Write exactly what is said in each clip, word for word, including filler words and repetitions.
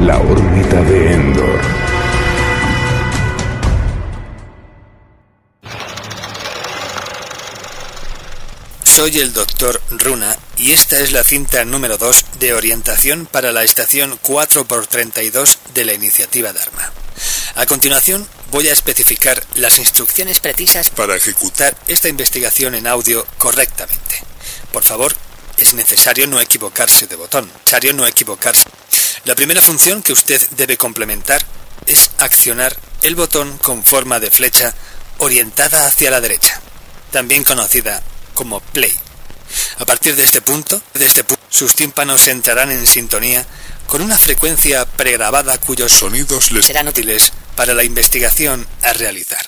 La órbita de Endor. Soy el doctor Runa y esta es la cinta número dos de orientación para la estación cuatro por treinta y dos de la iniciativa Dharma. A continuación voy a especificar las instrucciones precisas para ejecutar esta investigación en audio correctamente. Por favor, es necesario no equivocarse de botón. Necesario no equivocarse. La primera función que usted debe complementar es accionar el botón con forma de flecha orientada hacia la derecha, también conocida como play. A partir de este punto, de este punto, sus tímpanos entrarán en sintonía con una frecuencia pregrabada cuyos sonidos les serán útiles para la investigación a realizar.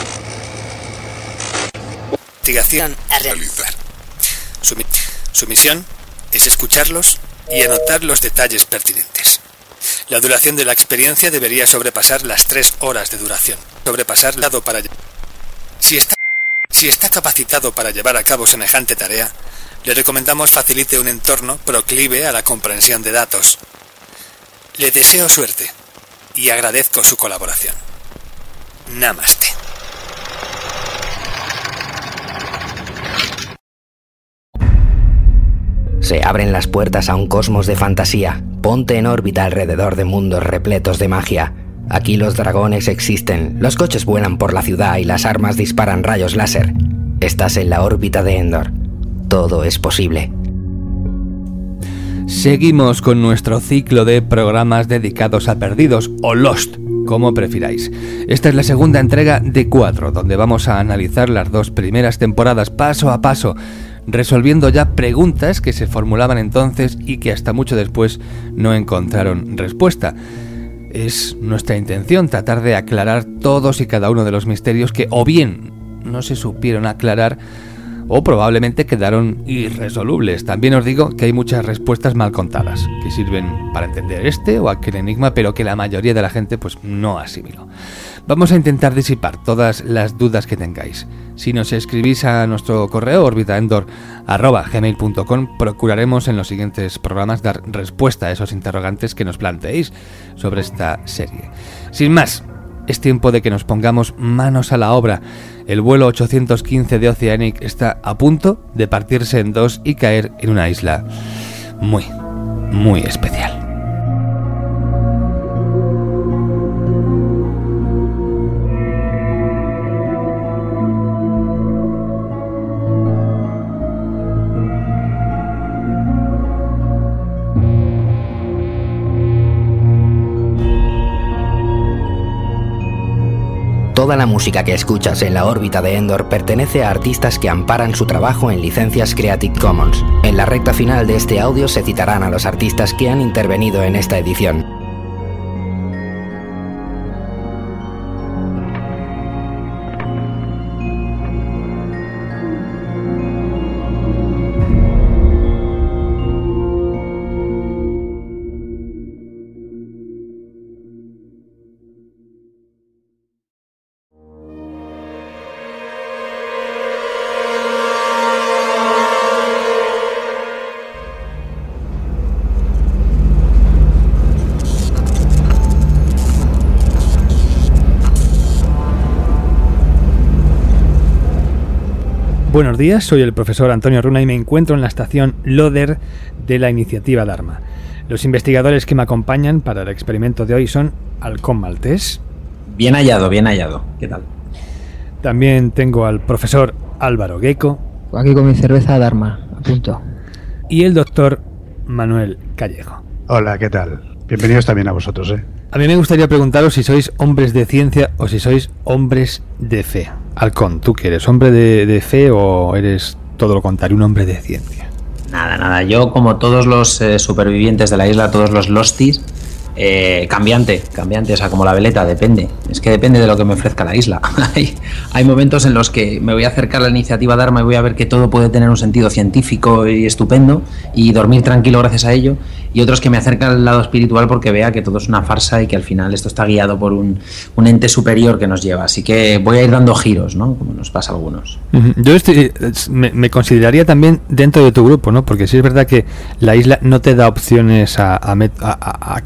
Investigación a realizar. Su, su misión es escucharlos y anotar los detalles pertinentes. La duración de la experiencia debería sobrepasar las tres horas de duración. Sobrepasar el lado para... Si está Si está capacitado para llevar a cabo semejante tarea, le recomendamos facilite un entorno proclive a la comprensión de datos. Le deseo suerte y agradezco su colaboración. Namaste. Se abren las puertas a un cosmos de fantasía. Ponte en órbita alrededor de mundos repletos de magia. Aquí los dragones existen, los coches vuelan por la ciudad y las armas disparan rayos láser. Estás en la órbita de Endor. Todo es posible. Seguimos con nuestro ciclo de programas dedicados a perdidos o Lost, como prefiráis. Esta es la segunda entrega de cuatro, donde vamos a analizar las dos primeras temporadas paso a paso, resolviendo ya preguntas que se formulaban entonces y que hasta mucho después no encontraron respuesta. Es nuestra intención tratar de aclarar todos y cada uno de los misterios que o bien no se supieron aclarar o probablemente quedaron irresolubles. También os digo que hay muchas respuestas mal contadas, que sirven para entender este o aquel enigma, pero que la mayoría de la gente pues no asimiló. Vamos a intentar disipar todas las dudas que tengáis. Si nos escribís a nuestro correo orbitaendor arroba gmail punto com, procuraremos en los siguientes programas dar respuesta a esos interrogantes que nos planteéis sobre esta serie. Sin más, es tiempo de que nos pongamos manos a la obra. El vuelo ochocientos quince de Oceanic está a punto de partirse en dos y caer en una isla muy, muy especial. Toda la música que escuchas en la órbita de Endor pertenece a artistas que amparan su trabajo en licencias Creative Commons. En la recta final de este audio se citarán a los artistas que han intervenido en esta edición. Buenos días, soy el profesor Antonio Runa y me encuentro en la estación Loder de la iniciativa Dharma. Los investigadores que me acompañan para el experimento de hoy son Halcón Maltés. Bien hallado, bien hallado. ¿Qué tal? También tengo al profesor Álvaro Gecko. Aquí con mi cerveza Dharma, a punto. Y el doctor Manuel Callejo. Hola, ¿qué tal? Bienvenidos también a vosotros, ¿eh? A mí me gustaría preguntaros si sois hombres de ciencia o si sois hombres de fe. Halcón, ¿tú qué eres? ¿Hombre de, de fe o eres todo lo contrario, un hombre de ciencia? Nada, nada. Yo, como todos los eh, supervivientes de la isla, todos los Losties, eh, cambiante, cambiante, o sea, como la veleta, depende. Es que depende de lo que me ofrezca la isla. hay, hay momentos en los que me voy a acercar a la iniciativa Dharma y voy a ver que todo puede tener un sentido científico y estupendo y dormir tranquilo gracias a ello, y otros que me acercan al lado espiritual porque vea que todo es una farsa y que al final esto está guiado por un, un ente superior que nos lleva. Así que voy a ir dando giros, ¿no? Como nos pasa a algunos. Yo estoy, me, me consideraría también dentro de tu grupo, ¿no? Porque sí es verdad que la isla no te da opciones a, a, a, a que seas muy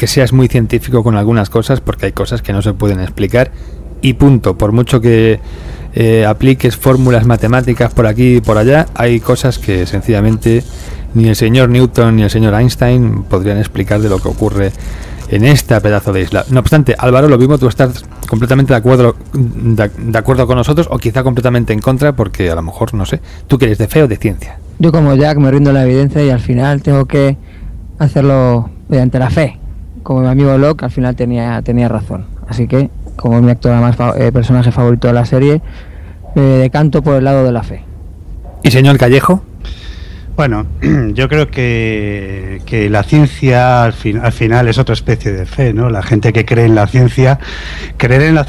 muy científico con algunas cosas, porque hay cosas que no se pueden explicar y punto. Por mucho que eh, apliques fórmulas matemáticas por aquí y por allá, hay cosas que sencillamente ni el señor Newton ni el señor Einstein podrían explicar de lo que ocurre en esta pedazo de isla. No obstante, Álvaro, lo mismo tú estás completamente de acuerdo de, de acuerdo con nosotros, o quizá completamente en contra, porque a lo mejor, no sé, ¿tú qué eres, de fe o de ciencia? Yo, como Jack, me rindo a la evidencia y al final tengo que hacerlo mediante la fe. Como mi amigo Locke, al final tenía tenía razón. Así que, como mi actor más fa- eh, personaje favorito de la serie, me decanto por el lado de la fe. ¿Y señor Callejo? Bueno, yo creo que, que la ciencia al, fin, al final es otra especie de fe, ¿no? La gente que cree en la ciencia, creer en la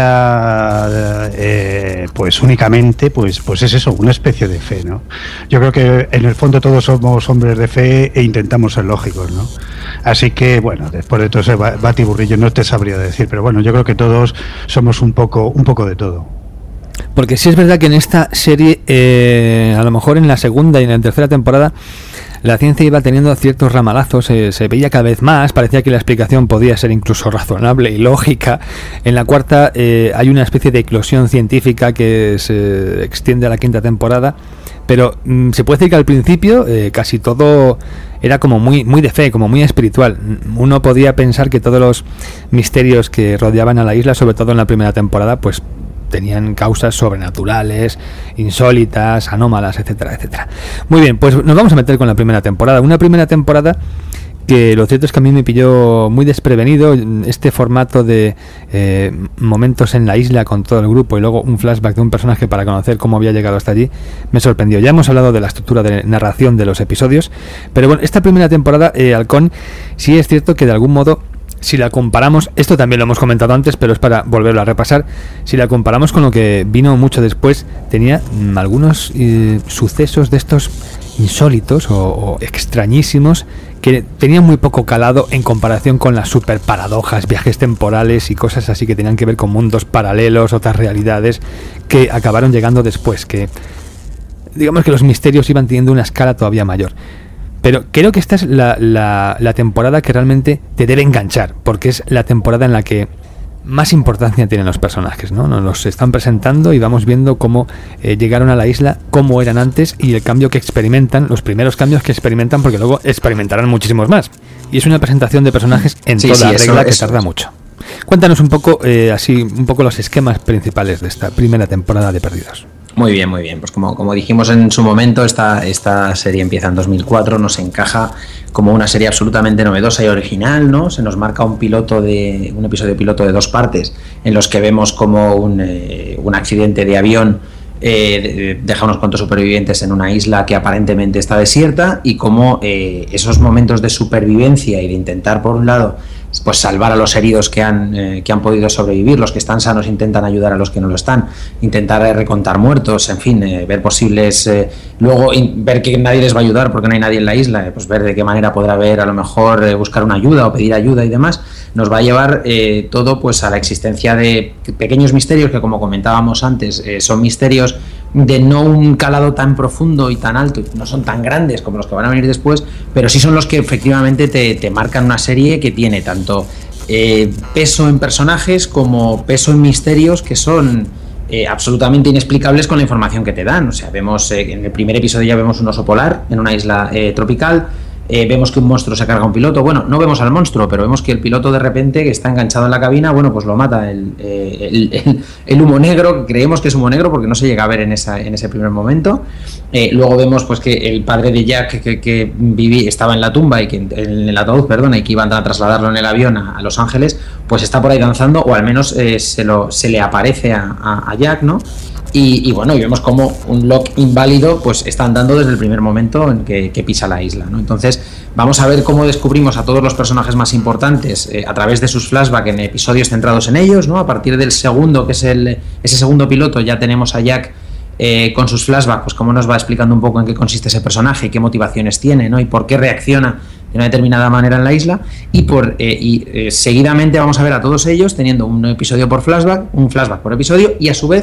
ciencia eh, pues únicamente, pues, pues es eso, una especie de fe, ¿no? Yo creo que en el fondo todos somos hombres de fe e intentamos ser lógicos, ¿no? Así que, bueno, después de todo ese batiburrillo no te sabría decir, pero bueno, yo creo que todos somos un poco, un poco de todo. Porque sí es verdad que en esta serie, eh, a lo mejor en la segunda y en la tercera temporada, la ciencia iba teniendo ciertos ramalazos, eh, se veía cada vez más, parecía que la explicación podía ser incluso razonable y lógica. En la cuarta eh, hay una especie de eclosión científica que se extiende a la quinta temporada, pero mm, se puede decir que al principio eh, casi todo era como muy, muy de fe, como muy espiritual. Uno podía pensar que todos los misterios que rodeaban a la isla, sobre todo en la primera temporada, pues tenían causas sobrenaturales, insólitas, anómalas, etcétera, etcétera. Muy bien, pues nos vamos a meter con la primera temporada. Una primera temporada que lo cierto es que a mí me pilló muy desprevenido. Este formato de eh, momentos en la isla con todo el grupo y luego un flashback de un personaje para conocer cómo había llegado hasta allí, me sorprendió. Ya hemos hablado de la estructura de narración de los episodios, pero bueno, esta primera temporada, eh, Halcón, sí es cierto que de algún modo, si la comparamos, esto también lo hemos comentado antes, pero es para volverlo a repasar, si la comparamos con lo que vino mucho después, tenía mmm, algunos eh, sucesos de estos insólitos o, o extrañísimos que tenían muy poco calado en comparación con las super paradojas, viajes temporales y cosas así que tenían que ver con mundos paralelos, otras realidades que acabaron llegando después, que digamos que los misterios iban teniendo una escala todavía mayor. Pero creo que esta es la, la, la temporada que realmente te debe enganchar, porque es la temporada en la que más importancia tienen los personajes, ¿no? Nos los están presentando y vamos viendo cómo eh, llegaron a la isla, cómo eran antes y el cambio que experimentan, los primeros cambios que experimentan, porque luego experimentarán muchísimos más. Y es una presentación de personajes en sí, toda sí, regla eso, que eso, tarda eso. mucho. Cuéntanos un poco, eh, así, un poco los esquemas principales de esta primera temporada de Perdidos. Muy bien, muy bien. Pues como, como dijimos en su momento, esta, esta serie empieza en dos mil cuatro, nos encaja como una serie absolutamente novedosa y original, ¿no? Se nos marca un piloto de un episodio piloto de dos partes en los que vemos como un, eh, un accidente de avión eh, deja unos cuantos supervivientes en una isla que aparentemente está desierta y como eh, esos momentos de supervivencia y de intentar, por un lado, pues salvar a los heridos que han eh, que han podido sobrevivir, los que están sanos intentan ayudar a los que no lo están, intentar eh, recontar muertos, en fin, eh, ver posibles, eh, luego in, ver que nadie les va a ayudar porque no hay nadie en la isla, eh, pues ver de qué manera podrá haber, a lo mejor eh, buscar una ayuda o pedir ayuda y demás, nos va a llevar eh, todo pues a la existencia de pequeños misterios que, como comentábamos antes, eh, son misterios de no un calado tan profundo y tan alto, no son tan grandes como los que van a venir después, pero sí son los que efectivamente te, te marcan una serie que tiene tanto eh, peso en personajes como peso en misterios que son eh, absolutamente inexplicables con la información que te dan. O sea, vemos eh, en el primer episodio ya vemos un oso polar en una isla eh, tropical. Eh, vemos que un monstruo se carga a un piloto. Bueno, no vemos al monstruo, pero vemos que el piloto de repente, que está enganchado en la cabina, bueno, pues lo mata el, eh, el, el, el humo negro, que creemos que es humo negro porque no se llega a ver en, esa, en ese primer momento. Eh, luego vemos pues que el padre de Jack, que, que viví, estaba en la tumba y que en el ataúd, perdona, y que iban a trasladarlo en el avión a, a Los Ángeles, pues está por ahí danzando, o al menos eh, se, lo, se le aparece a, a, a Jack, ¿no? Y, y bueno, y vemos como un Locke inválido pues está andando desde el primer momento en que, que pisa la isla, ¿no? Entonces vamos a ver cómo descubrimos a todos los personajes más importantes eh, a través de sus flashbacks en episodios centrados en ellos, ¿no? A partir del segundo, que es el ese segundo piloto, ya tenemos a Jack eh, con sus flashbacks, pues cómo nos va explicando un poco en qué consiste ese personaje, qué motivaciones tiene, ¿no? Y por qué reacciona de una determinada manera en la isla, y por eh, y eh, seguidamente vamos a ver a todos ellos teniendo un episodio por flashback, un flashback por episodio, y a su vez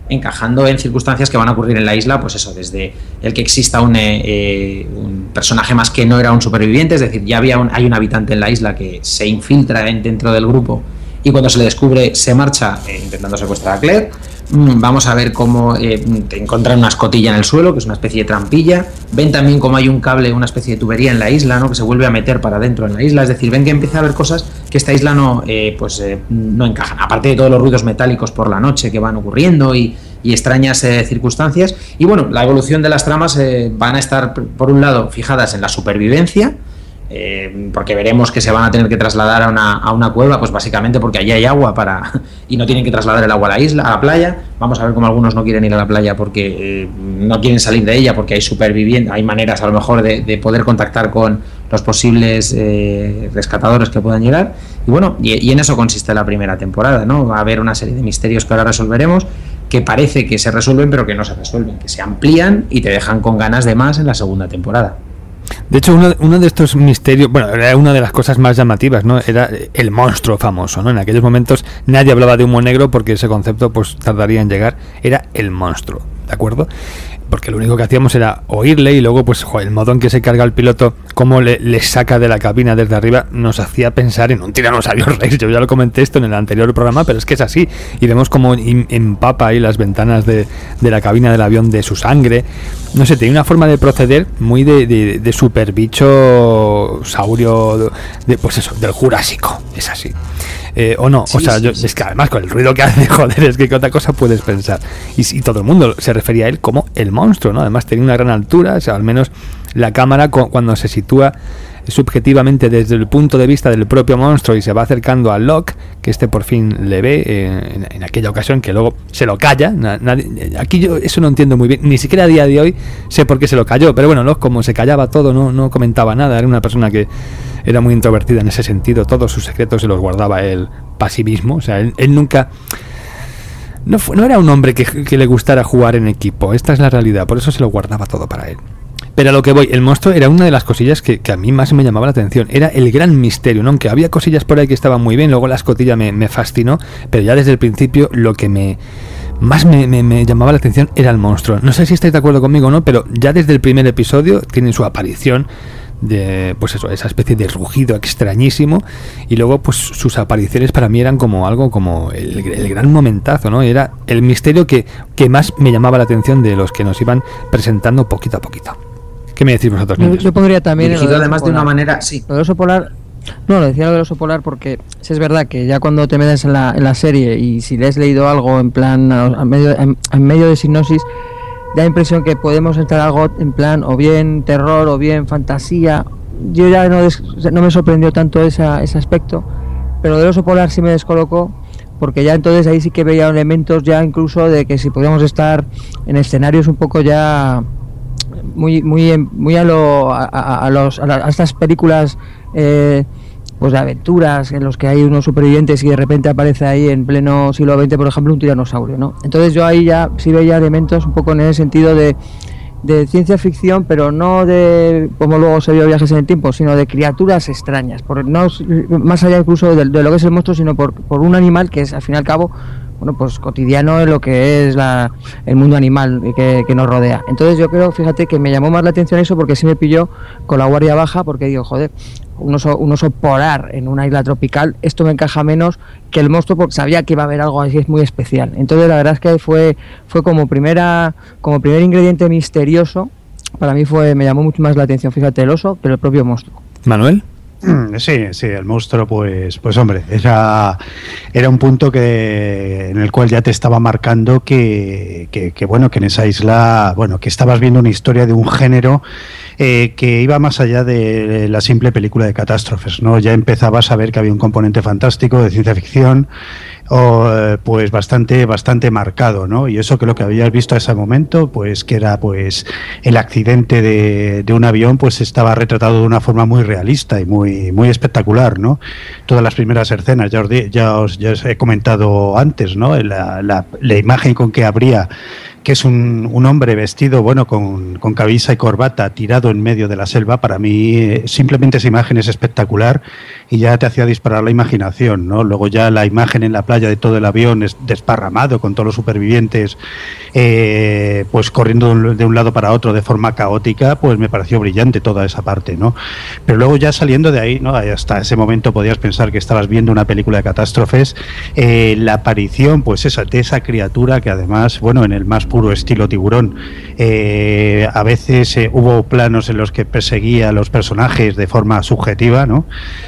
encajando en circunstancias que van a ocurrir en la isla, pues eso, desde el que exista un, eh, un personaje más que no era un superviviente, es decir, ya había un, hay un habitante en la isla que se infiltra en, dentro del grupo y cuando se le descubre se marcha eh, intentando secuestrar a Claire. Mm, vamos a ver cómo eh, encuentran una escotilla en el suelo, que es una especie de trampilla. Ven también cómo hay un cable, una especie de tubería en la isla, ¿no?, que se vuelve a meter para adentro en la isla. Es decir, ven que empieza a haber cosas que esta isla no, eh, pues, eh, no encajan. Aparte de todos los ruidos metálicos por la noche que van ocurriendo y, y extrañas eh, circunstancias. Y bueno, la evolución de las tramas eh, van a estar, por un lado, fijadas en la supervivencia, Eh, porque veremos que se van a tener que trasladar a una, a una cueva, pues básicamente porque allí hay agua para y no tienen que trasladar el agua a la isla, a la playa. Vamos a ver cómo algunos no quieren ir a la playa porque eh, no quieren salir de ella, porque hay supervivientes, hay maneras a lo mejor de, de poder contactar con los posibles eh, rescatadores que puedan llegar. Y bueno, y, y en eso consiste la primera temporada, ¿no? Va a haber una serie de misterios que ahora resolveremos, que parece que se resuelven pero que no se resuelven, que se amplían y te dejan con ganas de más en la segunda temporada. De hecho, uno, uno de estos misterios, bueno, era una de las cosas más llamativas, ¿no? Era el monstruo famoso, ¿no? En aquellos momentos nadie hablaba de humo negro porque ese concepto pues tardaría en llegar. Era el monstruo, ¿de acuerdo? Porque lo único que hacíamos era oírle y luego, pues, joder, el modo en que se carga el piloto, cómo le, le saca de la cabina desde arriba, nos hacía pensar en un tiranosaurio rex. Yo ya lo comenté esto en el anterior programa, pero es que es así. Y vemos cómo empapa ahí las ventanas de, de la cabina del avión de su sangre. No sé, tenía una forma de proceder muy de, de, de super bicho saurio, de, pues eso, del Jurásico. Es así. Eh, o no, sí, o sea, sí, yo, sí. Es que además con el ruido que hace, joder, es que qué otra cosa puedes pensar. Y, y todo el mundo se refería a él como el monstruo, ¿no? Además tenía una gran altura, o sea, al menos la cámara cu- cuando se sitúa subjetivamente desde el punto de vista del propio monstruo y se va acercando a Locke, que este por fin le ve eh, en, en aquella ocasión, que luego se lo calla. Na, nadie, aquí yo eso no entiendo muy bien, ni siquiera a día de hoy sé por qué se lo calló, pero bueno, Locke, como se callaba todo, no, no comentaba nada, era una persona que era muy introvertida en ese sentido, todos sus secretos se los guardaba él para sí mismo, o sea, él, él nunca... No, fue, no era un hombre que, que le gustara jugar en equipo, esta es la realidad, por eso se lo guardaba todo para él. Pero a lo que voy, el monstruo era una de las cosillas que, que a mí más me llamaba la atención, era el gran misterio, ¿no? Aunque había cosillas por ahí que estaban muy bien, luego la escotilla me, me fascinó, pero ya desde el principio lo que me más me, me, me llamaba la atención era el monstruo. No sé si estáis de acuerdo conmigo o no, pero ya desde el primer episodio tienen su aparición de, pues eso, esa especie de rugido extrañísimo, y luego pues sus apariciones para mí eran como algo como el, el gran momentazo, ¿no? Era el misterio que, que más me llamaba la atención de los que nos iban presentando poquito a poquito. ¿Qué me decís vosotros, niños? Yo, yo pondría también dirigido además de una manera, sí. Lo del oso polar, no, lo decía lo del oso polar porque si es verdad que ya cuando te metes en la, en la serie y si le has leído algo en plan a medio, en, en medio de sinopsis, da la impresión que podemos entrar algo en plan o bien terror o bien fantasía. Yo ya no, des, no me sorprendió tanto esa, ese aspecto, pero lo del oso polar sí me descolocó, porque ya entonces ahí sí que veía elementos ya incluso de que si podíamos estar en escenarios un poco ya muy muy muy a lo a, a, a los a, la, a estas películas eh, pues de aventuras en los que hay unos supervivientes y de repente aparece ahí en pleno siglo veinte, por ejemplo, un tiranosaurio, ¿no? Entonces yo ahí ya sí veía elementos un poco en ese sentido de de ciencia ficción, pero no de como luego se vio Viajes en el tiempo, sino de criaturas extrañas, por no más allá incluso de, de lo que es el monstruo, sino por, por un animal que es al fin y al cabo, bueno, pues cotidiano en lo que es la, el mundo animal que, que nos rodea. Entonces yo creo, fíjate, que me llamó más la atención eso porque sí me pilló con la guardia baja, porque digo, joder, un oso, un oso polar en una isla tropical, esto me encaja menos que el monstruo porque sabía que iba a haber algo así muy especial. Entonces la verdad es que fue fue como primera como primer ingrediente misterioso, para mí fue me llamó mucho más la atención, fíjate, el oso, que el propio monstruo. ¿Manuel? Sí, sí, el monstruo, pues, pues hombre, era, era un punto que en el cual ya te estaba marcando que, que, que bueno, que en esa isla, bueno, que estabas viendo una historia de un género eh, que iba más allá de la simple película de catástrofes, ¿no? Ya empezabas a ver que había un componente fantástico de ciencia ficción, o, pues bastante bastante marcado, ¿no? Y eso que lo que habías visto a ese momento, pues que era pues el accidente de, de un avión, pues estaba retratado de una forma muy realista y muy muy espectacular, ¿no? Todas las primeras escenas, ya os, di, ya os, ya os he comentado antes, ¿no? La, la, la imagen con que abría, que es un, un hombre vestido, bueno, con, con camisa y corbata, tirado en medio de la selva, para mí simplemente esa imagen es espectacular y ya te hacía disparar la imaginación, ¿no? Luego ya la imagen en la playa de todo el avión es desparramado con todos los supervivientes eh, pues corriendo de un lado para otro de forma caótica, pues me pareció brillante toda esa parte, ¿no? Pero luego ya saliendo de ahí, ¿no? Hasta ese momento podías pensar que estabas viendo una película de catástrofes, eh, la aparición pues esa, de esa criatura que además, bueno, en el más puro estilo Tiburón, eh, a veces eh, hubo planos en los que perseguía a los personajes de forma subjetiva, ¿no?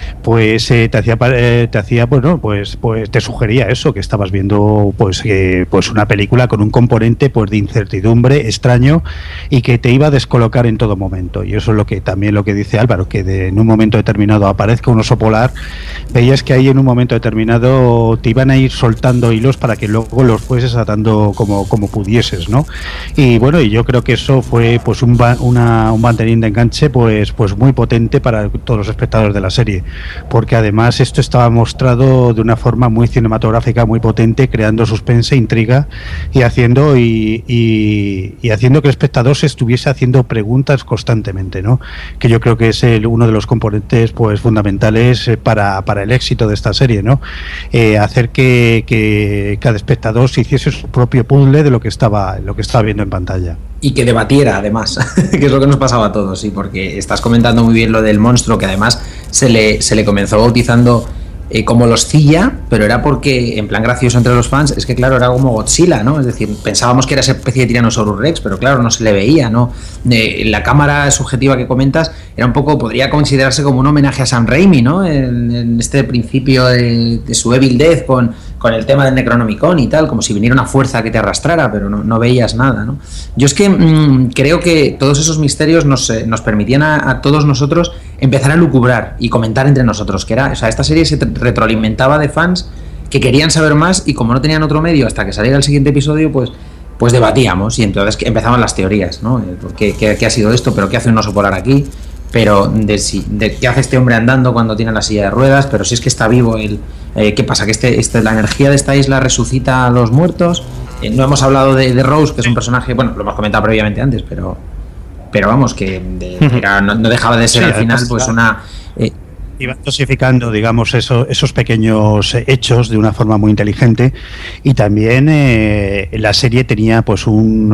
Pues eh, te hacía eh, te hacía bueno pues pues te sugería eso, que estabas viendo pues eh, pues una película con un componente pues de incertidumbre extraño y que te iba a descolocar en todo momento. Y eso es lo que también lo que dice Álvaro, que de, en un momento determinado aparezca un oso polar, veías que ahí en un momento determinado te iban a ir soltando hilos para que luego los fueses atando como como pudieses, ¿no? Y bueno, y yo creo que eso fue pues un ba una, un banderín de enganche pues pues muy potente para todos los espectadores de la serie, porque además esto estaba mostrado de una forma muy cinematográfica, muy potente, creando suspense, intriga y haciendo y, y, y haciendo que el espectador se estuviese haciendo preguntas constantemente, ¿no? Que yo creo que es el, uno de los componentes pues fundamentales para, para el éxito de esta serie, ¿no? Eh, hacer que, que cada espectador se hiciese su propio puzzle de lo que estaba lo que estaba viendo en pantalla. Y que debatiera, además, que es lo que nos pasaba a todos, sí, porque estás comentando muy bien lo del monstruo, que además se le, se le comenzó bautizando eh, como los Zilla, pero era porque, en plan gracioso entre los fans, es que claro, era como Godzilla, ¿no? Es decir, pensábamos que era esa especie de Tyrannosaurus Rex, pero claro, no se le veía, ¿no? Eh, la cámara subjetiva que comentas era un poco, podría considerarse como un homenaje a Sam Raimi, ¿no? En, en este principio de, de su Evil Death con... con el tema del Necronomicon y tal, como si viniera una fuerza que te arrastrara, pero no, no veías nada, ¿no? Yo es que mmm, creo que todos esos misterios nos, eh, nos permitían a, a todos nosotros empezar a lucubrar y comentar entre nosotros, que era, o sea, esta serie se retroalimentaba de fans que querían saber más y como no tenían otro medio hasta que saliera el siguiente episodio, pues pues debatíamos y entonces empezaban las teorías, ¿no? ¿Qué, qué, qué ha sido esto? ¿Pero qué hace un oso polar aquí? Pero de, si, de qué hace este hombre andando cuando tiene la silla de ruedas, pero si es que está vivo el, eh, ¿qué pasa? ¿Que este, este, la energía de esta isla resucita a los muertos? Eh, no hemos hablado de, de Rose, que es un personaje, bueno, lo hemos comentado previamente antes, pero pero vamos, que de, era, no, no dejaba de ser sí, al final pues una... Eh, iba dosificando, digamos, eso, esos pequeños hechos de una forma muy inteligente y también eh, la serie tenía pues un,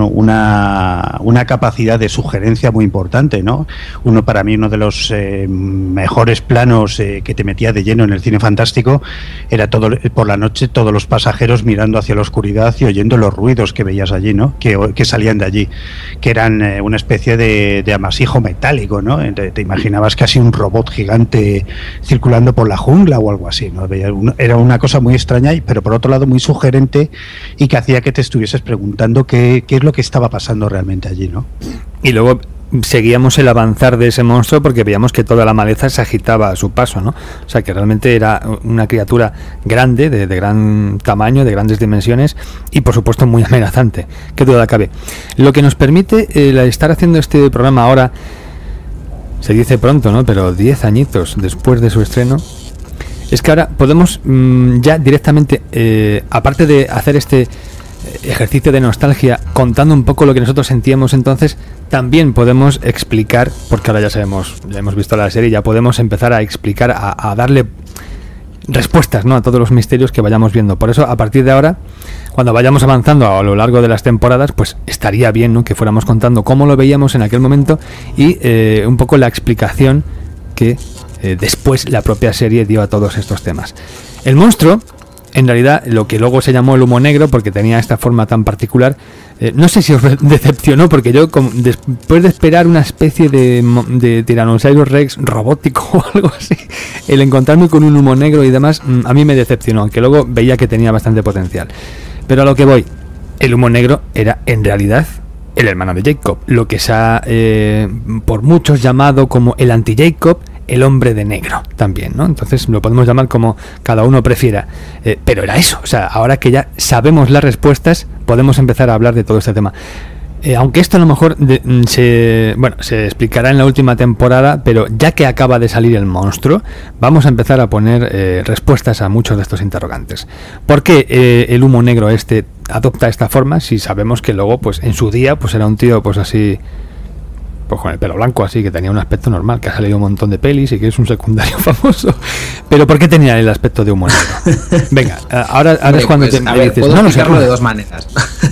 una, una capacidad de sugerencia muy importante, ¿no? Uno para mí uno de los eh, mejores planos eh, que te metía de lleno en el cine fantástico era todo por la noche todos los pasajeros mirando hacia la oscuridad y oyendo los ruidos que veías allí, ¿no? Que, que salían de allí, que eran eh, una especie de, de amasijo metálico, ¿no? Te, te imaginabas casi un robot gigante circulando por la jungla o algo así, ¿no? Era una cosa muy extraña, pero por otro lado muy sugerente y que hacía que te estuvieses preguntando qué, qué es lo que estaba pasando realmente allí, ¿no? Y luego seguíamos el avanzar de ese monstruo porque veíamos que toda la maleza se agitaba a su paso, ¿no? O sea, que realmente era una criatura grande, de, de gran tamaño, de grandes dimensiones y por supuesto muy amenazante, qué duda cabe. Lo que nos permite el estar haciendo este programa ahora, se dice pronto, ¿no? Pero diez añitos después de su estreno, es que ahora podemos mmm, ya directamente, eh, aparte de hacer este ejercicio de nostalgia, contando un poco lo que nosotros sentíamos entonces, también podemos explicar, porque ahora ya sabemos, ya hemos visto la serie, ya podemos empezar a explicar, a, a darle respuestas, ¿no? A todos los misterios que vayamos viendo. Por eso, a partir de ahora, cuando vayamos avanzando a lo largo de las temporadas, pues estaría bien, ¿no? Que fuéramos contando cómo lo veíamos en aquel momento y eh, un poco la explicación que eh, después la propia serie dio a todos estos temas. El monstruo, en realidad, lo que luego se llamó el humo negro, porque tenía esta forma tan particular, eh, no sé si os decepcionó, porque yo, como, después de esperar una especie de, de Tyrannosaurus Rex robótico o algo así, el encontrarme con un humo negro y demás, a mí me decepcionó, aunque luego veía que tenía bastante potencial. Pero a lo que voy, el humo negro era, en realidad, el hermano de Jacob, lo que se ha, eh, por muchos, llamado como el anti-Jacob, el hombre de negro también, ¿no? Entonces lo podemos llamar como cada uno prefiera, eh, pero era eso. O sea, ahora que ya sabemos las respuestas, podemos empezar a hablar de todo este tema. Eh, aunque esto a lo mejor de, se, bueno, se explicará en la última temporada, pero ya que acaba de salir el monstruo, vamos a empezar a poner eh, respuestas a muchos de estos interrogantes. ¿Por qué eh, el humo negro este adopta esta forma? Si sabemos que luego, pues en su día, pues era un tío, pues así, pues con el pelo blanco así, que tenía un aspecto normal, que ha salido un montón de pelis y que es un secundario famoso. Pero ¿por qué tenía el aspecto de humo negro? Venga, ahora, ahora Hombre, es cuando pues, te a me ver, dices, puedo no, no sé. explicarlo de dos maneras.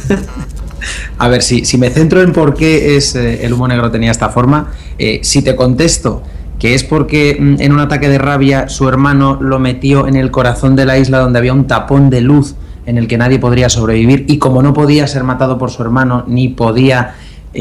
A ver, si, si me centro en por qué es, eh, el humo negro tenía esta forma, eh, si te contesto que es porque mm, en un ataque de rabia su hermano lo metió en el corazón de la isla donde había un tapón de luz en el que nadie podría sobrevivir, y como no podía ser matado por su hermano, ni podía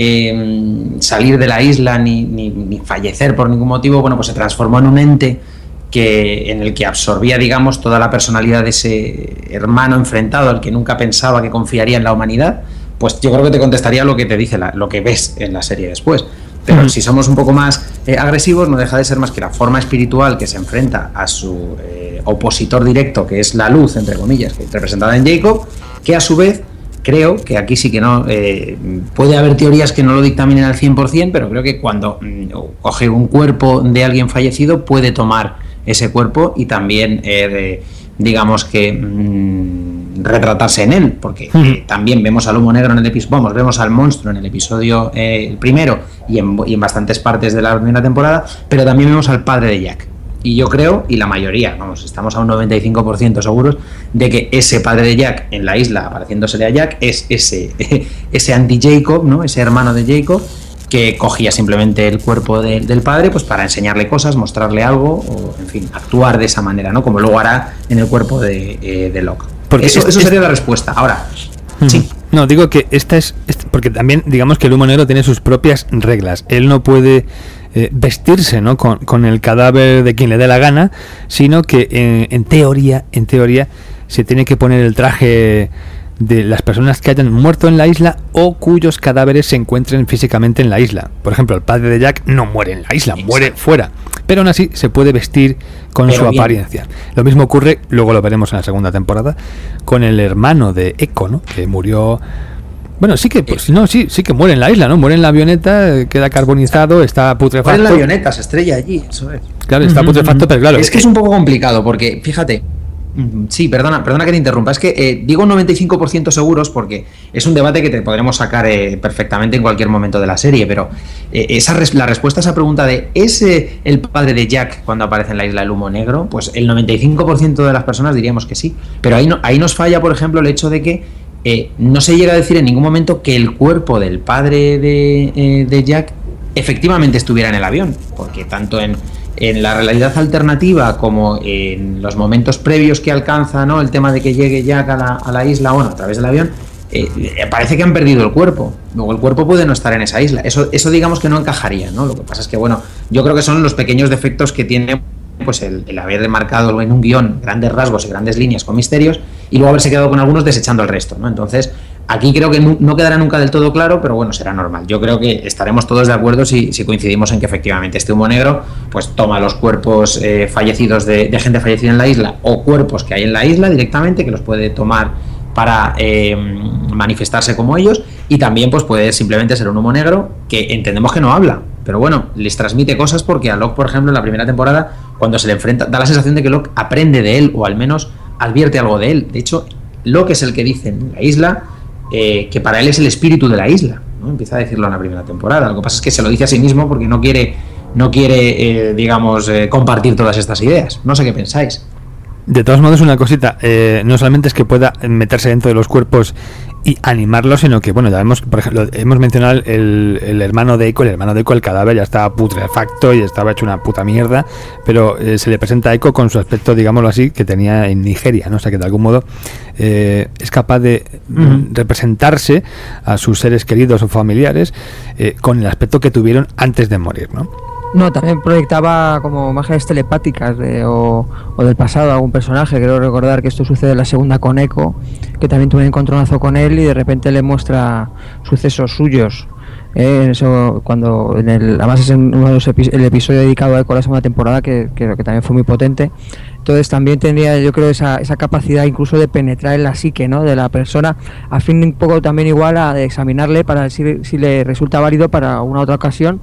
eh, salir de la isla, ni, ni, ni fallecer por ningún motivo, bueno, pues se transformó en un ente que, en el que absorbía, digamos, toda la personalidad de ese hermano enfrentado al que nunca pensaba que confiaría en la humanidad. Pues yo creo que te contestaría lo que te dice, la, lo que ves en la serie después. Pero si somos un poco más eh, agresivos, no deja de ser más que la forma espiritual que se enfrenta a su eh, opositor directo, que es la luz, entre comillas, que representada en Jacob, que a su vez creo que aquí sí que no, eh, puede haber teorías que no lo dictaminen al cien por ciento, pero creo que cuando mm, coge un cuerpo de alguien fallecido puede tomar ese cuerpo y también, eh, de, digamos que... Mm, retratarse en él, porque eh, también vemos al humo negro en el episodio, vamos, vemos al monstruo en el episodio eh, el primero y en, y en bastantes partes de la primera temporada, pero también vemos al padre de Jack. Y yo creo, y la mayoría, vamos, estamos a un noventa y cinco por ciento seguros de que ese padre de Jack en la isla, apareciéndosele a Jack, es ese, ese anti-Jacob, ¿no? Ese hermano de Jacob, que cogía simplemente el cuerpo de, del padre pues para enseñarle cosas, mostrarle algo, o en fin, actuar de esa manera, ¿no? Como luego hará en el cuerpo de, eh, de Locke. Porque eso, es, eso sería es... la respuesta. Ahora, uh-huh. sí. No, digo que esta es, es... Porque también, digamos que el humo negro tiene sus propias reglas. Él no puede eh, vestirse, ¿no? Con, con el cadáver de quien le dé la gana, sino que eh, en teoría, en teoría, se tiene que poner el traje de las personas que hayan muerto en la isla o cuyos cadáveres se encuentren físicamente en la isla. Por ejemplo, el padre de Jack no muere en la isla, Exacto. muere fuera, pero aún así se puede vestir con pero su bien. apariencia. Lo mismo ocurre, luego lo veremos en la segunda temporada, con el hermano de Echo, ¿no? Que murió... Bueno, sí que pues, no, sí, sí que muere en la isla, ¿no? Muere en la avioneta, queda carbonizado, está putrefacto. Muere en la avioneta, se estrella allí, eso es. Claro, está putrefacto, pero claro. Es que es un poco complicado porque, fíjate... Sí, perdona, perdona que te interrumpa. Es que eh, digo noventa y cinco por ciento seguros porque es un debate que te podremos sacar eh, perfectamente en cualquier momento de la serie, pero eh, esa res- la respuesta a esa pregunta de ¿es eh, el padre de Jack cuando aparece en la isla el humo negro? Pues el noventa y cinco por ciento de las personas diríamos que sí, pero ahí, no, ahí nos falla, por ejemplo, el hecho de que eh, no se llega a decir en ningún momento que el cuerpo del padre de, eh, de Jack efectivamente estuviera en el avión, porque tanto en en la realidad alternativa como en los momentos previos que alcanza, ¿no? El tema de que llegue Jack a la, a la isla, bueno, a través del avión, eh, parece que han perdido el cuerpo. Luego el cuerpo puede no estar en esa isla. Eso, eso digamos que no encajaría, ¿no? Lo que pasa es que, bueno, yo creo que son los pequeños defectos que tiene pues el, el haber marcado en un guión grandes rasgos y grandes líneas con misterios y luego haberse quedado con algunos desechando el resto, ¿no? Entonces, aquí creo que no, no quedará nunca del todo claro, pero bueno, será normal. Yo creo que estaremos todos de acuerdo si, si coincidimos en que efectivamente este humo negro pues toma los cuerpos eh, fallecidos de, de gente fallecida en la isla o cuerpos que hay en la isla directamente, que los puede tomar para eh, manifestarse como ellos, y también pues puede simplemente ser un humo negro que entendemos que no habla, pero bueno, les transmite cosas porque a Locke, por ejemplo, en la primera temporada, cuando se le enfrenta, da la sensación de que Locke aprende de él o al menos advierte algo de él. De hecho, Locke es el que dice en la isla eh, que para él es el espíritu de la isla, ¿no? Empieza a decirlo en la primera temporada. Lo que pasa es que se lo dice a sí mismo porque no quiere, no quiere eh, digamos, eh, compartir todas estas ideas. No sé qué pensáis. De todos modos, una cosita, eh, no solamente es que pueda meterse dentro de los cuerpos y animarlos, sino que, bueno, ya hemos, por ejemplo, hemos mencionado el, el hermano de Echo, el hermano de Echo, el cadáver ya estaba putrefacto y estaba hecho una puta mierda, pero eh, se le presenta a Echo con su aspecto, digámoslo así, que tenía en Nigeria, ¿no? O sea, que de algún modo eh, es capaz de uh-huh. representarse a sus seres queridos o familiares eh, con el aspecto que tuvieron antes de morir, ¿no? No, también proyectaba como imágenes telepáticas de, o, o del pasado a algún personaje. Creo recordar que esto sucede en la segunda con Echo, que también tuve un encontronazo con él y de repente le muestra sucesos suyos. Eh, eso cuando en el, además es en uno de los epi- el episodio dedicado a Echo la segunda temporada, que, que, que también fue muy potente. Entonces también tendría, yo creo, esa, esa capacidad incluso de penetrar en la psique, ¿no?, de la persona, a fin un poco también igual a de examinarle para ver si, si le resulta válido para una otra ocasión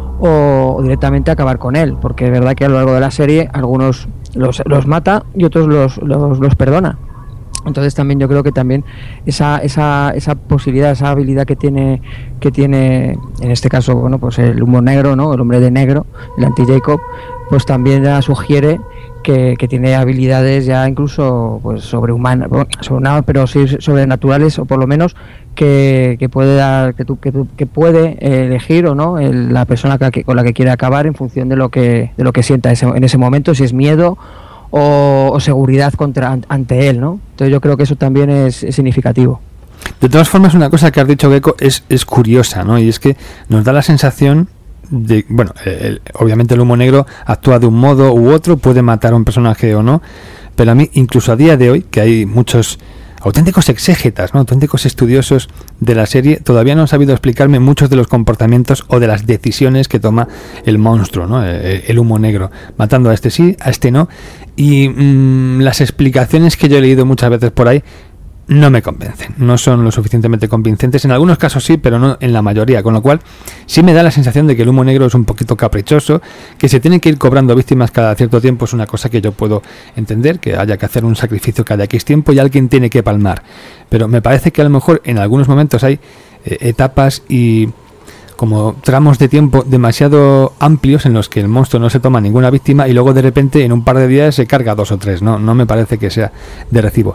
o directamente acabar con él, porque es verdad que a lo largo de la serie algunos los, los mata y otros los, los, los perdona. Entonces también yo creo que también esa esa esa posibilidad, esa habilidad que tiene que tiene en este caso, bueno, pues el humor negro, ¿no? El hombre de negro, el anti-Jacob, pues también ya sugiere que, que tiene habilidades ya incluso pues sobrehumanas, sobre, pero sí sobrenaturales, o por lo menos que, que puede dar, que, tú, que, tú, que puede elegir o no el, la persona que, con la que quiere acabar en función de lo que de lo que sienta ese, en ese momento, si es miedo o, o seguridad contra ante él, ¿no? Entonces yo creo que eso también es, es significativo. De todas formas, una cosa que has dicho, Gecko, es, es curiosa, ¿no? Y es que nos da la sensación de, bueno, el, obviamente el humo negro actúa de un modo u otro, puede matar a un personaje o no, pero a mí, incluso a día de hoy, que hay muchos auténticos exégetas, ¿no? Auténticos estudiosos de la serie, todavía no han sabido explicarme muchos de los comportamientos o de las decisiones que toma el monstruo, ¿no? El, el humo negro, matando a este sí, a este no, y mmm, las explicaciones que yo he leído muchas veces por ahí no me convencen, no son lo suficientemente convincentes. En algunos casos sí, pero no en la mayoría, con lo cual sí me da la sensación de que el humo negro es un poquito caprichoso, que se tiene que ir cobrando víctimas cada cierto tiempo. Es una cosa que yo puedo entender, que haya que hacer un sacrificio cada X tiempo y alguien tiene que palmar, pero me parece que a lo mejor en algunos momentos hay eh, etapas y como tramos de tiempo demasiado amplios en los que el monstruo no se toma ninguna víctima y luego de repente en un par de días se carga dos o tres. No, no me parece que sea de recibo.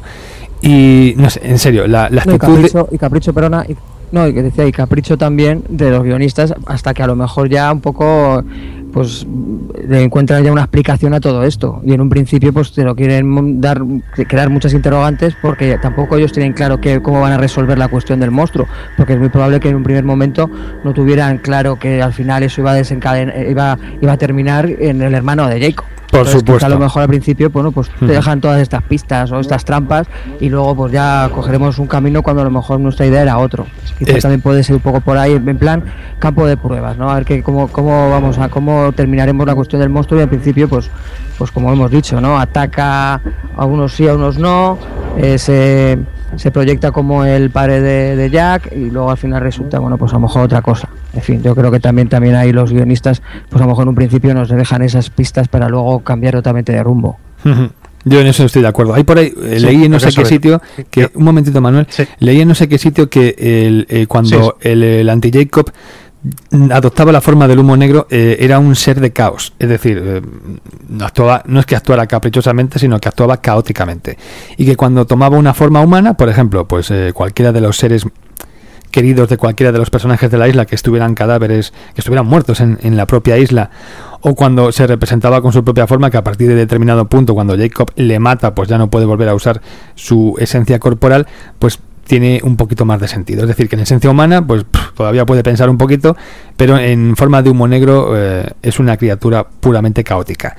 Y no sé, en serio, la, la actitud no, y capricho, de... y capricho, perdona, y, no, y que decía, y capricho también de los guionistas, hasta que a lo mejor ya un poco pues le encuentran ya una explicación a todo esto, y en un principio pues te lo quieren dar, crear muchas interrogantes, porque tampoco ellos tienen claro que, cómo van a resolver la cuestión del monstruo, porque es muy probable que en un primer momento no tuvieran claro que al final eso iba a desencadenar, iba, iba a terminar en el hermano de Jacob. Por Entonces, supuesto. A lo mejor al principio, bueno, pues te dejan todas estas pistas o estas trampas y luego pues ya cogeremos un camino cuando a lo mejor nuestra idea era otro. Quizás es... también puede ser un poco por ahí, en plan campo de pruebas, ¿no? A ver que cómo cómo vamos a cómo terminaremos la cuestión del monstruo, y al principio pues pues como hemos dicho, ¿no? Ataca a unos sí, a unos no, eh, se, se proyecta como el padre de, de Jack, y luego al final resulta, bueno, pues a lo mejor otra cosa. En fin, yo creo que también también ahí los guionistas, pues a lo mejor en un principio nos dejan esas pistas para luego cambiar totalmente de rumbo. Yo en eso estoy de acuerdo. Hay por ahí, eh, sí, leí en no sé qué es. sitio, que un momentito, Manuel, sí. leí en no sé qué sitio que el, eh, cuando sí. el, el anti-Jacob adoptaba la forma del humo negro, eh, era un ser de caos, es decir, eh, actuaba, no es que actuara caprichosamente, sino que actuaba caóticamente, y que cuando tomaba una forma humana, por ejemplo, pues eh, cualquiera de los seres queridos de cualquiera de los personajes de la isla que estuvieran cadáveres, que estuvieran muertos en, en la propia isla, o cuando se representaba con su propia forma, que a partir de determinado punto, cuando Jacob le mata, pues ya no puede volver a usar su esencia corporal, pues tiene un poquito más de sentido. Es decir, que en esencia humana, pues pff, todavía puede pensar un poquito, pero en forma de humo negro eh, es una criatura puramente caótica.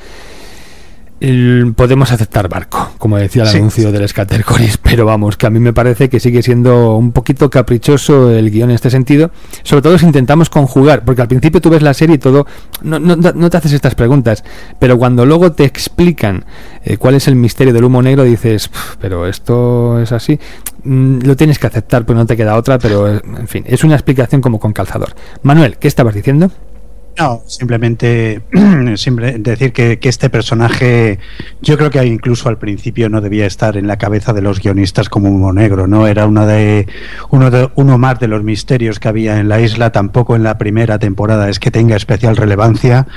El, podemos aceptar Barco, como decía el sí. anuncio del Scattergories, pero vamos, que a mí me parece que sigue siendo un poquito caprichoso el guión en este sentido, sobre todo si intentamos conjugar, porque al principio tú ves la serie y todo, no, no, no te haces estas preguntas, pero cuando luego te explican eh, cuál es el misterio del humo negro, dices, pero esto es así, mm, lo tienes que aceptar, pues no te queda otra, pero en fin, es una explicación como con calzador. Manuel, ¿qué estabas diciendo? No, simplemente simple, decir que, que este personaje, yo creo que incluso al principio no debía estar en la cabeza de los guionistas como humo negro, ¿no? Era uno de, uno de uno más de los misterios que había en la isla. Tampoco en la primera temporada es que tenga especial relevancia,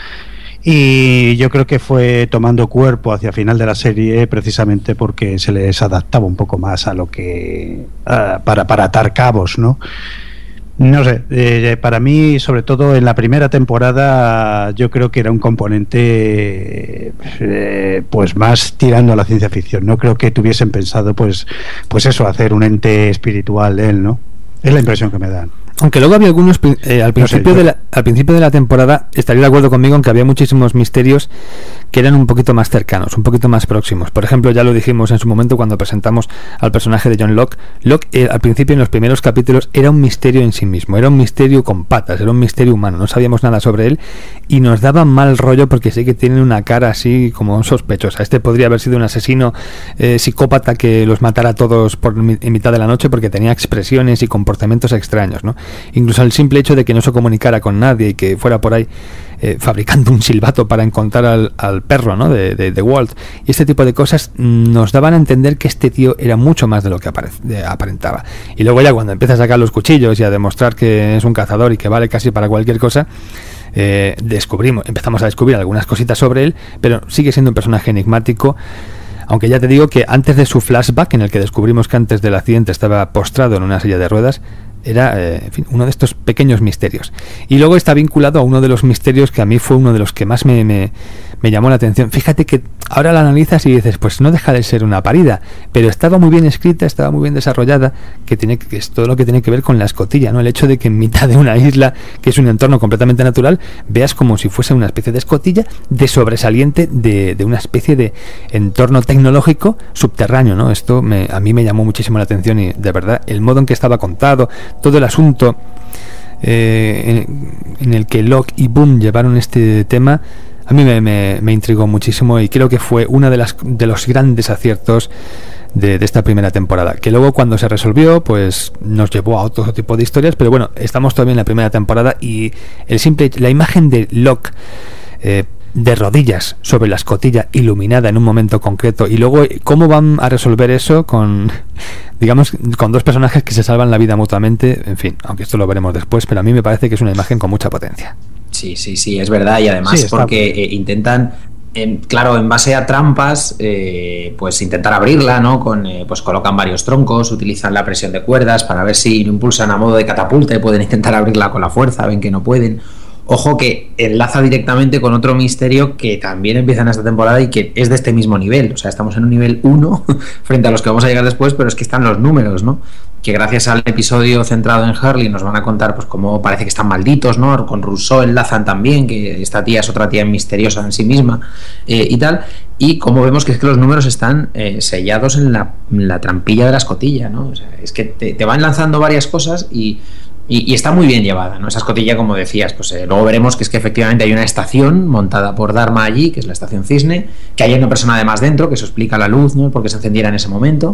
y yo creo que fue tomando cuerpo hacia final de la serie precisamente porque se les adaptaba un poco más a lo que uh, para, para atar cabos, ¿no? No sé, eh, para mí, sobre todo en la primera temporada, yo creo que era un componente eh, pues más tirando a la ciencia ficción. No creo que tuviesen pensado pues pues eso, hacer un ente espiritual de él, ¿no? Es la impresión que me dan. Aunque luego había algunos, eh, al, principio no sé, de la, al principio de la temporada, estaría de acuerdo conmigo en que había muchísimos misterios que eran un poquito más cercanos, un poquito más próximos. Por ejemplo, ya lo dijimos en su momento cuando presentamos al personaje de John Locke. Locke, eh, al principio, en los primeros capítulos, era un misterio en sí mismo, era un misterio con patas, era un misterio humano, no sabíamos nada sobre él y nos daba mal rollo porque sí que tiene una cara así como sospechosa. Este podría haber sido un asesino eh, psicópata que los matara a todos por, en mitad de la noche porque tenía expresiones y comportamientos extraños, ¿no? Incluso el simple hecho de que no se comunicara con nadie y que fuera por ahí eh, fabricando un silbato para encontrar al, al perro, ¿no? de, de, de Walt, y este tipo de cosas nos daban a entender que este tío era mucho más de lo que apare, de, aparentaba. Y luego ya cuando empieza a sacar los cuchillos y a demostrar que es un cazador y que vale casi para cualquier cosa, eh, descubrimos, empezamos a descubrir algunas cositas sobre él, pero sigue siendo un personaje enigmático. Aunque ya te digo que antes de su flashback, en el que descubrimos que antes del accidente estaba postrado en una silla de ruedas, era, eh, en fin, uno de estos pequeños misterios. Y luego está vinculado a uno de los misterios que a mí fue uno de los que más me, me, me llamó la atención. Fíjate que ahora la analizas y dices, pues no deja de ser una parida, pero estaba muy bien escrita, estaba muy bien desarrollada, que tiene que es todo lo que tiene que ver con la escotilla, ¿no? El hecho de que en mitad de una isla, que es un entorno completamente natural, veas como si fuese una especie de escotilla de sobresaliente de, de una especie de entorno tecnológico subterráneo, ¿no? Esto me, a mí me llamó muchísimo la atención, y de verdad el modo en que estaba contado, todo el asunto eh, en, en el que Locke y Boone llevaron este tema, a mí me, me, me intrigó muchísimo, y creo que fue una de las de los grandes aciertos de, de esta primera temporada, que luego cuando se resolvió pues nos llevó a otro tipo de historias, pero bueno, estamos todavía en la primera temporada, y el simple la imagen de Locke eh, de rodillas sobre la escotilla iluminada en un momento concreto, y luego cómo van a resolver eso con, digamos, con dos personajes que se salvan la vida mutuamente, en fin, aunque esto lo veremos después, pero a mí me parece que es una imagen con mucha potencia. Sí, sí, sí, es verdad, y además sí, porque eh, intentan, en, claro, en base a trampas, eh, pues intentar abrirla, ¿no? Con, eh, pues colocan varios troncos, utilizan la presión de cuerdas para ver si lo impulsan a modo de catapulta y pueden intentar abrirla con la fuerza, ven que no pueden. Ojo que enlaza directamente con otro misterio que también empieza en esta temporada y que es de este mismo nivel. O sea, estamos en un nivel uno frente a los que vamos a llegar después, pero es que están los números, ¿no? Que gracias al episodio centrado en Hurley nos van a contar pues cómo parece que están malditos, ¿no? Con Rousseau enlazan también, que esta tía es otra tía misteriosa en sí misma, eh, y tal. Y como vemos que es que los números están eh, sellados en la, en la trampilla de la escotilla, ¿no? O sea, es que te, te van lanzando varias cosas y... Y, y está muy bien llevada, ¿no? Esa escotilla, como decías, pues eh, luego veremos que es que efectivamente hay una estación montada por Dharma allí, que es la estación Cisne, que hay una persona además dentro, que eso explica la luz, ¿no? Porque se encendiera en ese momento.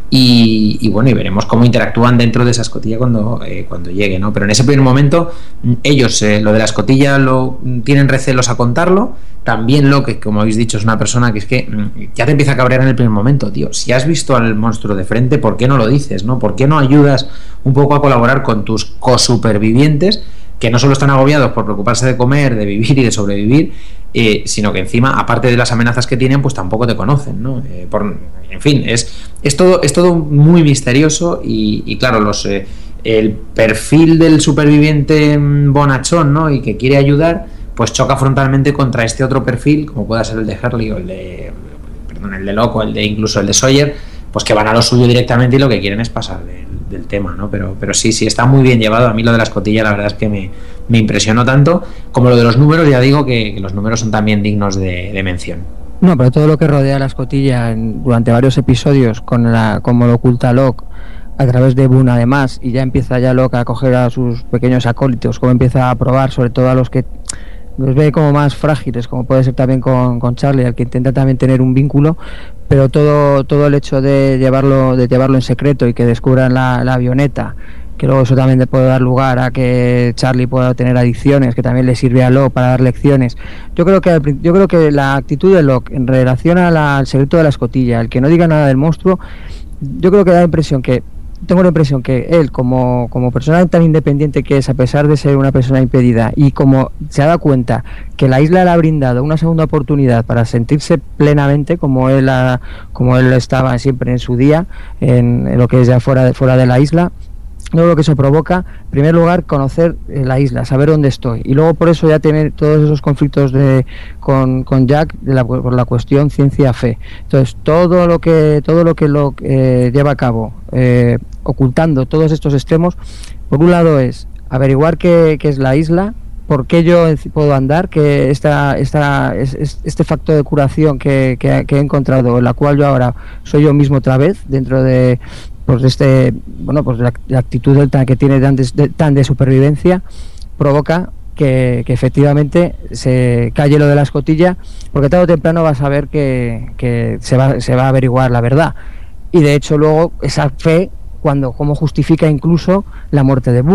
Y, y bueno, y veremos cómo interactúan dentro de esa escotilla cuando, eh, cuando llegue, ¿no? Pero en ese primer momento, ellos eh, lo de la escotilla lo tienen recelos a contarlo. También lo que, como habéis dicho, es una persona que es que ya te empieza a cabrear en el primer momento, tío. Si has visto al monstruo de frente, ¿por qué no lo dices, no? ¿Por qué no ayudas un poco a colaborar con tus co-supervivientes, que no solo están agobiados por preocuparse de comer, de vivir y de sobrevivir, eh, sino que encima, aparte de las amenazas que tienen, pues tampoco te conocen, ¿no? Eh, por, en fin, es, es, todo, es todo muy misterioso y, y claro, los... Eh, el perfil del superviviente bonachón, ¿no? Y que quiere ayudar, pues choca frontalmente contra este otro perfil, como pueda ser el de Hurley o el de, perdón, el de Locke o el de incluso el de Sawyer, pues que van a lo suyo directamente y lo que quieren es pasar del, del tema, ¿no? Pero, pero sí, sí, está muy bien llevado. A mí lo de la escotilla la verdad es que me, me impresionó tanto, como lo de los números, ya digo que, que los números son también dignos de, de mención. No, pero todo lo que rodea la escotilla en, durante varios episodios, con la, como lo oculta Locke a través de Boone además, y ya empieza ya Locke a coger a sus pequeños acólitos, como empieza a probar, sobre todo a los que los ve como más frágiles, como puede ser también con, con Charlie, al que intenta también tener un vínculo, pero todo todo el hecho de llevarlo de llevarlo en secreto y que descubran la, la avioneta, que luego eso también puede dar lugar a que Charlie pueda tener adicciones, que también le sirve a Locke para dar lecciones. Yo creo que yo creo que la actitud de Locke en relación a la, al secreto de la escotilla, el que no diga nada del monstruo, yo creo que da la impresión que tengo la impresión que él, como, como persona tan independiente que es, a pesar de ser una persona impedida, y como se ha dado cuenta que la isla le ha brindado una segunda oportunidad para sentirse plenamente como él ha, como él estaba siempre en su día, en, en lo que es ya fuera de, fuera de la isla, yo creo que eso provoca, en primer lugar, conocer eh, la isla, saber dónde estoy, y luego por eso ya tener todos esos conflictos de, con, con Jack de la, por la cuestión ciencia-fe. Entonces todo lo que todo lo que lo eh, lleva a cabo, eh, ocultando todos estos extremos, por un lado es averiguar qué, qué es la isla, por qué yo puedo andar, que esta, esta, este factor de curación que, que, que he encontrado, en la cual yo ahora soy yo mismo otra vez, dentro de pues este bueno pues la, la actitud del, que tiene tan de, de, tan de supervivencia, provoca que, que efectivamente se calle lo de la escotilla, porque tarde o temprano vas a ver que, que se va se va a averiguar la verdad. Y de hecho luego esa fe, cuando como justifica incluso la muerte de Boone,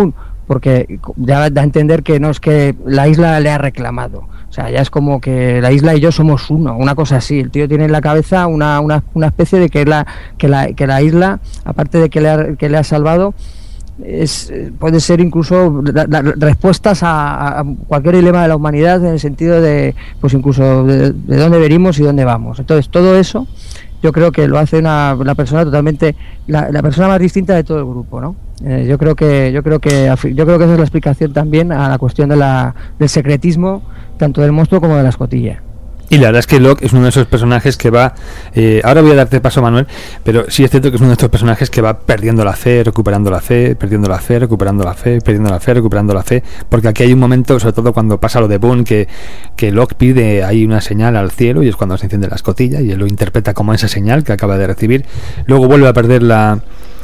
porque ya da a entender que no es que la isla le ha reclamado. O sea, ya es como que la isla y yo somos uno, una cosa así. El tío tiene en la cabeza una, una, una especie de que la, que la que la isla, aparte de que le ha, que le ha salvado, es puede ser incluso la, la, respuestas a, a cualquier dilema de la humanidad, en el sentido de, pues incluso de, de dónde venimos y dónde vamos. Entonces, todo eso yo creo que lo hace una, una persona totalmente, la, la persona más distinta de todo el grupo, ¿no? Eh, yo creo que yo creo que yo creo que esa es la explicación también a la cuestión de la, del secretismo, tanto del monstruo como de la escotilla. Y la verdad es que Locke es uno de esos personajes que va... Eh, ahora voy a darte paso, Manuel, pero sí es cierto que es uno de estos personajes que va perdiendo la fe, recuperando la fe, perdiendo la fe, recuperando la fe, perdiendo la fe, recuperando la fe, porque aquí hay un momento, sobre todo cuando pasa lo de Boone, que, que Locke pide ahí una señal al cielo y es cuando se enciende la escotilla y él lo interpreta como esa señal que acaba de recibir. Luego vuelve a perder la...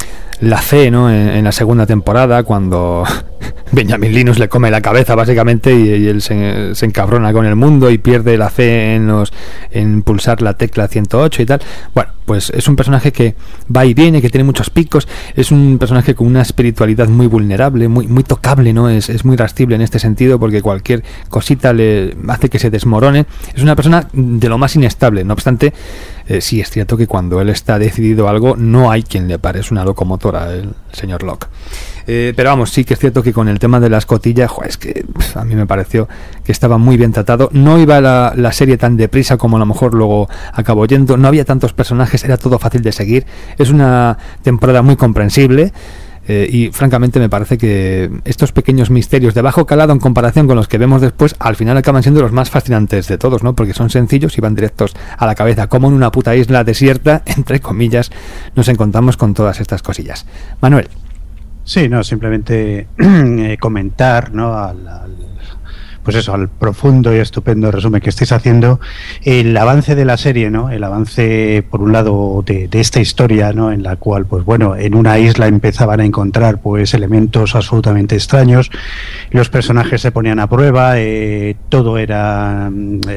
la fe, ¿no? En, en la segunda temporada, cuando Benjamin Linus le come la cabeza básicamente y, y él se, se encabrona con el mundo y pierde la fe en los en pulsar la tecla ciento ocho y tal. Bueno, pues es un personaje que va y viene, que tiene muchos picos, es un personaje con una espiritualidad muy vulnerable, muy muy tocable, ¿no? Es, es muy rastible en este sentido, porque cualquier cosita le hace que se desmorone. Es una persona de lo más inestable. No obstante, eh, sí es cierto que cuando él está decidido a algo, no hay quien le pare. Es una locomotora el señor Locke. Eh, pero vamos, sí que es cierto que con el tema de la escotilla, jo, es que pff, a mí me pareció que estaba muy bien tratado. No iba la, la serie tan deprisa como a lo mejor luego acabó yendo. No había tantos personajes, era todo fácil de seguir. Es una temporada muy comprensible. Eh, y francamente me parece que estos pequeños misterios de bajo calado en comparación con los que vemos después, al final acaban siendo los más fascinantes de todos, ¿no? Porque son sencillos y van directos a la cabeza, como en una puta isla desierta, entre comillas, nos encontramos con todas estas cosillas. Manuel. Sí, no, simplemente eh, comentar, ¿no? Al, al, pues eso, al profundo y estupendo resumen que estáis haciendo, el avance de la serie, ¿no? El avance, por un lado, de, de esta historia, ¿no? En la cual, pues bueno, en una isla empezaban a encontrar, pues, elementos absolutamente extraños, los personajes se ponían a prueba, eh, todo era,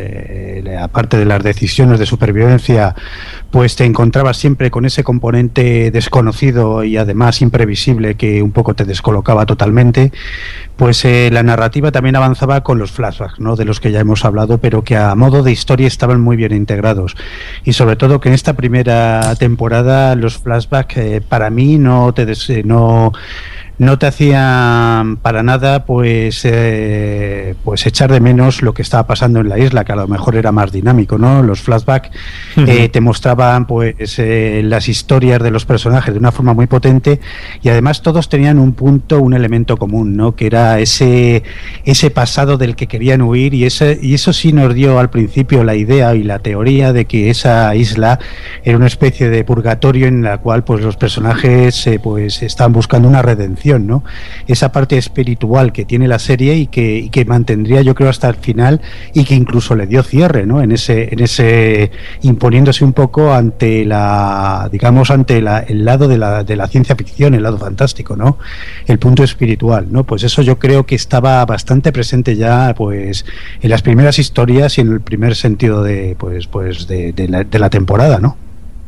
eh, aparte de las decisiones de supervivencia, pues te encontrabas siempre con ese componente desconocido y además imprevisible que un poco te descolocaba totalmente. Pues eh, la narrativa también avanzaba con los flashbacks, ¿no? De los que ya hemos hablado, pero que a modo de historia estaban muy bien integrados. Y sobre todo que en esta primera temporada los flashbacks eh, para mí no te des, eh, no no te hacían para nada pues eh, pues echar de menos lo que estaba pasando en la isla, que a lo mejor era más dinámico, ¿no? Los flashbacks uh-huh. eh, te mostraban pues eh, las historias de los personajes de una forma muy potente, y además todos tenían un punto, un elemento común, ¿no? Que era ese ese pasado del que querían huir, y ese y eso sí nos dio al principio la idea y la teoría de que esa isla era una especie de purgatorio en la cual pues los personajes eh, pues estaban buscando una redención, ¿no? Esa parte espiritual que tiene la serie y que, y que mantendría, yo creo, hasta el final, y que incluso le dio cierre, ¿no? En ese, en ese imponiéndose un poco ante la, digamos, ante la, el lado de la, de la ciencia ficción, el lado fantástico, ¿no? El punto espiritual, ¿no? Pues eso yo creo que estaba bastante presente ya, pues, en las primeras historias y en el primer sentido de, pues, pues, de, de, la, de la temporada, ¿no?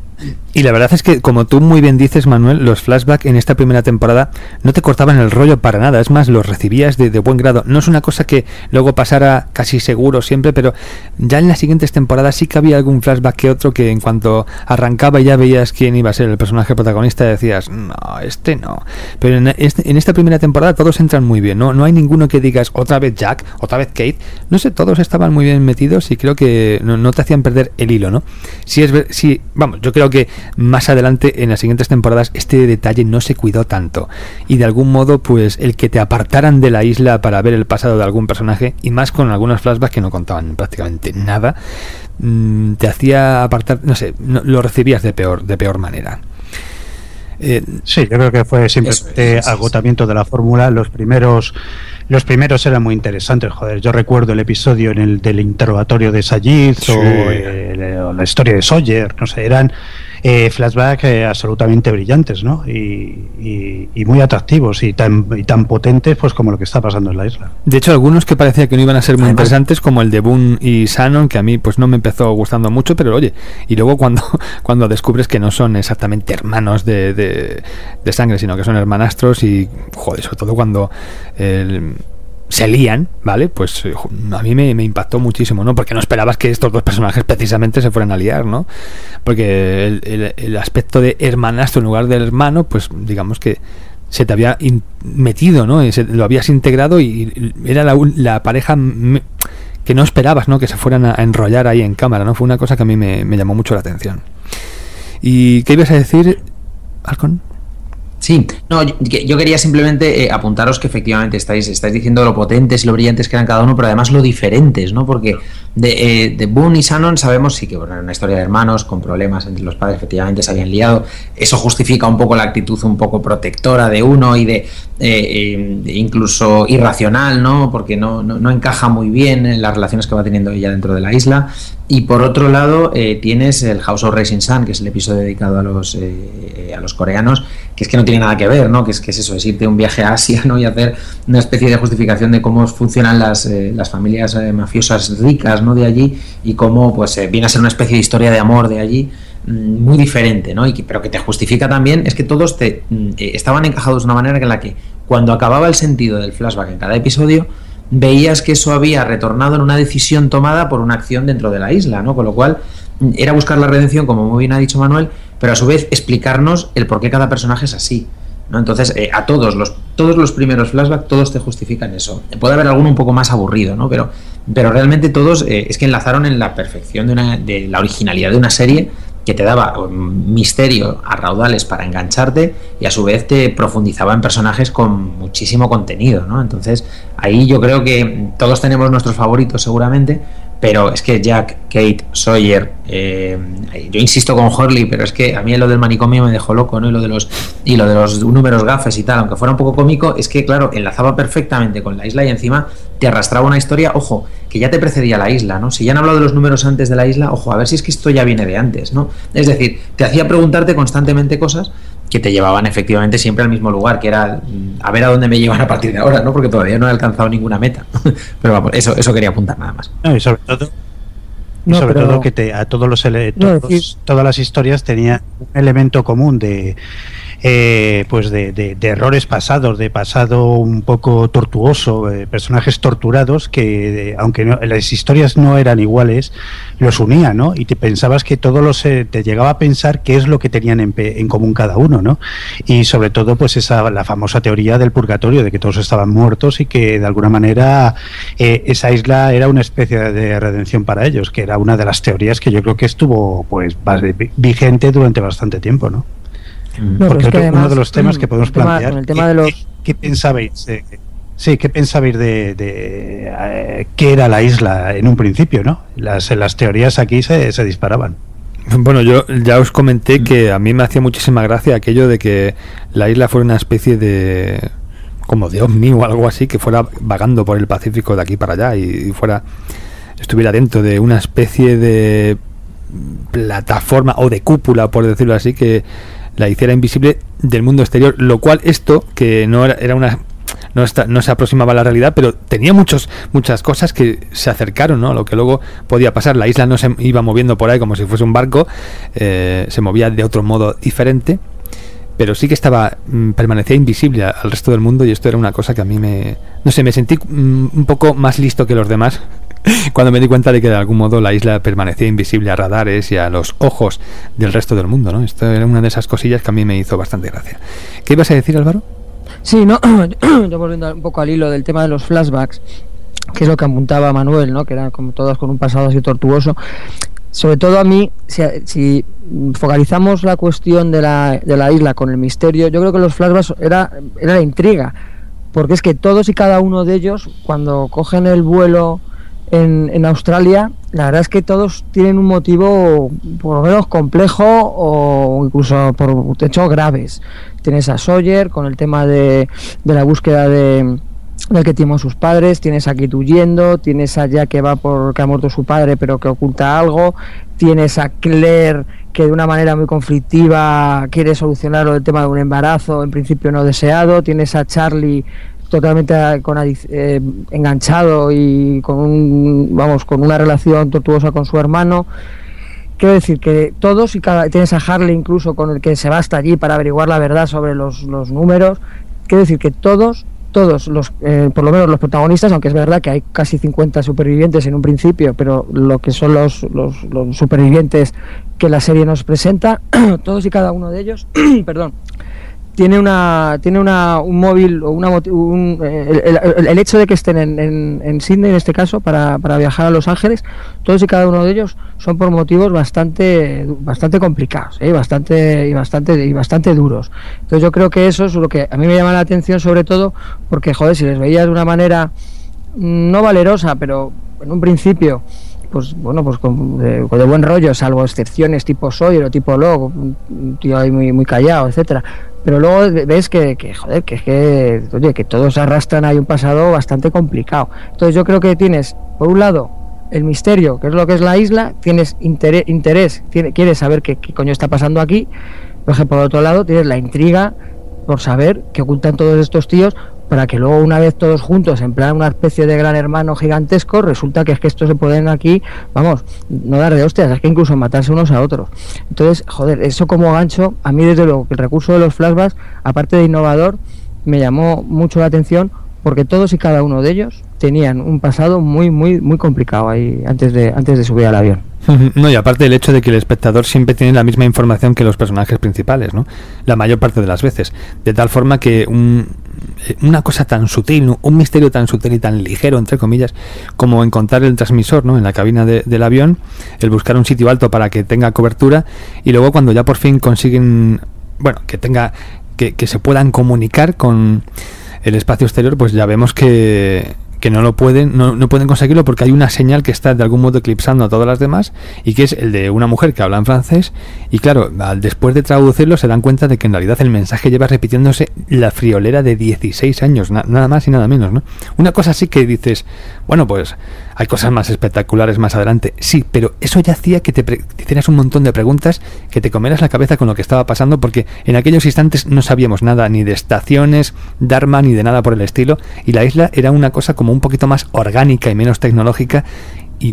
Y la verdad es que, como tú muy bien dices, Manuel, los flashbacks en esta primera temporada no te cortaban el rollo para nada, es más, los recibías de, de buen grado. No es una cosa que luego pasara casi seguro siempre, pero ya en las siguientes temporadas sí que había algún flashback que otro que en cuanto arrancaba ya veías quién iba a ser el personaje protagonista y decías, no, este no. Pero en, este, en esta primera temporada todos entran muy bien, ¿no? No hay ninguno que digas, otra vez Jack, otra vez Kate. No sé, todos estaban muy bien metidos y creo que no, no te hacían perder el hilo, ¿no? Si es, si, vamos, yo creo que más adelante en las siguientes temporadas este detalle no se cuidó tanto, y de algún modo pues el que te apartaran de la isla para ver el pasado de algún personaje, y más con algunos flashbacks que no contaban prácticamente nada, mmm, te hacía apartar, no sé, no, lo recibías de peor de peor manera. Eh, sí, yo creo que fue simplemente agotamiento de la fórmula. Los primeros Los primeros eran muy interesantes, joder. Yo recuerdo el episodio en el del interrogatorio de Sayid, sí. o, eh, o la historia de Sawyer, no sé, eran eh, flashbacks eh, absolutamente brillantes, ¿no? Y, y, y muy atractivos y tan, y tan potentes, pues como lo que está pasando en la isla. De hecho, algunos que parecía que no iban a ser muy Además, interesantes, como el de Boone y Shannon, que a mí pues no me empezó gustando mucho, pero oye, y luego cuando, cuando descubres que no son exactamente hermanos de, de, de sangre, sino que son hermanastros y, joder, sobre todo cuando el, se lían, ¿vale? Pues a mí me, me impactó muchísimo, ¿no? Porque no esperabas que estos dos personajes precisamente se fueran a liar, ¿no? Porque el, el, el aspecto de hermanastro en lugar del hermano, pues digamos que se te había in- metido, ¿no? Y se, lo habías integrado y, y era la, la pareja me, que no esperabas, ¿no? Que se fueran a, a enrollar ahí en cámara, ¿no? Fue una cosa que a mí me, me llamó mucho la atención. ¿Y qué ibas a decir, Halcón? Sí, no, yo, yo quería simplemente eh, apuntaros que efectivamente estáis, estáis diciendo lo potentes y lo brillantes que eran cada uno, pero además lo diferentes, ¿no? Porque de, eh, de Boone y Shannon sabemos sí que bueno, era una historia de hermanos con problemas entre los padres, efectivamente se habían liado. Eso justifica un poco la actitud un poco protectora de uno y de eh, eh, incluso irracional, ¿no? Porque no, no, no encaja muy bien en las relaciones que va teniendo ella dentro de la isla. Y por otro lado eh, tienes el House of Rising Sun, que es el episodio dedicado a los eh, a los coreanos, que es que no tiene nada que ver, ¿no? Que es que es eso, es irte un viaje a Asia, ¿no? Y hacer una especie de justificación de cómo funcionan las, eh, las familias eh, mafiosas ricas, ¿no? De allí, y cómo pues eh, viene a ser una especie de historia de amor de allí, mmm, muy diferente, ¿no? Y que, pero que te justifica también, es que todos te mmm, eh, estaban encajados de una manera en la que cuando acababa el sentido del flashback en cada episodio, veías que eso había retornado en una decisión tomada por una acción dentro de la isla, ¿no? Con lo cual era buscar la redención, como muy bien ha dicho Manuel, pero a su vez explicarnos el por qué cada personaje es así, ¿no? Entonces, eh, a todos los todos los primeros flashbacks, todos te justifican eso. Puede haber alguno un poco más aburrido, ¿no? Pero, pero realmente todos eh, es que enlazaron en la perfección de, una, de la originalidad de una serie que te daba un misterio a raudales para engancharte y a su vez te profundizaba en personajes con muchísimo contenido, ¿no? Entonces, ahí yo creo que todos tenemos nuestros favoritos seguramente, pero es que Jack, Kate, Sawyer, eh, yo insisto con Hurley, pero es que a mí lo del manicomio me dejó loco, ¿no? Y lo de los y lo de los números gafes y tal, aunque fuera un poco cómico, es que claro, enlazaba perfectamente con la isla y encima te arrastraba una historia, ojo, que ya te precedía la isla, ¿no? Si ya han hablado de los números antes de la isla, ojo, a ver si es que esto ya viene de antes, ¿no? Es decir, te hacía preguntarte constantemente cosas que te llevaban efectivamente siempre al mismo lugar, que era a ver a dónde me llevan a partir de ahora, ¿no? Porque todavía no he alcanzado ninguna meta. Pero vamos, eso, eso quería apuntar nada más. No, y sobre todo, y no, sobre pero... todo que te, a todos los ele- todos, no, todas las historias tenían un elemento común de eh, pues de, de, de errores pasados, de pasado un poco tortuoso, eh, personajes torturados que de, aunque no, las historias no eran iguales, los unía, ¿no? Y te pensabas que todos los eh, te llegaba a pensar qué es lo que tenían en, en común cada uno, ¿no? Y sobre todo pues esa la famosa teoría del purgatorio, de que todos estaban muertos y que de alguna manera eh, esa isla era una especie de redención para ellos, que era una de las teorías que yo creo que estuvo pues vigente durante bastante tiempo, ¿no? No, porque es que otro, además, uno de los temas que podemos tema, plantear, el tema de los... ¿qué, qué pensabais? Eh, sí, ¿qué pensabais de, de eh, qué era la isla en un principio, ¿no? Las, las teorías aquí se, se disparaban. Bueno, yo ya os comenté que a mí me hacía muchísima gracia aquello de que la isla fuera una especie de... como de ovni o algo así, que fuera vagando por el Pacífico de aquí para allá y, y fuera... estuviera dentro de una especie de plataforma o de cúpula, por decirlo así, que la hiciera invisible del mundo exterior, lo cual esto, que no era, era una no, está, no se aproximaba a la realidad, pero tenía muchos muchas cosas que se acercaron, ¿no? Lo que luego podía pasar. La isla no se iba moviendo por ahí como si fuese un barco, eh, se movía de otro modo diferente, pero sí que estaba mmm, permanecía invisible al resto del mundo, y esto era una cosa que a mí me no sé, me sentí mmm, un poco más listo que los demás cuando me di cuenta de que de algún modo la isla permanecía invisible a radares y a los ojos del resto del mundo, ¿no? Esto era una de esas cosillas que a mí me hizo bastante gracia. ¿Qué ibas a decir, Álvaro? Sí, no, yo volviendo un poco al hilo del tema de los flashbacks, que es lo que apuntaba Manuel, ¿no? Que eran como todos con un pasado así tortuoso. Sobre todo a mí, si, si focalizamos la cuestión de la, de la isla con el misterio, yo creo que los flashbacks era, era la intriga, porque es que todos y cada uno de ellos, cuando cogen el vuelo En, en Australia, la verdad es que todos tienen un motivo por lo menos complejo o incluso por hecho graves. Tienes a Sawyer con el tema de, de la búsqueda de, del que tienen sus padres, tienes a Kit huyendo, tienes a Jack que va porque ha muerto su padre pero que oculta algo, tienes a Claire que de una manera muy conflictiva quiere solucionar el tema de un embarazo en principio no deseado, tienes a Charlie totalmente con, eh, enganchado y con un, vamos, con una relación tortuosa con su hermano. Quiero decir que todos y cada, tienes a Harley incluso con el que se va hasta allí para averiguar la verdad sobre los, los números. Quiero decir que todos todos los, eh, por lo menos los protagonistas, aunque es verdad que hay casi cincuenta supervivientes en un principio, pero lo que son los, los, los supervivientes que la serie nos presenta, todos y cada uno de ellos, perdón, tiene una tiene una un móvil o una un, el, el, el hecho de que estén en, en, en Sydney en este caso para, para viajar a Los Ángeles, todos y cada uno de ellos son por motivos bastante bastante complicados, ¿eh? bastante y bastante y bastante duros. Entonces yo creo que eso es lo que a mí me llama la atención, sobre todo porque joder, si les veías de una manera no valerosa, pero en un principio pues bueno, pues con de, de buen rollo, salvo excepciones tipo Sawyer o tipo Locke, un tío ahí muy muy callado, etcétera. Pero luego ves que, que joder, que es que, oye, que todos arrastran ahí un pasado bastante complicado. Entonces yo creo que tienes, por un lado, el misterio, que es lo que es la isla, tienes interés, interés tiene, quieres saber qué, qué coño está pasando aquí, pero por otro lado tienes la intriga por saber qué ocultan todos estos tíos, para que luego una vez todos juntos, en plan una especie de gran hermano gigantesco, resulta que es que estos se pueden aquí, vamos, no dar de hostias, es que incluso matarse unos a otros. Entonces, joder, eso como gancho, a mí desde luego que el recurso de los flashbacks, aparte de innovador, me llamó mucho la atención, porque todos y cada uno de ellos tenían un pasado muy, muy, muy complicado ahí antes de, antes de subir al avión. No, y aparte el hecho de que el espectador siempre tiene la misma información que los personajes principales, ¿no? La mayor parte de las veces. De tal forma que un, una cosa tan sutil, un misterio tan sutil y tan ligero, entre comillas, como encontrar el transmisor, ¿no?, en la cabina de, del avión, el buscar un sitio alto para que tenga cobertura, y luego cuando ya por fin consiguen, bueno, que tenga, que, que se puedan comunicar con el espacio exterior, pues ya vemos que que no lo pueden, no, no pueden conseguirlo porque hay una señal que está de algún modo eclipsando a todas las demás, y que es el de una mujer que habla en francés, y claro, al después de traducirlo se dan cuenta de que en realidad el mensaje lleva repitiéndose la friolera de dieciséis años, na, nada más y nada menos, ¿no? Una cosa así que dices, bueno, pues hay cosas más espectaculares más adelante, sí, pero eso ya hacía que te, pre- te hicieras un montón de preguntas, que te comieras la cabeza con lo que estaba pasando, porque en aquellos instantes no sabíamos nada ni de estaciones, Dharma, ni de nada por el estilo, y la isla era una cosa como un poquito más orgánica y menos tecnológica, y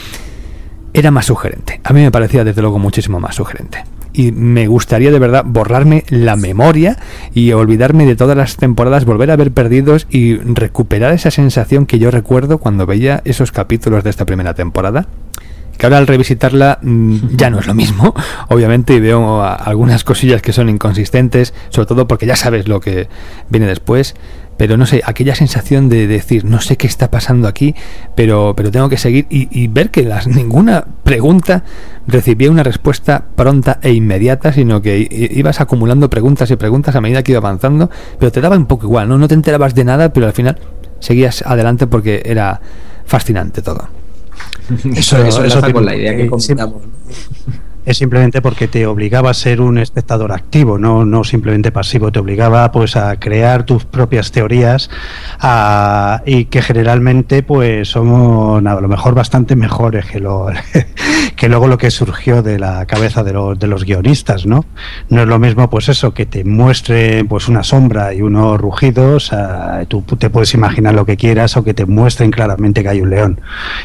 era más sugerente. A mí me parecía desde luego muchísimo más sugerente, y me gustaría de verdad borrarme la memoria y olvidarme de todas las temporadas, volver a ver Perdidos y recuperar esa sensación que yo recuerdo cuando veía esos capítulos de esta primera temporada, que ahora al revisitarla mmm, ya no es lo mismo, obviamente, y veo a, algunas cosillas que son inconsistentes, sobre todo porque ya sabes lo que viene después. Pero no sé, aquella sensación de decir, no sé qué está pasando aquí, pero pero tengo que seguir, y, y ver que las, ninguna pregunta recibía una respuesta pronta e inmediata, sino que ibas acumulando preguntas y preguntas a medida que iba avanzando, pero te daba un poco igual, ¿no? No te enterabas de nada, pero al final seguías adelante porque era fascinante todo. Eso, eso, eso te, con la idea que comentamos, ¿no? Es simplemente porque te obligaba a ser un espectador activo, no, no simplemente pasivo, te obligaba pues a crear tus propias teorías, a, y que generalmente pues son a lo mejor bastante mejores que lo que luego lo que surgió de la cabeza de los, de los guionistas, ¿no? No es lo mismo pues eso, que te muestre pues una sombra y unos rugidos, a, tú te puedes imaginar lo que quieras, o que te muestren claramente que hay un león.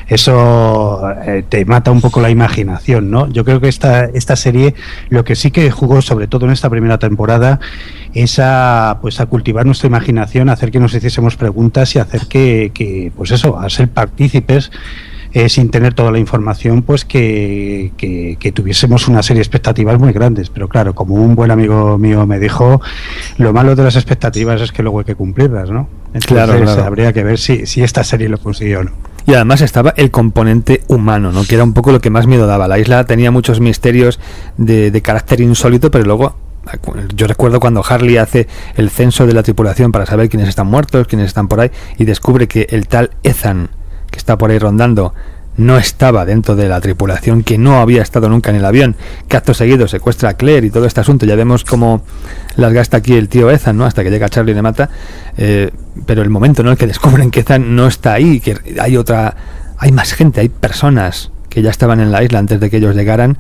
Eso eh, te mata un poco la imaginación, ¿no? Yo creo que esta esta serie lo que sí que jugó, sobre todo en esta primera temporada, es a, pues a cultivar nuestra imaginación, a hacer que nos hiciésemos preguntas y hacer que, que pues eso, a ser partícipes, eh, sin tener toda la información, pues que, que, que tuviésemos una serie de expectativas muy grandes. Pero claro, como un buen amigo mío me dijo, lo malo de las expectativas es que luego hay que cumplirlas, ¿no? Entonces, claro, claro. Habría que ver si, si esta serie lo consiguió o no. Y además estaba el componente humano, ¿no?, que era un poco lo que más miedo daba. La isla tenía muchos misterios de, de carácter insólito, pero luego, yo recuerdo cuando Harley hace el censo de la tripulación para saber quiénes están muertos, quiénes están por ahí, y descubre que el tal Ethan, que está por ahí rondando, no estaba dentro de la tripulación, que no había estado nunca en el avión, que acto seguido secuestra a Claire y todo este asunto. Ya vemos como las gasta aquí el tío Ethan, ¿no? Hasta que llega Charlie y le mata, eh, pero el momento, ¿no?, en el que descubren que Ethan no está ahí, que hay otra, hay más gente, hay personas que ya estaban en la isla antes de que ellos llegaran,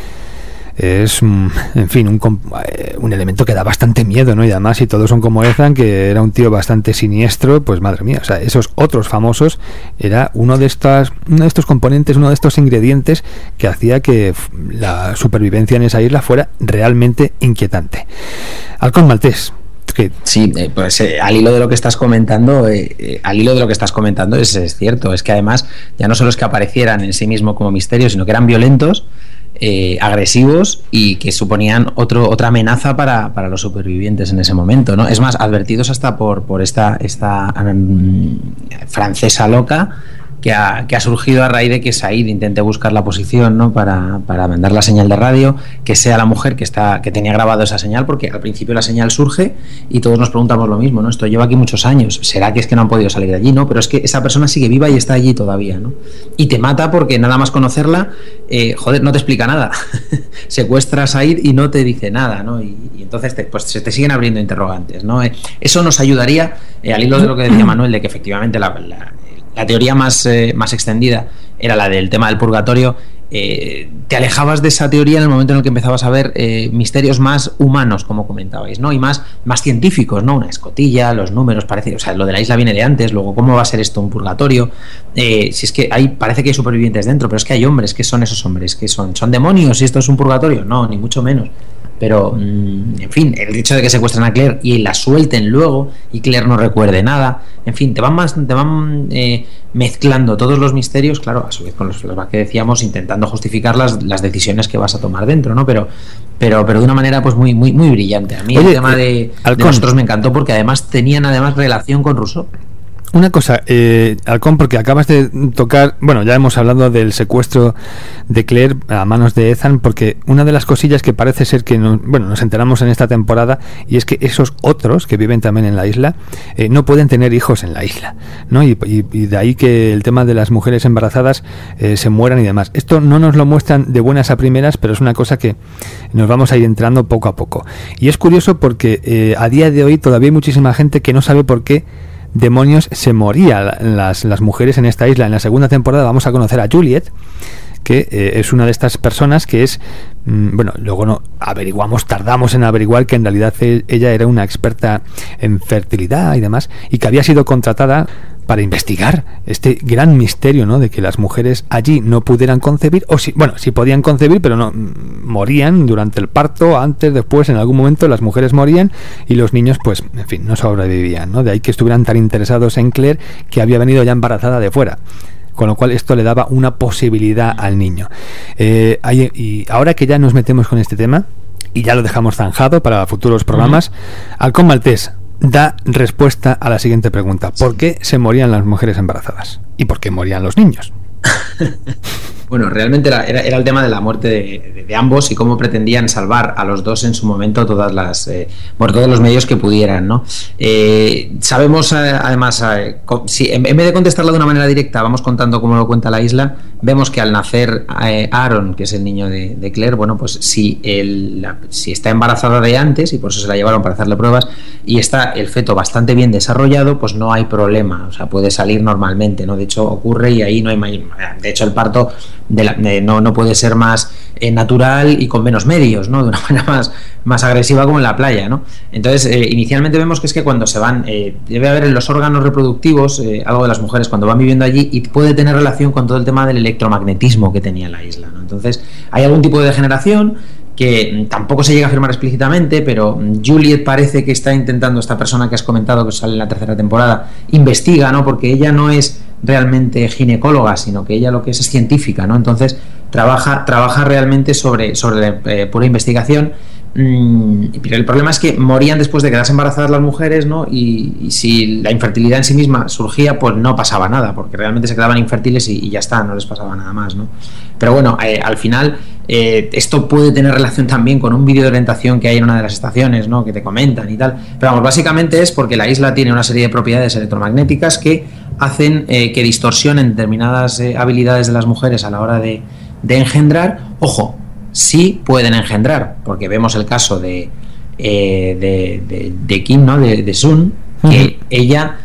es, en fin, un, un elemento que da bastante miedo, ¿no? Y además, si todos son como Ethan, que era un tío bastante siniestro, pues madre mía, o sea, esos otros famosos era uno de estas, uno de estos componentes, uno de estos ingredientes que hacía que la supervivencia en esa isla fuera realmente inquietante. Halcón Maltés. Que... Sí, eh, pues eh, al hilo de lo que estás comentando, eh, eh, al hilo de lo que estás comentando es, es cierto, es que además ya no solo es que aparecieran en sí mismo como misterio, sino que eran violentos, eh, agresivos y que suponían otro, otra amenaza para, para los supervivientes en ese momento, ¿no? Es más, advertidos hasta por, por esta, esta um, francesa loca que ha, que ha surgido a raíz de que Said intente buscar la posición, ¿no?, para, para mandar la señal de radio, que sea la mujer que está que tenía grabado esa señal, porque al principio la señal surge y todos nos preguntamos lo mismo, ¿no? Esto lleva aquí muchos años, ¿será que es que no han podido salir de allí? No, pero es que esa persona sigue viva y está allí todavía, ¿no? Y te mata porque nada más conocerla, eh, joder, no te explica nada. Secuestra a Said y no te dice nada, ¿no? Y, y entonces te, pues se te siguen abriendo interrogantes, ¿no? Eh, eso nos ayudaría, eh, al hilo de lo que decía Manuel, de que efectivamente la, la La teoría más, eh, más extendida era la del tema del purgatorio. Eh, te alejabas de esa teoría en el momento en el que empezabas a ver eh, misterios más humanos, como comentabais, ¿no? Y más, más científicos, ¿no? Una escotilla, los números, parece, o sea, lo de la isla viene de antes, luego cómo va a ser esto un purgatorio. Eh, si es que hay, parece que hay supervivientes dentro, pero es que hay hombres, ¿qué son esos hombres? ¿Qué son? ¿Son demonios y esto es un purgatorio? No, ni mucho menos. Pero, mmm, en fin, el hecho de que secuestren a Claire y la suelten luego y Claire no recuerde nada, en fin, te van más, te van eh, mezclando todos los misterios, claro, a su vez con los flashbacks que decíamos, intentando justificar las, las decisiones que vas a tomar dentro, ¿no? Pero, pero, pero de una manera pues muy, muy, muy brillante. A mí Oye, el tema de, de nosotros me encantó porque además tenían además relación con Rousseau. Una cosa, eh, Halcón, porque acabas de tocar, bueno, ya hemos hablado del secuestro de Claire a manos de Ethan, porque una de las cosillas que parece ser que, no, bueno, nos enteramos en esta temporada, y es que esos otros que viven también en la isla eh, no pueden tener hijos en la isla, ¿no? Y, y, y de ahí que el tema de las mujeres embarazadas eh, se mueran y demás. Esto no nos lo muestran de buenas a primeras, pero es una cosa que nos vamos a ir entrando poco a poco. Y es curioso porque eh, a día de hoy todavía hay muchísima gente que no sabe por qué demonios se morían las, las mujeres en esta isla. En la segunda temporada vamos a conocer a Juliet, que eh, es una de estas personas que es, mmm, bueno, luego no averiguamos, tardamos en averiguar que en realidad ella era una experta en fertilidad y demás, y que había sido contratada para investigar este gran misterio, ¿no?, de que las mujeres allí no pudieran concebir, o si, bueno, sí podían concebir, pero no, morían durante el parto, antes, después, en algún momento las mujeres morían y los niños, pues, en fin, no sobrevivían, ¿no? De ahí que estuvieran tan interesados en Claire, que había venido ya embarazada de fuera, con lo cual esto le daba una posibilidad al niño. Eh, hay, y ahora que ya nos metemos con este tema y ya lo dejamos zanjado para futuros programas, uh-huh. Halcón Maltés da respuesta a la siguiente pregunta: ¿por qué se morían las mujeres embarazadas? ¿Y por qué morían los niños? Bueno, realmente era, era, era el tema de la muerte de, de, de ambos y cómo pretendían salvar a los dos en su momento todas las eh, por todos los medios que pudieran, ¿no? Eh, sabemos eh, además, eh, si en, en vez de contestarlo de una manera directa, vamos contando cómo lo cuenta la isla. Vemos que al nacer eh, Aaron, que es el niño de, de Claire, bueno, pues si, el, la, si está embarazada de antes, y por eso se la llevaron para hacerle pruebas, y está el feto bastante bien desarrollado, pues no hay problema, o sea, puede salir normalmente, ¿no? De hecho ocurre y ahí no hay, de hecho el parto de la, de, no, no puede ser más eh, natural y con menos medios, ¿no? De una manera más, más agresiva como en la playa, ¿no? Entonces, eh, inicialmente vemos que es que cuando se van, eh, debe haber en los órganos reproductivos eh, algo de las mujeres cuando van viviendo allí, y puede tener relación con todo el tema del electromagnetismo que tenía la isla, ¿no? Entonces, hay algún tipo de degeneración que tampoco se llega a afirmar explícitamente, pero Juliet parece que está intentando, esta persona que has comentado que sale en la tercera temporada, investiga, ¿no? Porque ella no es realmente ginecóloga, sino que ella lo que es es científica, ¿no? Entonces trabaja, trabaja realmente sobre, sobre eh, pura investigación. Pero el problema es que morían después de quedarse embarazadas las mujeres, ¿no? Y, y si la infertilidad en sí misma surgía, pues no pasaba nada, porque realmente se quedaban infértiles y, y ya está, no les pasaba nada más, ¿no? Pero bueno, eh, al final eh, esto puede tener relación también con un vídeo de orientación que hay en una de las estaciones, ¿no? Que te comentan y tal. Pero vamos, básicamente es porque la isla tiene una serie de propiedades electromagnéticas que hacen eh, que distorsionen determinadas eh, habilidades de las mujeres a la hora de, de engendrar. Ojo, sí pueden engendrar, porque vemos el caso de eh, de, de, de Kim, ¿no? De, de Sun, que uh-huh. ella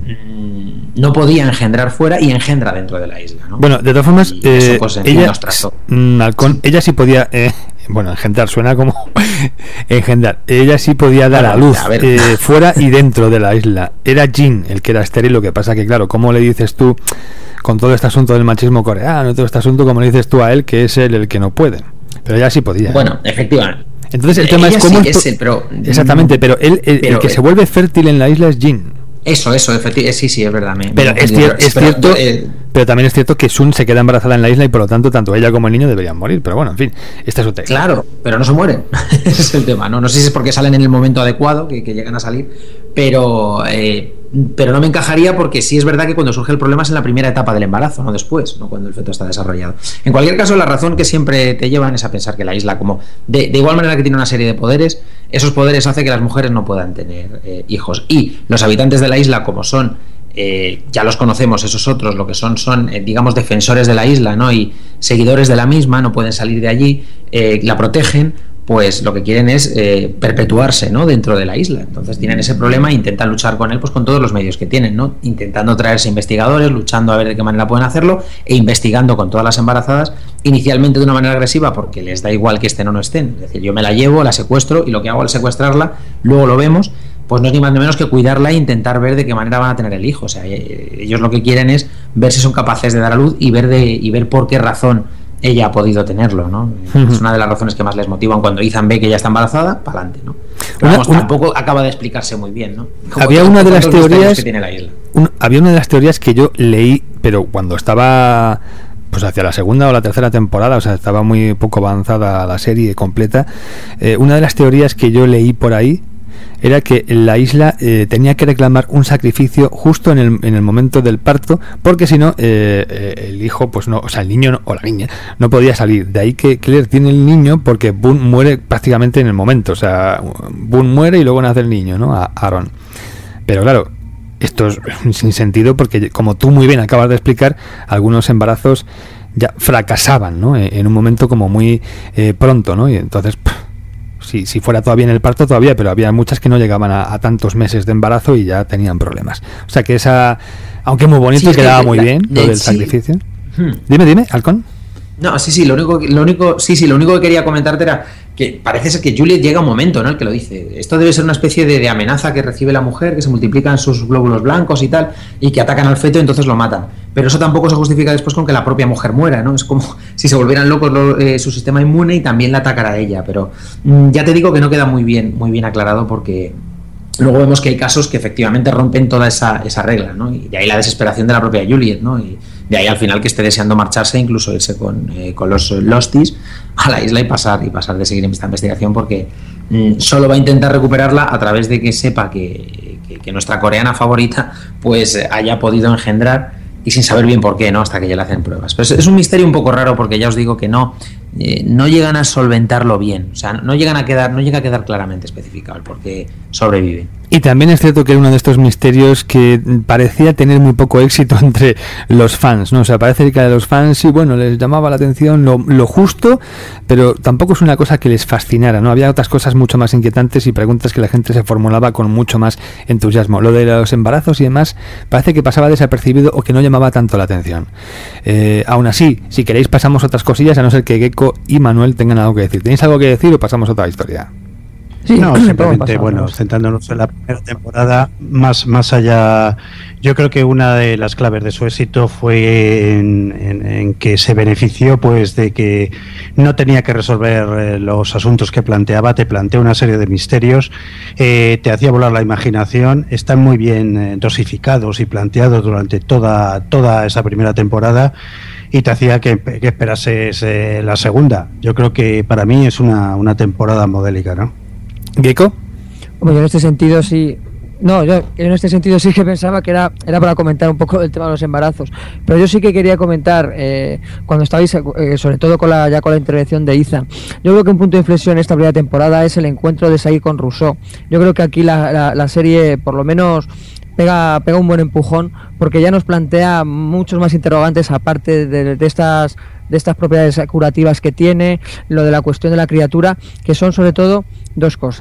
mmm, no podía engendrar fuera y engendra dentro de la isla, ¿no? Bueno, de todas formas, eh, eso, pues, ella, mm, Halcón, sí. ella sí podía, eh, bueno, engendrar suena como engendrar, ella sí podía dar bueno, a luz a eh, fuera y dentro de la isla. Era Jin el que era estéril, lo que pasa que, claro, ¿cómo le dices tú con todo este asunto del machismo coreano, todo este asunto, como le dices tú a él que es él el que no puede? Pero ella sí podía. Bueno, ¿eh? efectivamente. Entonces el tema ella es cómo sí es, es, pero exactamente, pero él el, pero, el que eh, se vuelve fértil en la isla es Jin. Eso, eso, efectivamente, sí, sí, es verdad. Me, pero me es, cier- es pero, cierto, eh, pero también es cierto que Sun se queda embarazada en la isla y por lo tanto tanto ella como el niño deberían morir. Pero bueno, en fin, esta es otra. Claro, pero no se mueren. Ese es el tema, ¿no? No sé si es porque salen en el momento adecuado, que, que llegan a salir, pero eh, pero no me encajaría porque sí es verdad que cuando surge el problema es en la primera etapa del embarazo, no después, no cuando el feto está desarrollado. En cualquier caso, la razón que siempre te llevan es a pensar que la isla, como de, de igual manera que tiene una serie de poderes, esos poderes hacen que las mujeres no puedan tener eh, hijos. Y los habitantes de la isla, como son, eh, ya los conocemos, esos otros, lo que son, son eh, digamos, defensores de la isla, ¿no? Y seguidores de la misma, no pueden salir de allí, eh, la protegen, pues lo que quieren es eh, perpetuarse, ¿no? Dentro de la isla. Entonces tienen ese problema e intentan luchar con él, pues con todos los medios que tienen, ¿no? Intentando traerse investigadores, luchando a ver de qué manera pueden hacerlo e investigando con todas las embarazadas, inicialmente de una manera agresiva porque les da igual que estén o no estén. Es decir, yo me la llevo, la secuestro y lo que hago al secuestrarla, luego lo vemos, pues no es ni más ni menos que cuidarla e intentar ver de qué manera van a tener el hijo. O sea, ellos lo que quieren es ver si son capaces de dar a luz y ver, de, y ver por qué razón ella ha podido tenerlo, ¿no? Uh-huh. Es una de las razones que más les motivan cuando Ethan ve que ella está embarazada, para adelante, ¿no? Pero vamos, una, tampoco una... acaba de explicarse muy bien, ¿no? Como había una de las teorías que tiene la isla. Un, había una de las teorías que yo leí, pero cuando estaba pues hacia la segunda o la tercera temporada, o sea, estaba muy poco avanzada la serie completa, eh, una de las teorías que yo leí por ahí era que la isla eh, tenía que reclamar un sacrificio justo en el, en el momento del parto, porque si no eh, eh, el hijo, pues no, o sea, el niño no, o la niña no podía salir. De ahí que Claire tiene el niño porque Boone muere prácticamente en el momento, o sea, Boone muere y luego nace el niño, ¿no? A Aaron. Pero claro, esto es sin sentido porque, como tú muy bien acabas de explicar, algunos embarazos ya fracasaban, ¿no? En un momento como muy eh, pronto, ¿no? Y entonces pff, Si, si fuera todavía en el parto todavía, pero había muchas que no llegaban a, a tantos meses de embarazo y ya tenían problemas. O sea que esa, aunque muy bonito sí, y quedaba muy la, bien lo del sí. sacrificio. Hmm. Dime, dime, Halcón. No, sí, sí, lo único, lo único, sí, sí, lo único que quería comentarte era que parece ser que Juliet llega un momento, ¿no? El que lo dice. Esto debe ser una especie de, de amenaza que recibe la mujer, que se multiplican sus glóbulos blancos y tal, y que atacan al feto y entonces lo matan. Pero eso tampoco se justifica después con que la propia mujer muera, ¿no? Es como si se volvieran locos lo, eh, su sistema inmune y también la atacara a ella. Pero mmm, ya te digo que no queda muy bien, muy bien aclarado porque luego vemos que hay casos que efectivamente rompen toda esa, esa regla, ¿no? Y de ahí la desesperación de la propia Juliet, ¿no? Y de ahí al final que esté deseando marcharse, incluso irse con, eh, con los Losties a la isla y pasar y pasar de seguir en esta investigación porque mmm, solo va a intentar recuperarla a través de que sepa que, que, que nuestra coreana favorita pues haya podido engendrar y sin saber bien por qué, ¿no? Hasta que ya le hacen pruebas. Pero es, es un misterio un poco raro porque ya os digo que no eh, no llegan a solventarlo bien, o sea, no llegan a quedar no llega a quedar claramente especificado el por qué sobrevive. Y también es cierto que era uno de estos misterios que parecía tener muy poco éxito entre los fans, ¿no? O sea, parece que a los fans sí, bueno, les llamaba la atención lo, lo justo, pero tampoco es una cosa que les fascinara, ¿no? Había otras cosas mucho más inquietantes y preguntas que la gente se formulaba con mucho más entusiasmo. Lo de los embarazos y demás parece que pasaba desapercibido o que no llamaba tanto la atención. Eh, aún así, si queréis pasamos otras cosillas, a no ser que Gecko y Manuel tengan algo que decir. ¿Tenéis algo que decir o pasamos a otra historia? Sí, no, simplemente, bueno, centrándonos en la primera temporada, más, más allá, yo creo que una de las claves de su éxito fue en, en, en que se benefició pues de que no tenía que resolver eh, los asuntos que planteaba, te plantea una serie de misterios, eh, te hacía volar la imaginación, están muy bien eh, dosificados y planteados durante toda, toda esa primera temporada y te hacía que, que esperases eh, la segunda. Yo creo que para mí es una, una temporada modélica, ¿no? ¿Gecko? Bueno, yo en este sentido sí. No, yo en este sentido sí que pensaba que era, era para comentar un poco el tema de los embarazos. Pero yo sí que quería comentar, eh, cuando estabais, eh, sobre todo con la, ya con la intervención de Ethan, yo creo que un punto de inflexión en esta primera temporada es el encuentro de Said con Rousseau. Yo creo que aquí la, la, la serie, por lo menos, pega, pega un buen empujón, porque ya nos plantea muchos más interrogantes aparte de, de estas de estas propiedades curativas que tiene, lo de la cuestión de la criatura, que son sobre todo dos cosas.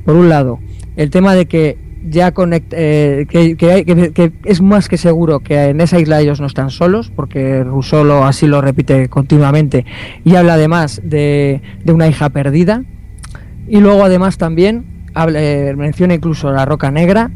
por un lado, el tema de que ya conect, eh, que, que, hay, que, que es más que seguro que en esa isla ellos no están solos, porque Rousseau lo, así lo repite continuamente, y habla además de, de una hija perdida, y luego además también habla, eh, menciona incluso la Roca Negra,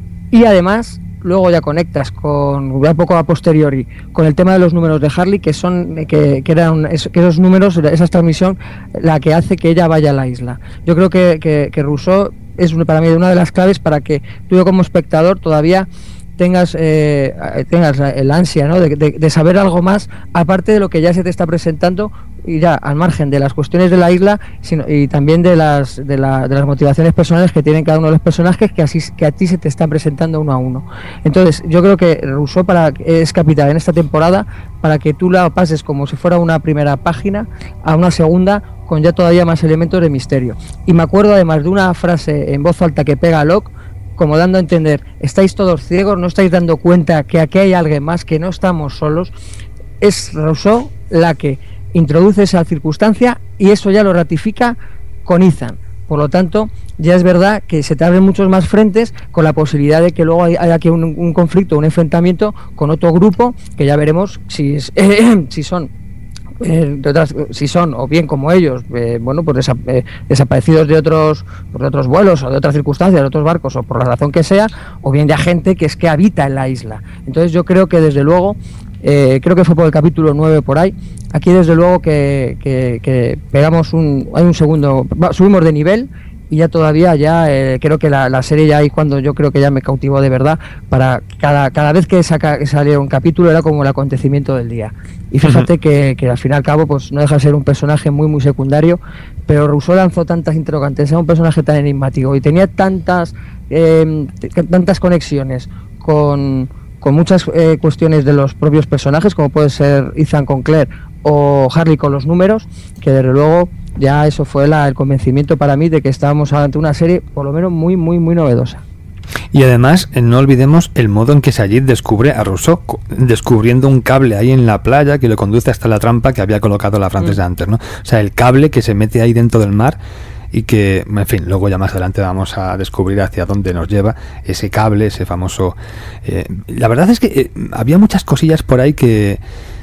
y además luego ya conectas con, un poco a posteriori, con el tema de los números de Harley, que son que, que eran que esos números, esa transmisión, la que hace que ella vaya a la isla. Yo creo que, que, que Rousseau es para mí una de las claves para que tú como espectador todavía tengas eh, tengas el ansia, ¿no? de, de, de saber algo más, aparte de lo que ya se te está presentando, y ya al margen de las cuestiones de la isla, sino, y también de las de, la, de las motivaciones personales que tienen cada uno de los personajes, que así que a ti se te están presentando uno a uno. Entonces yo creo que Rousseau para, es capital en esta temporada para que tú la pases como si fuera una primera página a una segunda, con ya todavía más elementos de misterio. Y me acuerdo además de una frase en voz alta que pega a Locke, como dando a entender, estáis todos ciegos, no estáis dando cuenta que aquí hay alguien más, que no estamos solos. Es Rousseau la que introduce esa circunstancia, y eso ya lo ratifica con Ethan. Por lo tanto, ya es verdad que se te abren muchos más frentes, con la posibilidad de que luego haya aquí un, un conflicto, un enfrentamiento con otro grupo, que ya veremos si, es, eh, si son Eh, de otras, si son o bien como ellos, eh, bueno, pues desa, eh, desaparecidos de otros de otros vuelos o de otras circunstancias, de otros barcos, o por la razón que sea, o bien ya gente que es que habita en la isla. Entonces yo creo que desde luego, eh, creo que fue por el capítulo nueve por ahí, aquí desde luego que, que, que pegamos un, hay un segundo, subimos de nivel, y ya todavía ya eh, creo que la, la serie ya ahí cuando yo creo que ya me cautivó de verdad, para cada, cada vez que, saca, que salía un capítulo era como el acontecimiento del día. Y fíjate uh-huh. que, que al fin y al cabo pues no deja de ser un personaje muy muy secundario, pero Rousseau lanzó tantas interrogantes, era un personaje tan enigmático y tenía tantas eh, t- tantas conexiones con, con muchas eh, cuestiones de los propios personajes, como puede ser Ethan con Claire o Harley con los números, que desde luego ya eso fue la, el convencimiento para mí de que estábamos ante una serie por lo menos muy muy muy novedosa. Y además, no olvidemos el modo en que Sayid descubre a Rousseau, descubriendo un cable ahí en la playa que lo conduce hasta la trampa que había colocado la Frances mm. Hunter, ¿no? O sea, el cable que se mete ahí dentro del mar y que, en fin, luego ya más adelante vamos a descubrir hacia dónde nos lleva ese cable, ese famoso... Eh, la verdad es que eh, había muchas cosillas por ahí que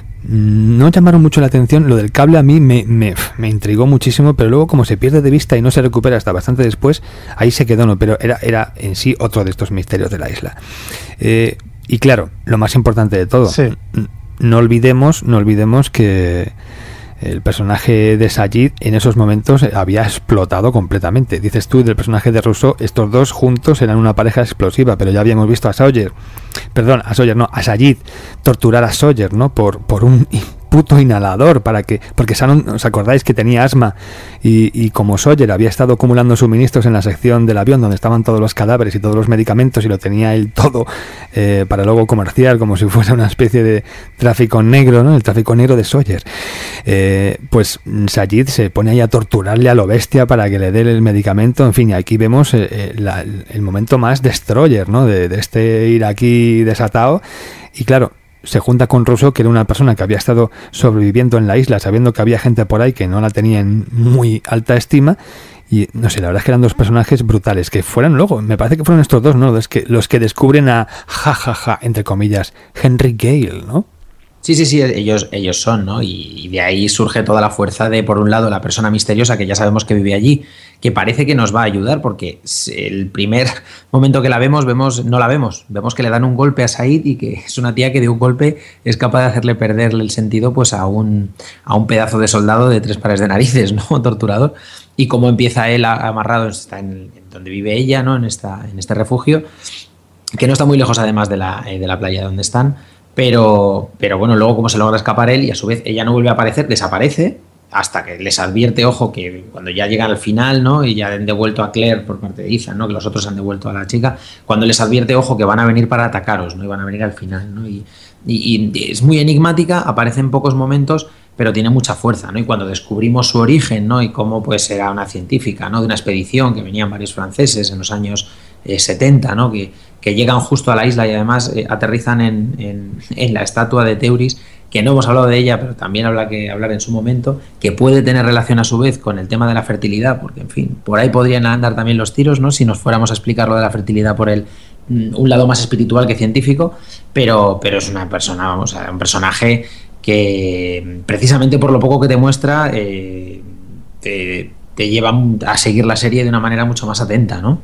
no llamaron mucho la atención. Lo del cable a mí me, me, me intrigó muchísimo, pero luego como se pierde de vista y no se recupera hasta bastante después, ahí se quedó, ¿no? Pero era, era en sí otro de estos misterios de la isla. Eh, y claro, lo más importante de todo, sí. no olvidemos, no olvidemos que el personaje de Sayid en esos momentos había explotado completamente. Dices tú del personaje de Rousseau, estos dos juntos eran una pareja explosiva, pero ya habíamos visto a Sawyer, perdón, a Sawyer no, a Sayid torturar a Sawyer, ¿no? Por, por un puto inhalador, para que, porque Shannon, ¿os acordáis que tenía asma? Y, y como Sawyer había estado acumulando suministros en la sección del avión donde estaban todos los cadáveres y todos los medicamentos, y lo tenía él todo eh, para luego comerciar, como si fuera una especie de tráfico negro, ¿no? El tráfico negro de Sawyer. Eh, pues Sayid se pone ahí a torturarle a lo bestia para que le dé el medicamento. En fin, y aquí vemos eh, la, el momento más destroyer, ¿no? De, de este iraquí desatado. Y claro, se junta con Rousseau, que era una persona que había estado sobreviviendo en la isla, sabiendo que había gente por ahí que no la tenía en muy alta estima. Y no sé, la verdad es que eran dos personajes brutales, que fueran luego, me parece que fueron estos dos, ¿no? Los que, los que descubren a jajaja, ja, ja, entre comillas, Henry Gale, ¿no? Sí, sí, sí, ellos, ellos son, ¿no? Y de ahí surge toda la fuerza de, por un lado, la persona misteriosa que ya sabemos que vive allí, que parece que nos va a ayudar, porque el primer momento que la vemos, vemos no la vemos. Vemos que le dan un golpe a Sayid y que es una tía que de un golpe es capaz de hacerle perderle el sentido pues a un, a un pedazo de soldado de tres pares de narices, ¿no? Torturador. Y cómo empieza él amarrado, está en, en donde vive ella, ¿no? En, esta, en este refugio, que no está muy lejos además de la, de la playa donde están. Pero, pero bueno, luego como se logra escapar él y a su vez ella no vuelve a aparecer, desaparece hasta que les advierte, ojo, que cuando ya llegan al final, ¿no? Y ya han devuelto a Claire por parte de Ethan, ¿no? Que los otros han devuelto a la chica, cuando les advierte, ojo, que van a venir para atacaros, ¿no? Y van a venir al final, ¿no? Y, y, y es muy enigmática, aparece en pocos momentos, pero tiene mucha fuerza, ¿no? Y cuando descubrimos su origen, ¿no? Y cómo pues era una científica, ¿no? De una expedición que venían varios franceses en los años eh, setenta, ¿no? Que, que llegan justo a la isla y además eh, aterrizan en, en, en la estatua de Teuris, que no hemos hablado de ella, pero también habrá que hablar en su momento, que puede tener relación a su vez con el tema de la fertilidad, porque, en fin, por ahí podrían andar también los tiros, ¿no? Si nos fuéramos a explicar lo de la fertilidad por el un lado más espiritual que científico, pero, pero es una persona, vamos, un personaje que, precisamente por lo poco que te muestra, eh, te, te lleva a seguir la serie de una manera mucho más atenta, ¿no?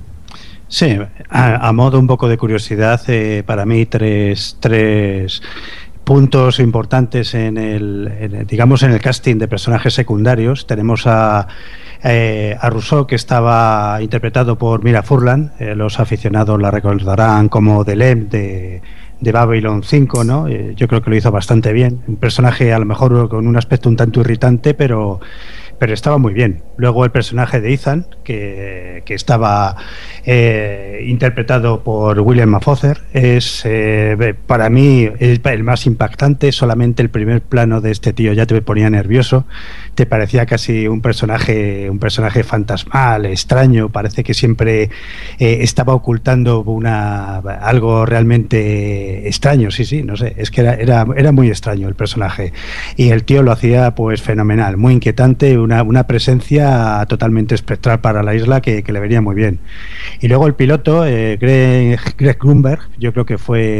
Sí, a, a modo un poco de curiosidad, eh, para mí tres, tres puntos importantes en el, en el, digamos, en el casting de personajes secundarios. Tenemos a, eh, a Rousseau, que estaba interpretado por Mira Furlan. Eh, los aficionados la recordarán como Delem de, de Babylon cinco, ¿no? Eh, yo creo que lo hizo bastante bien. Un personaje a lo mejor con un aspecto un tanto irritante, pero pero estaba muy bien. Luego el personaje de Ethan, que, que estaba eh, interpretado por William Mapother, es eh, para mí el, el más impactante. Solamente el primer plano de este tío ya te ponía nervioso, te parecía casi un personaje un personaje fantasmal, extraño. Parece que siempre eh, estaba ocultando una algo realmente extraño. Sí, sí, no sé, es que era, era, era muy extraño el personaje, y el tío lo hacía pues fenomenal, muy inquietante, Una, una presencia totalmente espectral para la isla que, que le venía muy bien. Y luego el piloto, eh, Greg, Greg Grunberg, yo creo que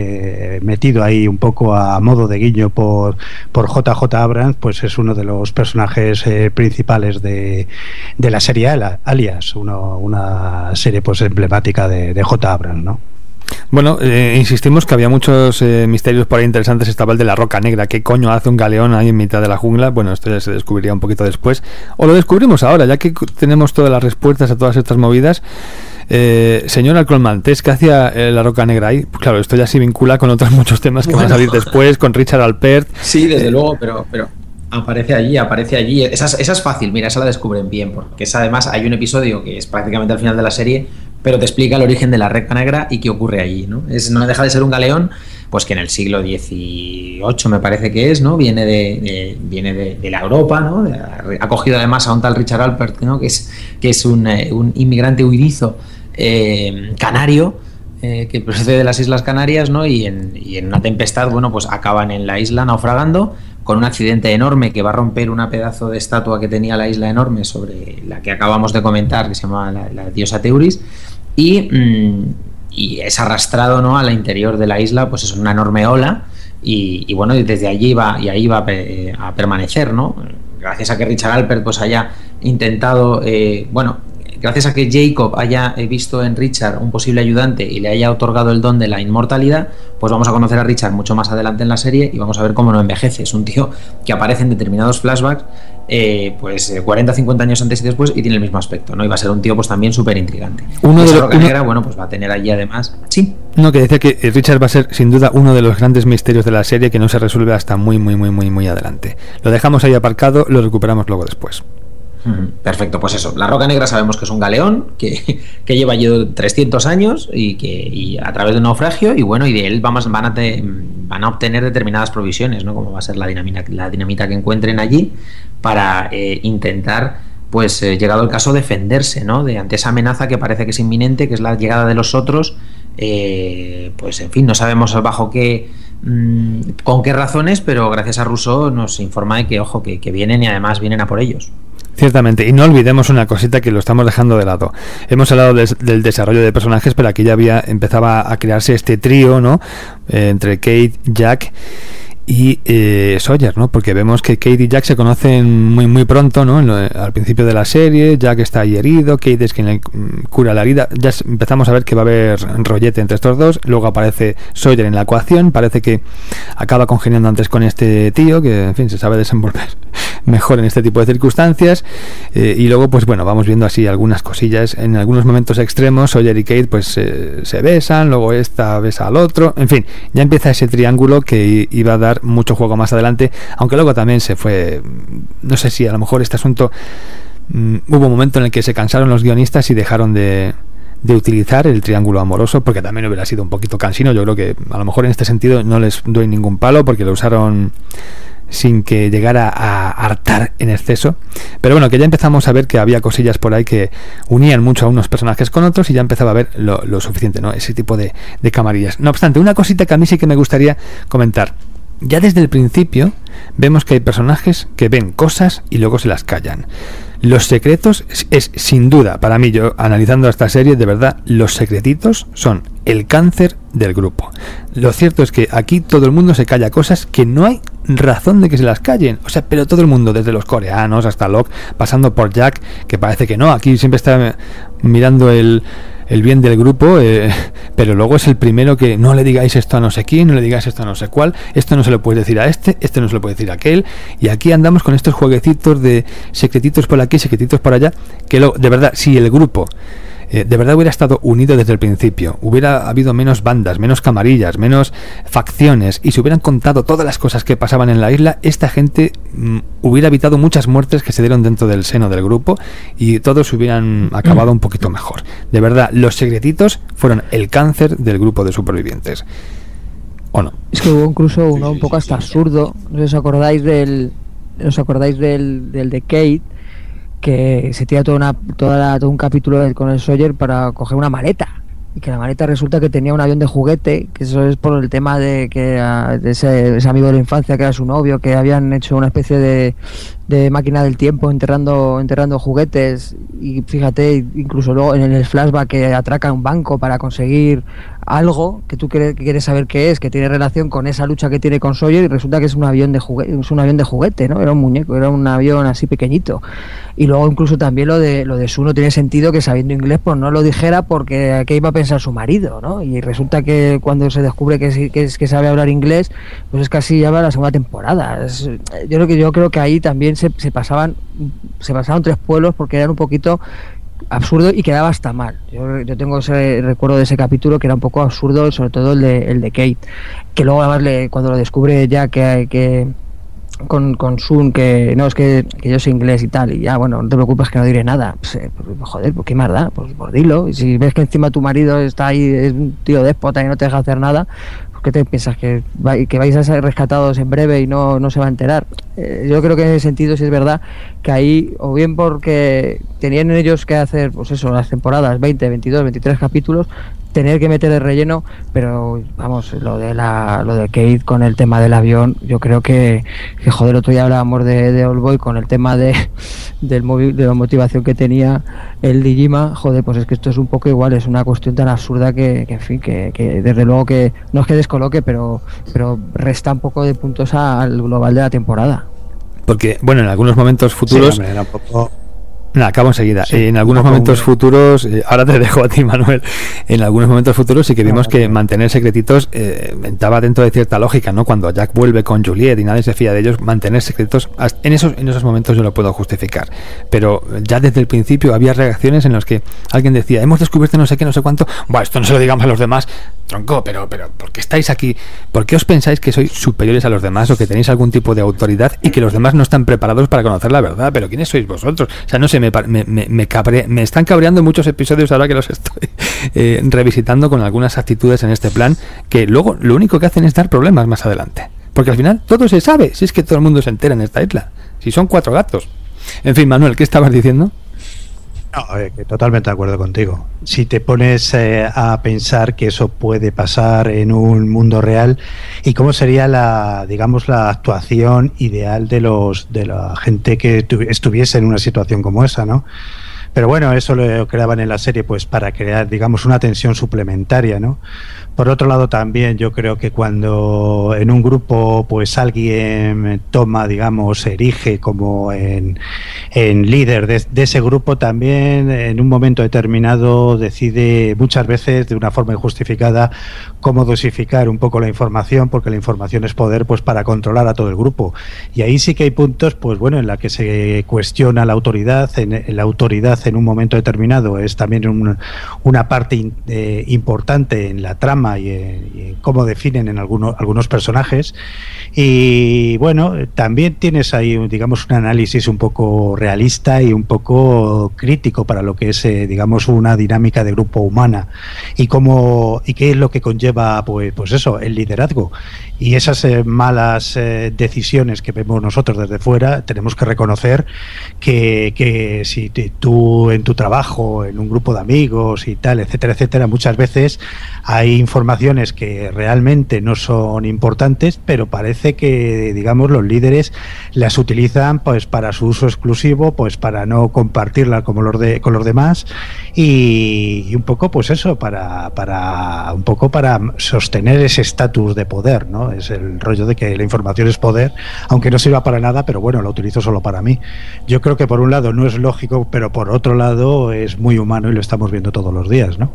fue metido ahí un poco a modo de guiño por, por J J Abrams, pues es uno de los personajes eh, principales de, de la serie Alias, uno, una serie pues emblemática de, de J Abrams, ¿no? Bueno, eh, insistimos que había muchos eh, misterios por ahí interesantes. Estaba el de la Roca Negra. ¿Qué coño hace un galeón ahí en mitad de la jungla? Bueno, esto ya se descubriría un poquito después. O lo descubrimos ahora, ya que tenemos todas las respuestas a todas estas movidas. Eh, señor Alcohol Maltés, ¿qué hacía eh, la Roca Negra ahí? Pues claro, esto ya se vincula con otros muchos temas que bueno. van a salir después, con Richard Alpert. Sí, desde eh, luego, pero... pero... Aparece allí, aparece allí. Esa, esa es fácil, mira, esa la descubren bien, porque esa, además hay un episodio que es prácticamente al final de la serie, pero te explica el origen de la Roca Negra y qué ocurre allí, ¿no? Es, no deja de ser un galeón, pues que en el siglo dieciocho me parece que es, ¿no? Viene de, de viene de, de la Europa, ¿no? De, ha cogido además a un tal Richard Alpert, ¿no? Que es, que es un, eh, un inmigrante huidizo eh, canario, eh, que procede de las Islas Canarias, ¿no? Y en, y en una tempestad, bueno, pues acaban en la isla naufragando, con un accidente enorme que va a romper una pedazo de estatua que tenía la isla enorme sobre la que acabamos de comentar, que se llama la, la diosa Teuris, y, mmm, y es arrastrado, ¿no? Al interior de la isla, pues es una enorme ola, y, y bueno, y desde allí va, y ahí va a, a permanecer, ¿no? Gracias a que Richard Alpert pues haya intentado, eh, bueno, gracias a que Jacob haya visto en Richard un posible ayudante y le haya otorgado el don de la inmortalidad, pues vamos a conocer a Richard mucho más adelante en la serie y vamos a ver cómo no envejece. Es un tío que aparece en determinados flashbacks eh, pues cuarenta a cincuenta años antes y después y tiene el mismo aspecto, ¿no? Y va a ser un tío pues también súper intrigante. Uno de esa los, Roca uno... Negra, bueno, pues va a tener allí además... Sí. No, que decía que Richard va a ser sin duda uno de los grandes misterios de la serie que no se resuelve hasta muy, muy, muy, muy, muy adelante. Lo dejamos ahí aparcado, lo recuperamos luego después. Perfecto, pues eso, la Roca Negra sabemos que es un galeón que, que lleva allí trescientos años y que y a través de un naufragio, y bueno, y de él vamos, van, a te, van a obtener determinadas provisiones, ¿no? Como va a ser la dinamita, la dinamita que encuentren allí para eh, intentar, pues eh, llegado el caso, defenderse, ¿no? De ante esa amenaza que parece que es inminente, que es la llegada de los otros. Eh, pues en fin, no sabemos bajo qué mmm, con qué razones, pero gracias a Rousseau nos informa de que, ojo, que, que vienen y además vienen a por ellos. Ciertamente, y no olvidemos una cosita que lo estamos dejando de lado. Hemos hablado de, del desarrollo de personajes, pero aquí ya había empezaba a crearse este trío, ¿no? Eh, entre Kate, Jack y eh, Sawyer, ¿no? Porque vemos que Kate y Jack se conocen muy muy pronto, ¿no? Lo, al principio de la serie, Jack está ahí herido, Kate es quien le cura la herida. Ya empezamos a ver que va a haber rollete entre estos dos. Luego aparece Sawyer en la ecuación, parece que acaba congeniando antes con este tío, que en fin se sabe desenvolver mejor en este tipo de circunstancias. Eh, y luego pues bueno, vamos viendo así algunas cosillas. En algunos momentos extremos Sawyer y Kate pues eh, se besan, luego esta besa al otro, en fin, ya empieza ese triángulo que iba a dar mucho juego más adelante, aunque luego también se fue, no sé si a lo mejor este asunto mmm, hubo un momento en el que se cansaron los guionistas y dejaron de, de utilizar el triángulo amoroso, porque también hubiera sido un poquito cansino. Yo creo que a lo mejor en este sentido no les doy ningún palo porque lo usaron sin que llegara a hartar en exceso, pero bueno, que ya empezamos a ver que había cosillas por ahí que unían mucho a unos personajes con otros y ya empezaba a ver lo, lo suficiente, ¿no? Ese tipo de, de camarillas. No obstante, una cosita que a mí sí que me gustaría comentar. ya desde el principio vemos que hay personajes que ven cosas y luego se las callan. Los secretos es, es sin duda, para mí, yo analizando esta serie, de verdad, los secretitos son el cáncer del grupo. Lo cierto es que aquí todo el mundo se calla cosas que no hay razón de que se las callen. O sea, pero todo el mundo, desde los coreanos hasta Locke, pasando por Jack, que parece que no, aquí siempre está mirando el... el bien del grupo, eh, pero luego es el primero que no le digáis esto a no sé quién, no le digáis esto a no sé cuál, esto no se lo puedes decir a este, este no se lo puede decir a aquel, y aquí andamos con estos jueguecitos de secretitos por aquí, secretitos por allá, que lo, de verdad, si el grupo eh, de verdad hubiera estado unido desde el principio, hubiera habido menos bandas, menos camarillas, menos facciones, y se hubieran contado todas las cosas que pasaban en la isla, esta gente mm, hubiera evitado muchas muertes que se dieron dentro del seno del grupo, y todos hubieran acabado un poquito mejor. De verdad, los secretitos fueron el cáncer del grupo de supervivientes. ¿O no? Es que hubo incluso uno un poco hasta absurdo. ¿No os acordáis del, os acordáis del, del de Kate? Que se tira toda una, toda la, todo un capítulo con el Sawyer para coger una maleta, y que la maleta resulta que tenía un avión de juguete, que eso es por el tema de que a, de ese, ese amigo de la infancia que era su novio, que habían hecho una especie de, de máquina del tiempo enterrando enterrando juguetes, y fíjate, incluso luego en el flashback que atraca un banco para conseguir algo que tú quieres, que quieres saber qué es, que tiene relación con esa lucha que tiene con Sawyer, y resulta que es un avión de juguete, es un avión de juguete, ¿no? Era un muñeco, era un avión así pequeñito. Y luego incluso también lo de lo de Sue no tiene sentido, que sabiendo inglés pues no lo dijera, porque qué iba a pensar su marido, ¿no? Y resulta que cuando se descubre que, que, que sabe hablar inglés, pues es casi ya va la segunda temporada. Es, yo creo que yo creo que ahí también se, se pasaban se pasaban tres pueblos, porque eran un poquito absurdo y quedaba hasta mal. Yo, yo tengo ese recuerdo de ese capítulo que era un poco absurdo, sobre todo el de, el de Kate, que luego además le, cuando lo descubre ya que, que con, con Sun, que no, es que, que yo soy inglés y tal, y ya, bueno, no te preocupes que no diré nada. Pues, eh, pues, joder, pues qué más da, pues, pues dilo. Y si ves que encima tu marido está ahí, es un tío déspota y no te deja hacer nada, ¿qué te piensas? ¿Que, va, que vais a ser rescatados en breve y no, no se va a enterar? Eh, yo creo que en ese sentido sí es verdad que ahí, o bien porque tenían ellos que hacer, pues eso, las temporadas veinte, veintidós, veintitrés capítulos, tener que meter el relleno, pero vamos, lo de la lo de Kate con el tema del avión, yo creo que, que joder, otro día hablábamos de, de Oldboy con el tema de del movi, de la motivación que tenía el Dijima, joder, pues es que esto es un poco igual, es una cuestión tan absurda que, que en fin, que, que desde luego que no es que descoloque, pero pero resta un poco de puntos al global de la temporada. Porque, bueno, en algunos momentos futuros... Sí, hombre, era un poco... No, acabo enseguida. Sí, en algunos momentos futuros, eh, ahora te dejo a ti, Manuel, en algunos momentos futuros sí que vimos que mantener secretitos eh, estaba dentro de cierta lógica, ¿no? Cuando Jack vuelve con Juliet y nadie se fía de ellos, mantener secretos, en esos, en esos momentos yo lo puedo justificar. Pero ya desde el principio había reacciones en las que alguien decía, hemos descubierto no sé qué, no sé cuánto, bueno, esto no se lo digamos a los demás, tronco, pero, pero, ¿por qué estáis aquí? ¿Por qué os pensáis que sois superiores a los demás o que tenéis algún tipo de autoridad y que los demás no están preparados para conocer la verdad? ¿Pero quiénes sois vosotros? O sea, no sé, me, me, me, me, cabre, me están cabreando muchos episodios ahora que los estoy eh, revisitando con algunas actitudes en este plan que luego lo único que hacen es dar problemas más adelante. Porque al final todo se sabe, si es que todo el mundo se entera en esta isla. Si son cuatro gatos. En fin, Manuel, ¿qué estabas diciendo? No, eh, que totalmente de acuerdo contigo. Si te pones eh, a pensar que eso puede pasar en un mundo real, y cómo sería la, digamos, la actuación ideal de los de la gente que estuviese en una situación como esa, ¿no? Pero bueno, eso lo creaban en la serie pues para crear, digamos, una tensión suplementaria, ¿no? Por otro lado, también yo creo que cuando en un grupo pues alguien toma, digamos, se erige como en, en líder de, de ese grupo, también en un momento determinado decide muchas veces de una forma injustificada cómo dosificar un poco la información, porque la información es poder pues para controlar a todo el grupo. Y ahí sí que hay puntos, pues bueno, en la que se cuestiona la autoridad, en, en la autoridad en un momento determinado es también un, una parte in, eh, importante en la trama y en, y en cómo definen en algunos, algunos personajes. Y bueno, también tienes ahí, digamos, un análisis un poco realista y un poco crítico para lo que es, eh, digamos, una dinámica de grupo humana y cómo y qué es lo que conlleva, pues, pues eso, el liderazgo. Y esas eh, malas eh, decisiones que vemos nosotros desde fuera, tenemos que reconocer que, que si te, tú en tu trabajo, en un grupo de amigos y tal, etcétera, etcétera, muchas veces hay informaciones que realmente no son importantes, pero parece que, digamos, los líderes las utilizan pues para su uso exclusivo, pues para no compartirla como los de, con los demás y, y un poco pues eso, para, para un poco para sostener ese estatus de poder, ¿no? Es el rollo de que la información es poder, aunque no sirva para nada, pero bueno, lo utilizo solo para mí. Yo creo que por un lado no es lógico, pero por otro lado es muy humano y lo estamos viendo todos los días, ¿no?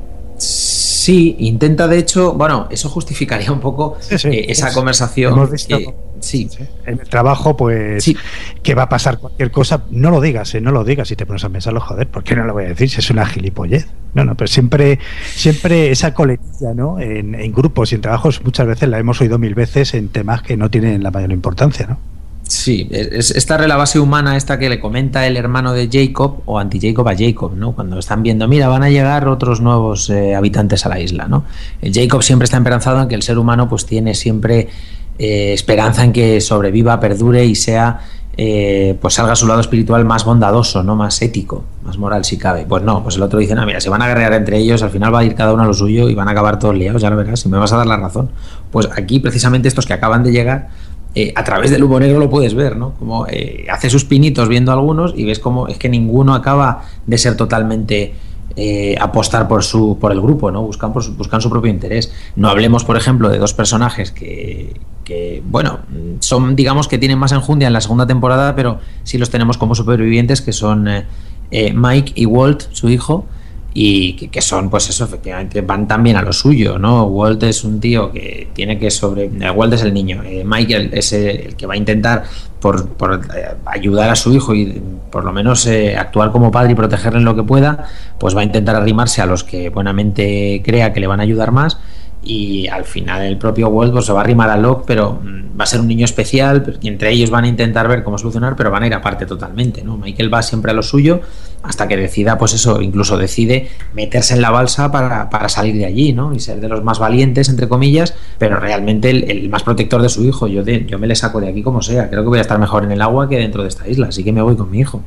Sí, intenta de hecho, bueno, eso justificaría un poco sí, sí, eh, esa es, conversación. Hemos visto, eh, sí. sí. En el trabajo, pues, sí. que va a pasar cualquier cosa, no lo digas, eh, no lo digas, si te pones a pensarlo, joder, ¿por qué no lo voy a decir? Si es una gilipollez. No, no, pero siempre, siempre esa coletilla, ¿no? En, en grupos y en trabajos muchas veces la hemos oído mil veces en temas que no tienen la mayor importancia, ¿no? Sí, es, esta es la base humana esta que le comenta el hermano de Jacob o anti-Jacob a Jacob, ¿no? Cuando están viendo, mira, van a llegar otros nuevos eh, habitantes a la isla, ¿no? El Jacob siempre está esperanzado en que el ser humano pues tiene siempre eh, esperanza en que sobreviva, perdure y sea eh, pues salga a su lado espiritual más bondadoso, ¿no? Más ético, más moral si cabe. Pues no, pues el otro dice, no, mira, se van a guerrear entre ellos, al final va a ir cada uno a lo suyo y van a acabar todos liados, ya lo verás, y me vas a dar la razón. Pues aquí precisamente estos que acaban de llegar, eh, a través del humo negro lo puedes ver, ¿no? Como eh, hace sus pinitos viendo a algunos y ves como es que ninguno acaba de ser totalmente eh, apostar por su por el grupo, ¿no? Buscan, por su, buscan su propio interés. No hablemos, por ejemplo, de dos personajes que, que, bueno, son, digamos, que tienen más enjundia en la segunda temporada, pero sí los tenemos como supervivientes, que son eh, eh, Mike y Walt, su hijo, y que, que son, pues eso, efectivamente, van también a lo suyo, ¿no? Walt es un tío que tiene que sobre... Walt es el niño, eh, Michael es el, el que va a intentar por, por eh, ayudar a su hijo y por lo menos eh, actuar como padre y protegerle en lo que pueda, pues va a intentar arrimarse a los que buenamente crea que le van a ayudar más. Y al final el propio Walt pues, se va a arrimar a Locke, pero va a ser un niño especial y entre ellos van a intentar ver cómo solucionar, pero van a ir aparte totalmente, ¿no? Michael va siempre a lo suyo hasta que decida, pues eso, incluso decide meterse en la balsa para, para salir de allí, ¿no? Y ser de los más valientes, entre comillas, pero realmente el, el más protector de su hijo. Yo, de, yo me le saco de aquí como sea, creo que voy a estar mejor en el agua que dentro de esta isla, así que me voy con mi hijo.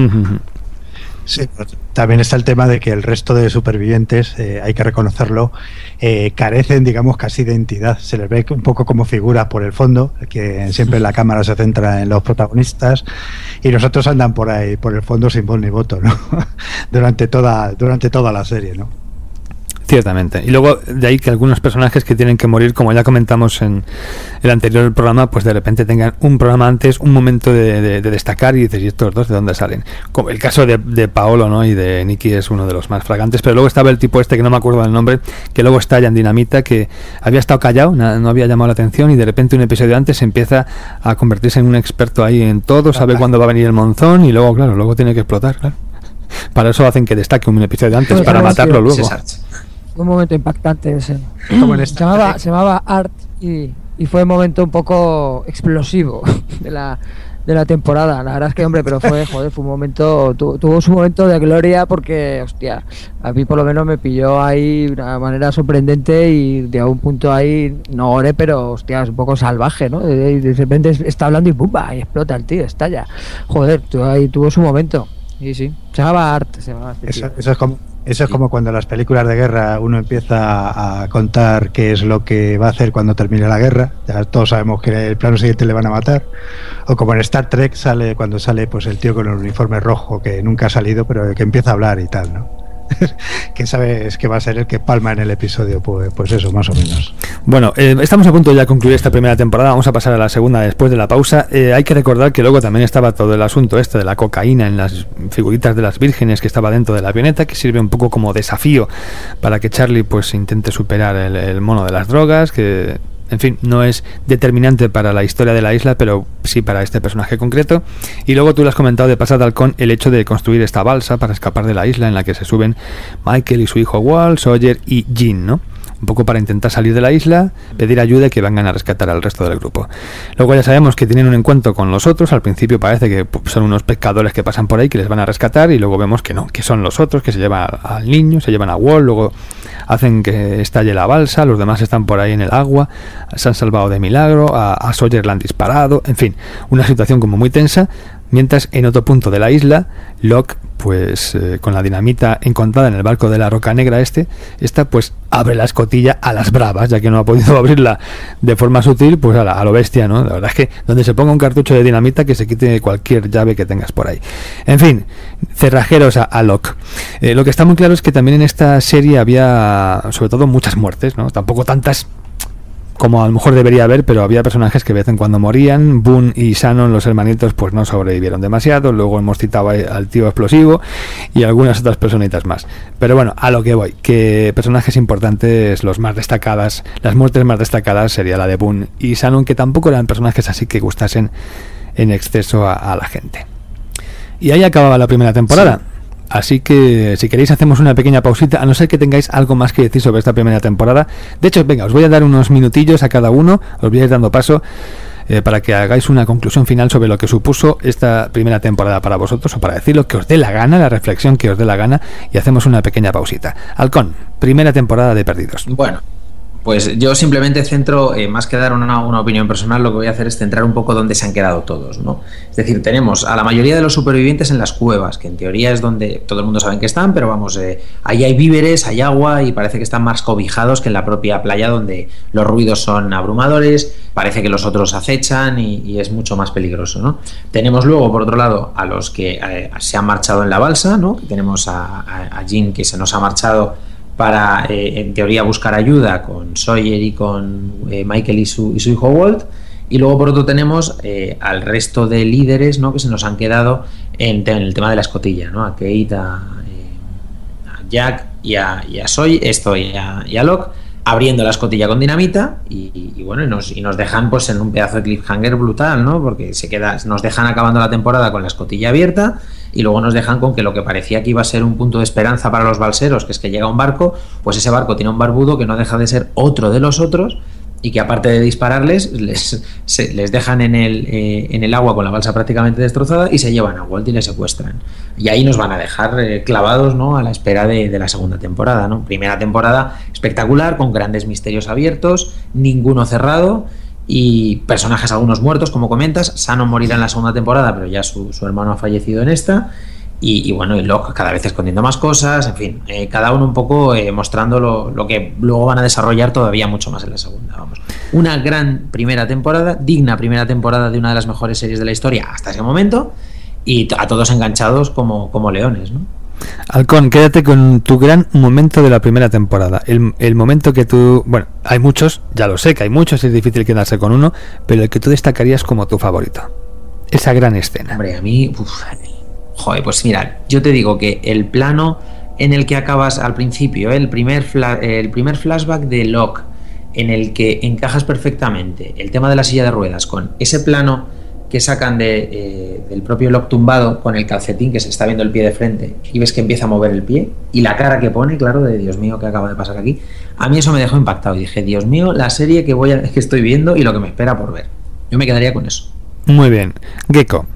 Sí, también está el tema de que el resto de supervivientes, eh, hay que reconocerlo, eh, carecen, digamos, casi de identidad. Se les ve un poco como figuras por el fondo, que siempre la cámara se centra en los protagonistas y los otros andan por ahí, por el fondo, sin voz ni voto, ¿no? durante toda, durante toda la serie, ¿no? Ciertamente. Y luego de ahí que algunos personajes que tienen que morir, como ya comentamos en el anterior programa, pues de repente tengan un programa antes, un momento de, de, de destacar y dices, ¿y estos dos de dónde salen? Como el caso de, de Paolo, ¿no? Y de Nicky es uno de los más flagrantes, pero luego estaba el tipo este que no me acuerdo del nombre, que luego estalla en Dinamita, que había estado callado, no había llamado la atención y de repente un episodio antes empieza a convertirse en un experto ahí en todo, sabe cuándo va a venir el monzón y luego, claro, luego tiene que explotar, claro. Para eso hacen que destaque un episodio antes, pues para matarlo luego. Un momento impactante ese. Como en esta, se llamaba, se llamaba Art y, y fue un momento un poco explosivo de la, de la temporada. La verdad es que, hombre, pero fue, joder, fue un momento, tu, tuvo su momento de gloria porque, hostia, a mí por lo menos me pilló ahí de una manera sorprendente y de un punto ahí, no oré, pero, hostia, es un poco salvaje, ¿no? De, de repente está hablando y ¡pumba! Y explota el tío, estalla. Joder, tu, ahí tuvo su momento. Y sí, se llamaba Art, se llamaba este eso, eso es como Eso es como cuando en las películas de guerra uno empieza a contar qué es lo que va a hacer cuando termine la guerra. Ya todos sabemos que el plano siguiente le van a matar. O como en Star Trek sale cuando sale pues el tío con el uniforme rojo que nunca ha salido pero que empieza a hablar y tal, ¿no? Que sabes que va a ser el que palma en el episodio, pues, pues eso, más o menos. Bueno, eh, estamos a punto ya de concluir esta primera temporada, vamos a pasar a la segunda después de la pausa. Eh, hay que recordar que luego también estaba todo el asunto este de la cocaína en las figuritas de las vírgenes que estaba dentro de la avioneta, que sirve un poco como desafío para que Charlie pues intente superar el, el mono de las drogas, que... En fin, no es determinante para la historia de la isla, pero sí para este personaje concreto. Y luego tú lo has comentado de pasada con el hecho de construir esta balsa para escapar de la isla en la que se suben Michael y su hijo Walt, Sawyer y Jean, ¿no? un poco para intentar salir de la isla, pedir ayuda y que vengan a rescatar al resto del grupo. Luego ya sabemos que tienen un encuentro con los otros. Al principio parece que son unos pescadores que pasan por ahí que les van a rescatar, y luego vemos que no, que son los otros, que se llevan al niño, se llevan a Walt, luego hacen que estalle la balsa, los demás están por ahí en el agua, se han salvado de milagro, a, a Sawyer le han disparado, en fin, una situación como muy tensa. Mientras en otro punto de la isla, Locke, pues eh, con la dinamita encontrada en el barco de la Roca Negra este, esta pues abre la escotilla a las bravas, ya que no ha podido abrirla de forma sutil, pues a, la, a lo bestia, ¿no? La verdad es que donde se ponga un cartucho de dinamita, que se quite cualquier llave que tengas por ahí. En fin, cerrajeros a, a Locke. Eh, lo que está muy claro es que también en esta serie había, sobre todo, muchas muertes, ¿no? Tampoco tantas como a lo mejor debería haber, pero había personajes que de vez en cuando morían. Boone y Shannon, los hermanitos, pues no sobrevivieron demasiado. Luego hemos citado al tío explosivo y algunas otras personitas más. Pero bueno, a lo que voy, que personajes importantes, los más destacadas, las muertes más destacadas sería la de Boone y Shannon, que tampoco eran personajes así que gustasen en exceso a, a la gente. Y ahí acababa la primera temporada. Sí. Así que si queréis hacemos una pequeña pausita, a no ser que tengáis algo más que decir sobre esta primera temporada. De hecho, venga, os voy a dar unos minutillos a cada uno, os voy a ir dando paso eh, para que hagáis una conclusión final sobre lo que supuso esta primera temporada para vosotros, o para decir lo que os dé la gana, la reflexión que os dé la gana, y hacemos una pequeña pausita. Halcón, primera temporada de Perdidos. Bueno, pues yo simplemente centro, eh, más que dar una, una opinión personal, lo que voy a hacer es centrar un poco dónde se han quedado todos, ¿no? Es decir, tenemos a la mayoría de los supervivientes en las cuevas, que en teoría es donde todo el mundo sabe que están, pero vamos, eh, ahí hay víveres, hay agua y parece que están más cobijados que en la propia playa, donde los ruidos son abrumadores, parece que los otros acechan y, y es mucho más peligroso, ¿no? Tenemos luego, por otro lado, a los que eh, se han marchado en la balsa, ¿no? Tenemos a, a, a Jean, que se nos ha marchado para, eh, en teoría, buscar ayuda con Sawyer y con eh, Michael y su, y su hijo Walt. Y luego, por otro, tenemos eh, al resto de líderes, ¿no? Que se nos han quedado en, en el tema de la escotilla, ¿no? A Kate, a, eh, a Jack y a, y a Sawyer, esto y a, y a Locke, abriendo la escotilla con dinamita y, y, y bueno, y nos, y nos dejan pues en un pedazo de cliffhanger brutal, ¿no? Porque se queda, nos dejan acabando la temporada con la escotilla abierta y luego nos dejan con que lo que parecía que iba a ser un punto de esperanza para los balseros, que es que llega un barco, pues ese barco tiene un barbudo que no deja de ser otro de los otros y que aparte de dispararles, les, se, les dejan en el, eh, en el agua con la balsa prácticamente destrozada y se llevan a Walt y le secuestran. Y ahí nos van a dejar eh, clavados, ¿no? A la espera de, de la segunda temporada, ¿no? Primera temporada espectacular, con grandes misterios abiertos, ninguno cerrado y personajes algunos muertos, como comentas. Shannon morirá en la segunda temporada, pero ya su, su hermano ha fallecido en esta. Y, y bueno, y Locke cada vez escondiendo más cosas, en fin, eh, cada uno un poco eh, mostrando lo, lo que luego van a desarrollar todavía mucho más en la segunda. Vamos, una gran primera temporada, digna primera temporada de una de las mejores series de la historia hasta ese momento, y a todos enganchados como, como leones, ¿no? Halcón, quédate con tu gran momento de la primera temporada, el, el momento que tú, bueno, hay muchos, ya lo sé que hay muchos, es difícil quedarse con uno, pero el que tú destacarías como tu favorito, esa gran escena. Hombre, a mí, uf, joder, pues mira, yo te digo que el plano en el que acabas al principio, ¿eh? el, primer fla- el primer flashback de Locke, en el que encajas perfectamente el tema de la silla de ruedas con ese plano que sacan de, eh, del propio Locke tumbado con el calcetín, que se está viendo el pie de frente y ves que empieza a mover el pie y la cara que pone, claro, de Dios mío, ¿qué acaba de pasar aquí? A mí eso me dejó impactado y dije, Dios mío, la serie que, voy a, que estoy viendo y lo que me espera por ver. Yo me quedaría con eso. Muy bien. Gecko.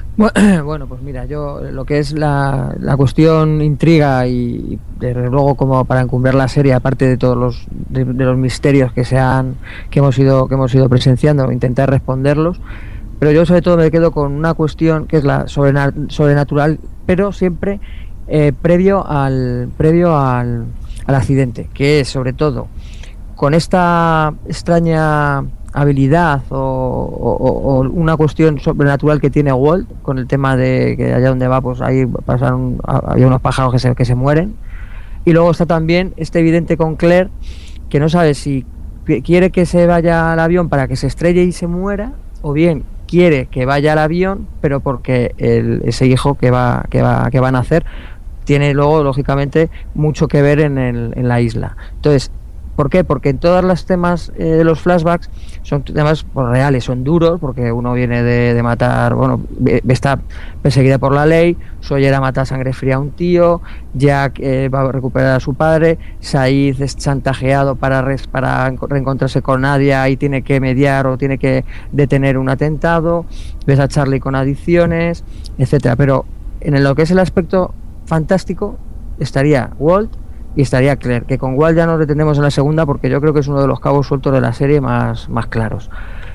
Bueno, pues mira, yo lo que es la, la cuestión intriga y desde luego como para encumbrar la serie, aparte de todos los de, de los misterios que se han que hemos ido que hemos ido presenciando, intentar responderlos, pero yo sobre todo me quedo con una cuestión que es la sobrena- sobrenatural, pero siempre eh, previo al previo al, al accidente, que es sobre todo con esta extraña habilidad o, o, o una cuestión sobrenatural que tiene Walt con el tema de que allá donde va pues ahí pasaron, había unos pájaros que se, que se mueren, y luego está también este evidente con Claire, que no sabe si quiere que se vaya al avión para que se estrelle y se muera, o bien quiere que vaya al avión pero porque el, ese hijo que va, que va que va a nacer tiene luego lógicamente mucho que ver en, el, en la isla. Entonces ¿Por qué? Porque en todos los temas eh, de los flashbacks son temas pues, reales, son duros, porque uno viene de, de matar, bueno, está perseguida por la ley, Sawyer mata a sangre fría a un tío, Jack eh, va a recuperar a su padre, Said es chantajeado para, res, para reencontrarse con Nadia y tiene que mediar o tiene que detener un atentado, ves a Charlie con adicciones, etcétera. Pero en lo que es el aspecto fantástico estaría Walt y estaría Claire, que con Walt ya nos detenemos en la segunda porque yo creo que es uno de los cabos sueltos de la serie más, más claros.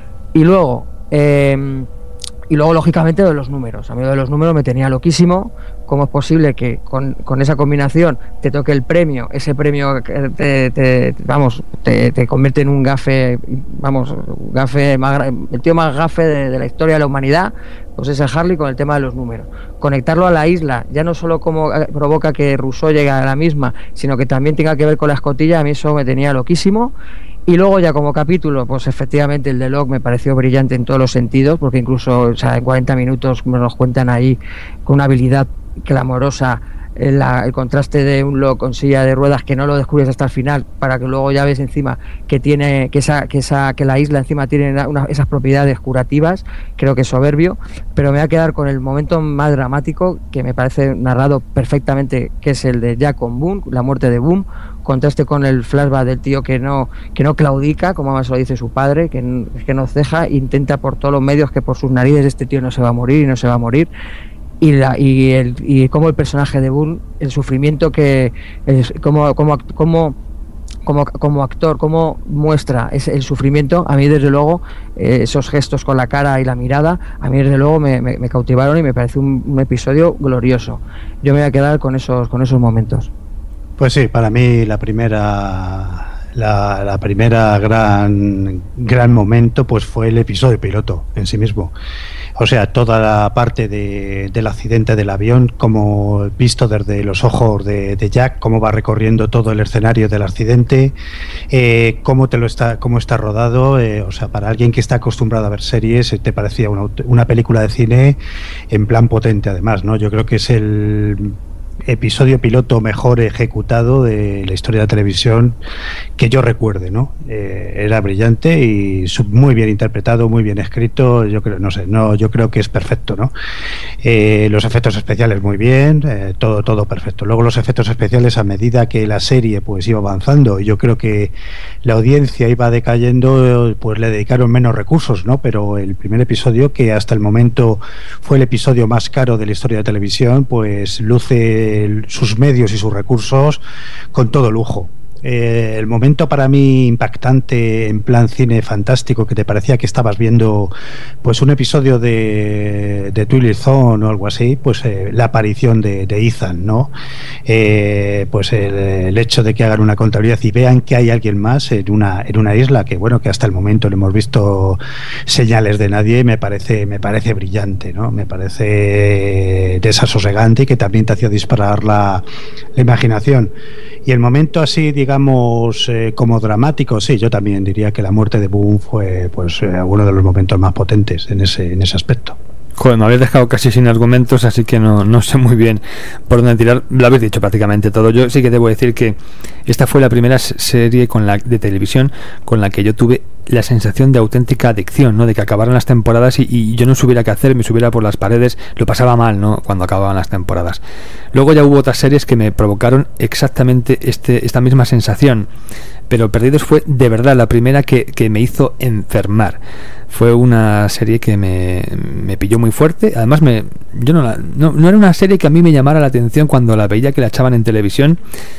Y luego eh, y luego lógicamente de los números. A mí de los números me tenía loquísimo. ¿Cómo es posible que con, con esa combinación te toque el premio, ese premio te, te, vamos, te, te convierte en un gafe, vamos, gafe más, el tío más gafe de, de la historia de la humanidad? Pues es el Harley con el tema de los números. Conectarlo a la isla, ya no solo como provoca que Rousseau llegue a la misma, sino que también tenga que ver con la escotilla, a mí eso me tenía loquísimo. Y luego ya como capítulo, pues efectivamente el de Locke me pareció brillante en todos los sentidos, porque incluso, o sea, en cuarenta minutos nos cuentan ahí con una habilidad clamorosa el, la, el contraste de un Locke con silla de ruedas que no lo descubres hasta el final, para que luego ya ves encima que tiene que esa que esa que la isla encima tiene una, esas propiedades curativas. Creo que es soberbio, pero me voy a quedar con el momento más dramático que me parece narrado perfectamente, que es el de Jack con Boone, la muerte de Boone, contraste con el flashback del tío que no que no claudica, como más lo dice su padre, que, que no ceja, intenta por todos los medios que por sus narices este tío no se va a morir y no se va a morir. Y, la, y, el, y como el personaje de Boone, el sufrimiento que es, como, como, como, como, como actor, cómo muestra ese, el sufrimiento, a mí desde luego eh, esos gestos con la cara y la mirada, a mí desde luego me, me, me cautivaron y me parece un, un episodio glorioso. Yo me voy a quedar con esos, con esos momentos. Pues sí, para mí la primera la, la primera gran gran momento pues fue el episodio piloto en sí mismo. O sea, toda la parte de, del accidente del avión, como visto desde los ojos de, de Jack, cómo va recorriendo todo el escenario del accidente, eh, cómo te lo está, cómo está rodado. Eh, o sea, para alguien que está acostumbrado a ver series, te parecía una, una película de cine en plan potente, además, ¿no? Yo creo que es el episodio piloto mejor ejecutado de la historia de la televisión que yo recuerde, ¿no? Eh, era brillante y muy bien interpretado, muy bien escrito. Yo creo, no sé, no, yo creo que es perfecto, ¿no? Eh, los efectos especiales muy bien, eh, todo, todo perfecto. Luego los efectos especiales, a medida que la serie pues iba avanzando, yo creo que la audiencia iba decayendo, pues le dedicaron menos recursos, ¿no? Pero el primer episodio, que hasta el momento fue el episodio más caro de la historia de televisión, pues luce sus medios y sus recursos con todo lujo. Eh, el momento para mí impactante en plan cine fantástico, que te parecía que estabas viendo pues un episodio de, de Twilight Zone o algo así, pues eh, la aparición de, de Ethan, ¿no? Eh, pues el, el hecho de que hagan una contabilidad y vean que hay alguien más en una, en una isla, que bueno, que hasta el momento no hemos visto señales de nadie, me parece, me parece brillante, ¿no? Me parece desasosegante y que también te hacía disparar la, la imaginación. Y el momento así, digamos, eh, como dramático, sí, yo también diría que la muerte de Boone fue pues eh, uno de los momentos más potentes en ese, en ese aspecto. Joder, me habéis dejado casi sin argumentos, así que no, no sé muy bien por dónde tirar. Lo habéis dicho prácticamente todo. Yo sí que debo decir que esta fue la primera serie con la de televisión con la que yo tuve la sensación de auténtica adicción, ¿no? De que acabaran las temporadas y, y yo no supiera qué hacer, me subiera por las paredes, lo pasaba mal, ¿no? Cuando acababan las temporadas. Luego ya hubo otras series que me provocaron exactamente este, esta misma sensación, pero Perdidos fue de verdad la primera que, que me hizo enfermar. Fue una serie que me, me pilló muy fuerte. Además, me, yo no, la, no, no era una serie que a mí me llamara la atención cuando la veía, que la echaban en televisión.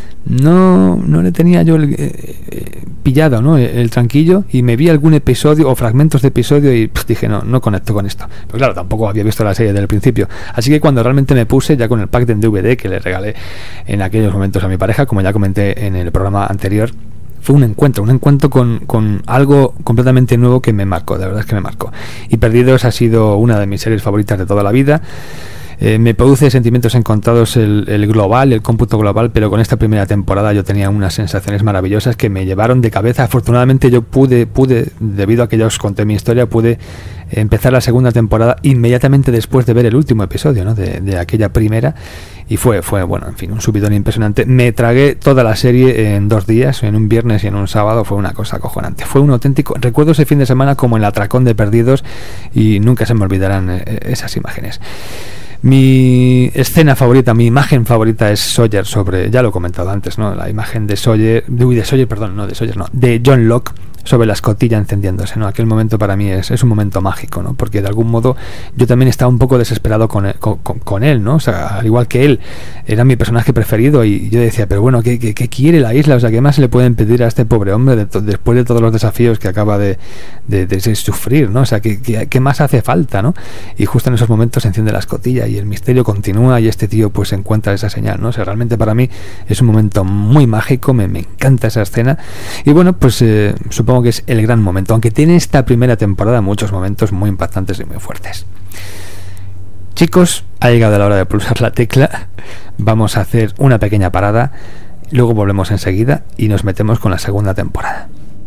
No, no le tenía yo el, eh, pillado, ¿no? el, el tranquillo, y me vi algún episodio o fragmentos de episodio y pues, dije, no, no conecto con esto. Pero claro, tampoco había visto la serie desde el principio. Así que cuando realmente me puse ya con el pack de D V D que le regalé en aquellos momentos a mi pareja, como ya comenté en el programa anterior, fue un encuentro, un encuentro con, con algo completamente nuevo que me marcó, de verdad es que me marcó. Y Perdidos ha sido una de mis series favoritas de toda la vida. Eh, me produce sentimientos encontrados el, el global, el cómputo global, pero con esta primera temporada yo tenía unas sensaciones maravillosas que me llevaron de cabeza. Afortunadamente yo pude, pude, debido a que ya os conté mi historia, pude empezar la segunda temporada inmediatamente después de ver el último episodio, ¿no? de, de aquella primera, y fue, fue, bueno, en fin, un subidón impresionante. Me tragué toda la serie en dos días, en un viernes y en un sábado. Fue una cosa acojonante, fue un auténtico, recuerdo ese fin de semana como el atracón de Perdidos, y nunca se me olvidarán eh, esas imágenes. Mi escena favorita, mi imagen favorita es Sawyer sobre, ya lo he comentado antes, ¿no? La imagen de Sawyer, de, uy, de Sawyer, perdón, no de Sawyer, no, de John Locke sobre la escotilla encendiéndose, ¿no? Aquel momento para mí es, es un momento mágico, ¿no? Porque de algún modo yo también estaba un poco desesperado con él, con, con, con él, ¿no? O sea, al igual que él, era mi personaje preferido, y yo decía, pero bueno, ¿qué, qué, qué quiere la isla? O sea, ¿qué más se le pueden pedir a este pobre hombre de to- después de todos los desafíos que acaba de, de, de, de sufrir, ¿no? O sea, ¿qué, qué, qué más hace falta, ¿no? Y justo en esos momentos se enciende la escotilla y el misterio continúa, y este tío pues encuentra esa señal, ¿no? O sea, realmente para mí es un momento muy mágico, me, me encanta esa escena, y bueno, pues eh, supongo que es el gran momento, aunque tiene esta primera temporada muchos momentos muy impactantes y muy fuertes. Chicos, ha llegado la hora de pulsar la tecla. Vamos a hacer una pequeña parada, luego volvemos enseguida y nos metemos con la segunda temporada.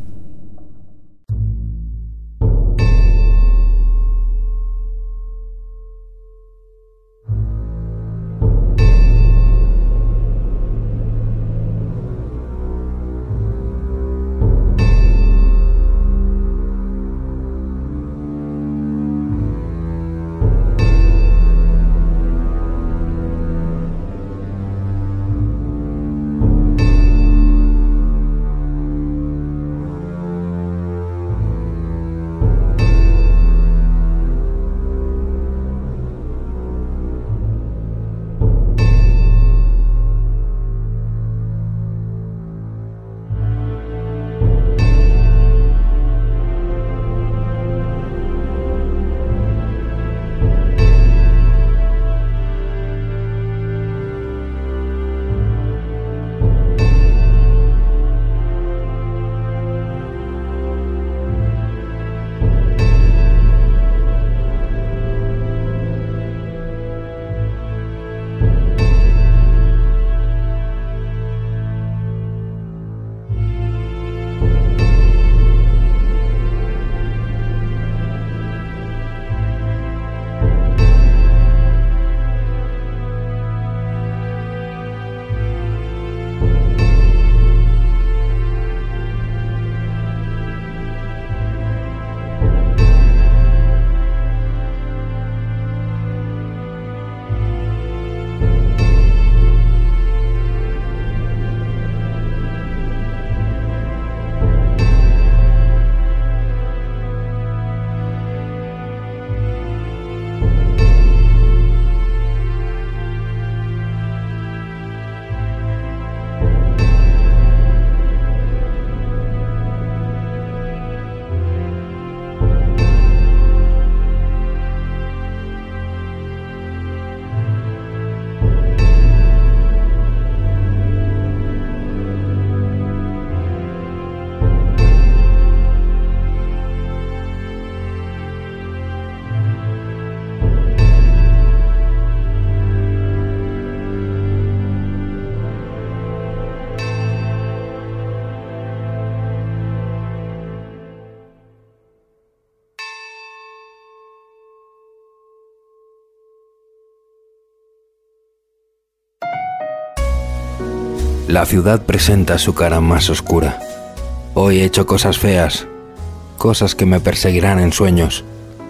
La ciudad presenta su cara más oscura. Hoy he hecho cosas feas, cosas que me perseguirán en sueños.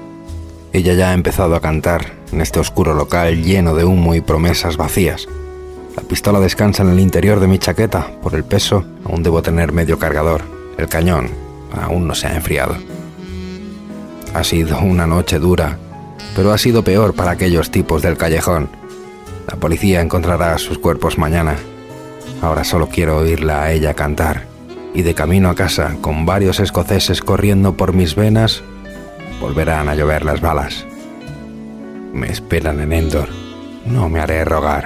Ella ya ha empezado a cantar en este oscuro local lleno de humo y promesas vacías. La pistola descansa en el interior de mi chaqueta. Por el peso, aún debo tener medio cargador. El cañón aún no se ha enfriado. Ha sido una noche dura, pero ha sido peor para aquellos tipos del callejón. La policía encontrará sus cuerpos mañana. Ahora solo quiero oírla a ella cantar. Y de camino a casa, con varios escoceses corriendo por mis venas, volverán a llover las balas. Me esperan en Endor. No me haré rogar.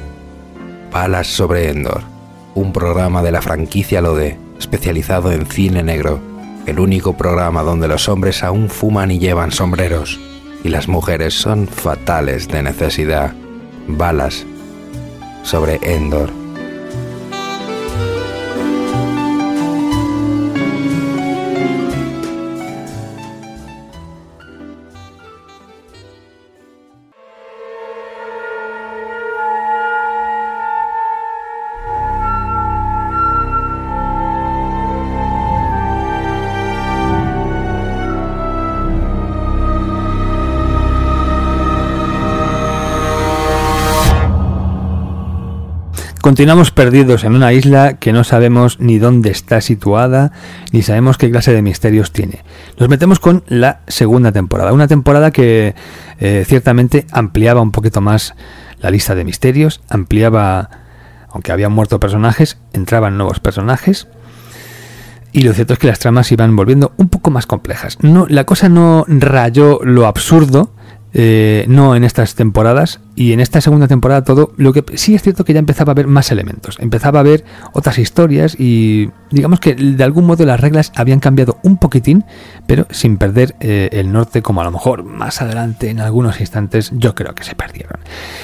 Balas sobre Endor, un programa de la franquicia Lode, especializado en cine negro, el único programa donde los hombres aún fuman y llevan sombreros. y las mujeres son fatales de necesidad. Balas sobre Endor. Continuamos perdidos en una isla que no sabemos ni dónde está situada, ni sabemos qué clase de misterios tiene. Nos metemos con la segunda temporada, una temporada que eh, ciertamente ampliaba un poquito más la lista de misterios, ampliaba, aunque habían muerto personajes, entraban nuevos personajes, y lo cierto es que las tramas iban volviendo un poco más complejas. No, la cosa no rayó lo absurdo, Eh, no en estas temporadas, y en esta segunda temporada todo, lo que sí es cierto que ya empezaba a haber más elementos, empezaba a haber otras historias y digamos que de algún modo las reglas habían cambiado un poquitín, pero sin perder eh, el norte, como a lo mejor más adelante en algunos instantes yo creo que se perdieron.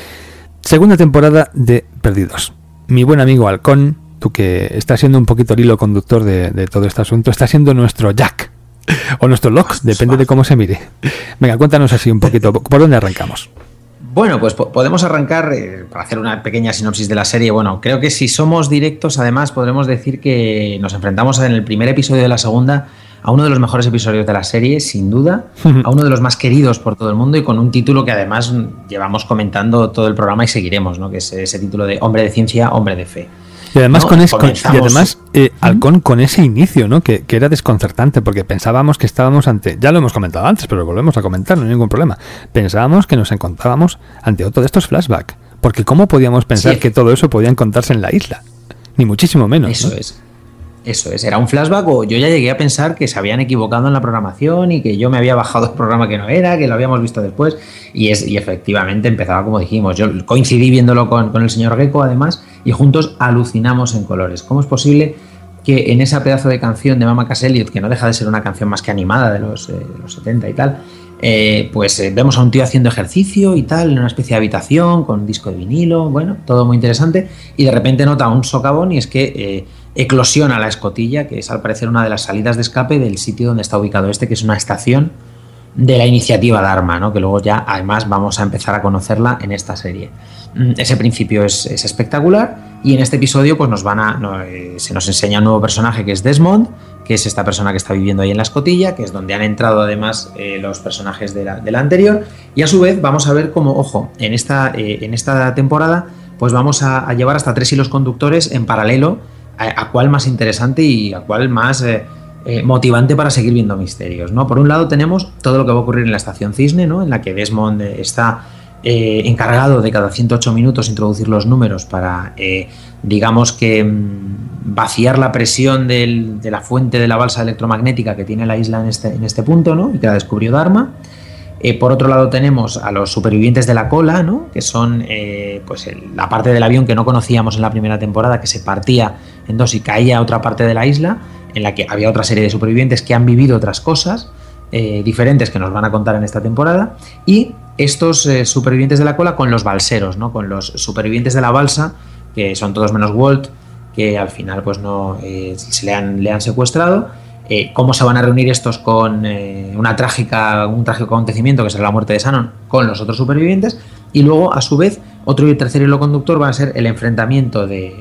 Segunda temporada de Perdidos. Mi buen amigo Halcón, tú que estás siendo un poquito el hilo conductor de, de todo este asunto, estás siendo nuestro Jack o nuestro Locke, depende de cómo se mire. Venga, cuéntanos así un poquito, ¿por dónde arrancamos? Bueno, pues po- podemos arrancar, eh, para hacer una pequeña sinopsis de la serie. Bueno, creo que si somos directos, además, podremos decir que nos enfrentamos en el primer episodio de la segunda a uno de los mejores episodios de la serie, sin duda, a uno de los más queridos por todo el mundo y con un título que además llevamos comentando todo el programa y seguiremos, ¿no? Que es ese título de Hombre de Ciencia, Hombre de Fe. Y además, ¿no? con, es, con, y Comenzamos- además eh, Halcón, con ese inicio, ¿no? Que, que era desconcertante, porque pensábamos que estábamos ante, ya lo hemos comentado antes, pero lo volvemos a comentar, no hay ningún problema. Pensábamos que nos encontrábamos ante otro de estos flashbacks, porque ¿cómo podíamos pensar Sí. que todo eso podía encontrarse en la isla? Ni muchísimo menos. Eso ¿no? es. Eso es, era un flashback, o yo ya llegué a pensar que se habían equivocado en la programación y que yo me había bajado el programa que no era, que lo habíamos visto después, y es y efectivamente empezaba como dijimos. Yo coincidí viéndolo con, con el señor Gecko además, y juntos alucinamos en colores. ¿Cómo es posible que en esa pedazo de canción de Mama Cass Elliot, que no deja de ser una canción más que animada de los, eh, de los setenta y tal, eh, pues eh, vemos a un tío haciendo ejercicio y tal, en una especie de habitación, con un disco de vinilo, bueno, todo muy interesante, y de repente nota un socavón y es que eh, eclosiona la escotilla, que es al parecer una de las salidas de escape del sitio donde está ubicado este, que es una estación de la iniciativa Dharma, ¿no? Que luego ya además vamos a empezar a conocerla en esta serie. Ese principio es, es espectacular, y en este episodio pues nos van a no, eh, se nos enseña un nuevo personaje que es Desmond, que es esta persona que está viviendo ahí en la escotilla, que es donde han entrado además eh, los personajes de la, de la anterior, y a su vez vamos a ver cómo, ojo, en esta, eh, en esta temporada pues vamos a, a llevar hasta tres hilos conductores en paralelo, a, a cuál más interesante y a cuál más eh, eh, motivante para seguir viendo misterios, ¿no? Por un lado tenemos todo lo que va a ocurrir en la estación Cisne, ¿no? En la que Desmond eh, está eh, encargado de cada ciento ocho minutos introducir los números para, eh, digamos que, mmm, vaciar la presión del, de la fuente de la balsa electromagnética que tiene la isla en este, en este punto, ¿no? Y que la descubrió Dharma. Eh, por otro lado tenemos a los supervivientes de la cola, ¿no? Que son eh, pues el, la parte del avión que no conocíamos en la primera temporada, que se partía en dos y caía a otra parte de la isla, en la que había otra serie de supervivientes que han vivido otras cosas eh, diferentes que nos van a contar en esta temporada, y estos eh, supervivientes de la cola con los balseros, ¿no? Con los supervivientes de la balsa, que son todos menos Walt, que al final pues no eh, se le han, le han secuestrado. Eh, cómo se van a reunir estos con eh, una trágica, un trágico acontecimiento que será la muerte de Shannon con los otros supervivientes, y luego a su vez otro y tercer hilo conductor va a ser el enfrentamiento de,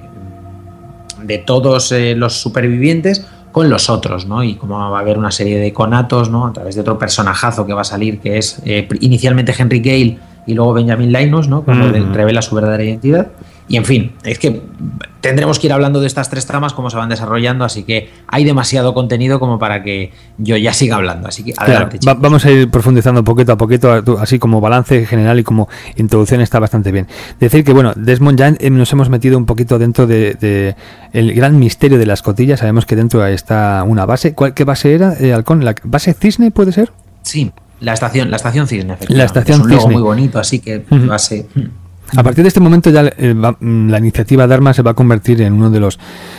de todos eh, los supervivientes con los otros, ¿no? Y cómo va a haber una serie de conatos, ¿no? A través de otro personajazo que va a salir, que es eh, inicialmente Henry Gale y luego Benjamin Linus, ¿no? Cuando mm-hmm. revela su verdadera identidad. Y en fin, es que tendremos que ir hablando de estas tres tramas, cómo se van desarrollando, así que hay demasiado contenido como para que yo ya siga hablando. Así que adelante, claro, va, vamos a ir profundizando poquito a poquito, así como balance general y como introducción está bastante bien. Decir que, bueno, Desmond ya nos hemos metido un poquito dentro de, de el gran misterio de la escotilla. Sabemos que dentro está una base. ¿Cuál, ¿Qué base era, eh, Halcón? ¿La base Cisne puede ser? Sí, la estación, la estación Cisne, efectivamente. La estación es un Cisne. logo muy bonito, así que uh-huh. base... A partir de este momento ya eh, va, la iniciativa Dharma se va a convertir en uno de los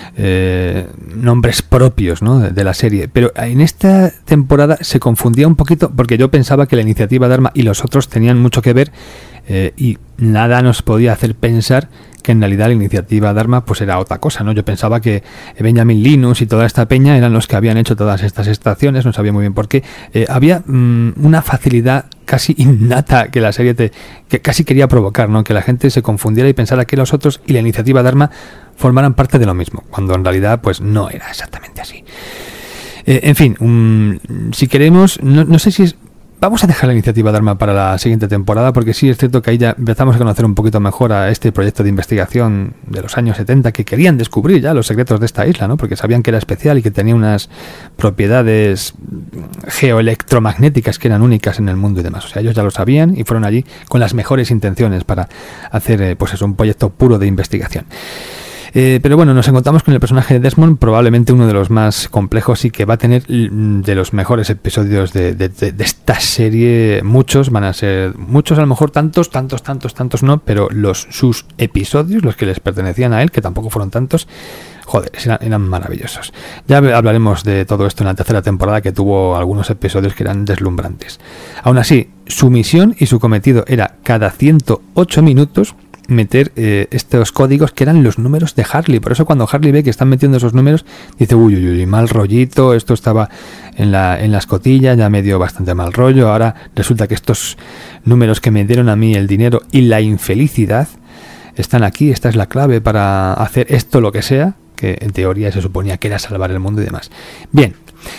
eh, nombres propios, ¿no?, de, de la serie. Pero en esta temporada se confundía un poquito porque yo pensaba que la iniciativa Dharma y los otros tenían mucho que ver eh, y nada nos podía hacer pensar que en realidad la iniciativa Dharma pues era otra cosa, ¿no? Yo pensaba que Benjamin Linus y toda esta peña eran los que habían hecho todas estas estaciones, no sabía muy bien por qué. Eh, había mmm, una facilidad casi innata que la serie te, que casi quería provocar, ¿no? Que la gente se confundiera y pensara que los otros y la iniciativa Dharma formaran parte de lo mismo, cuando en realidad pues no era exactamente así. Eh, en fin, um, si queremos, no, no sé si es... Vamos a dejar la iniciativa Dharma para la siguiente temporada, porque sí es cierto que ahí ya empezamos a conocer un poquito mejor a este proyecto de investigación de los años setenta que querían descubrir ya los secretos de esta isla, ¿no? Porque sabían que era especial y que tenía unas propiedades geoelectromagnéticas que eran únicas en el mundo y demás. O sea, ellos ya lo sabían y fueron allí con las mejores intenciones para hacer eh, pues eso, un proyecto puro de investigación. Eh, pero bueno, nos encontramos con el personaje de Desmond, probablemente uno de los más complejos y que va a tener de los mejores episodios de, de, de, de esta serie. Muchos van a ser, muchos a lo mejor tantos, tantos, tantos, tantos no, pero los sus episodios, los que les pertenecían a él, que tampoco fueron tantos, joder, eran, eran maravillosos. Ya hablaremos de todo esto en la tercera temporada, que tuvo algunos episodios que eran deslumbrantes. Aún así, su misión y su cometido era cada ciento ocho minutos meter eh, estos códigos que eran los números de Harley. Por eso cuando Harley ve que están metiendo esos números, dice, uy, uy, uy, mal rollito, esto estaba en la, en la escotilla, ya me dio bastante mal rollo, ahora resulta que estos números que me dieron a mí el dinero y la infelicidad están aquí, esta es la clave para hacer esto lo que sea, que en teoría se suponía que era salvar el mundo y demás. Bien,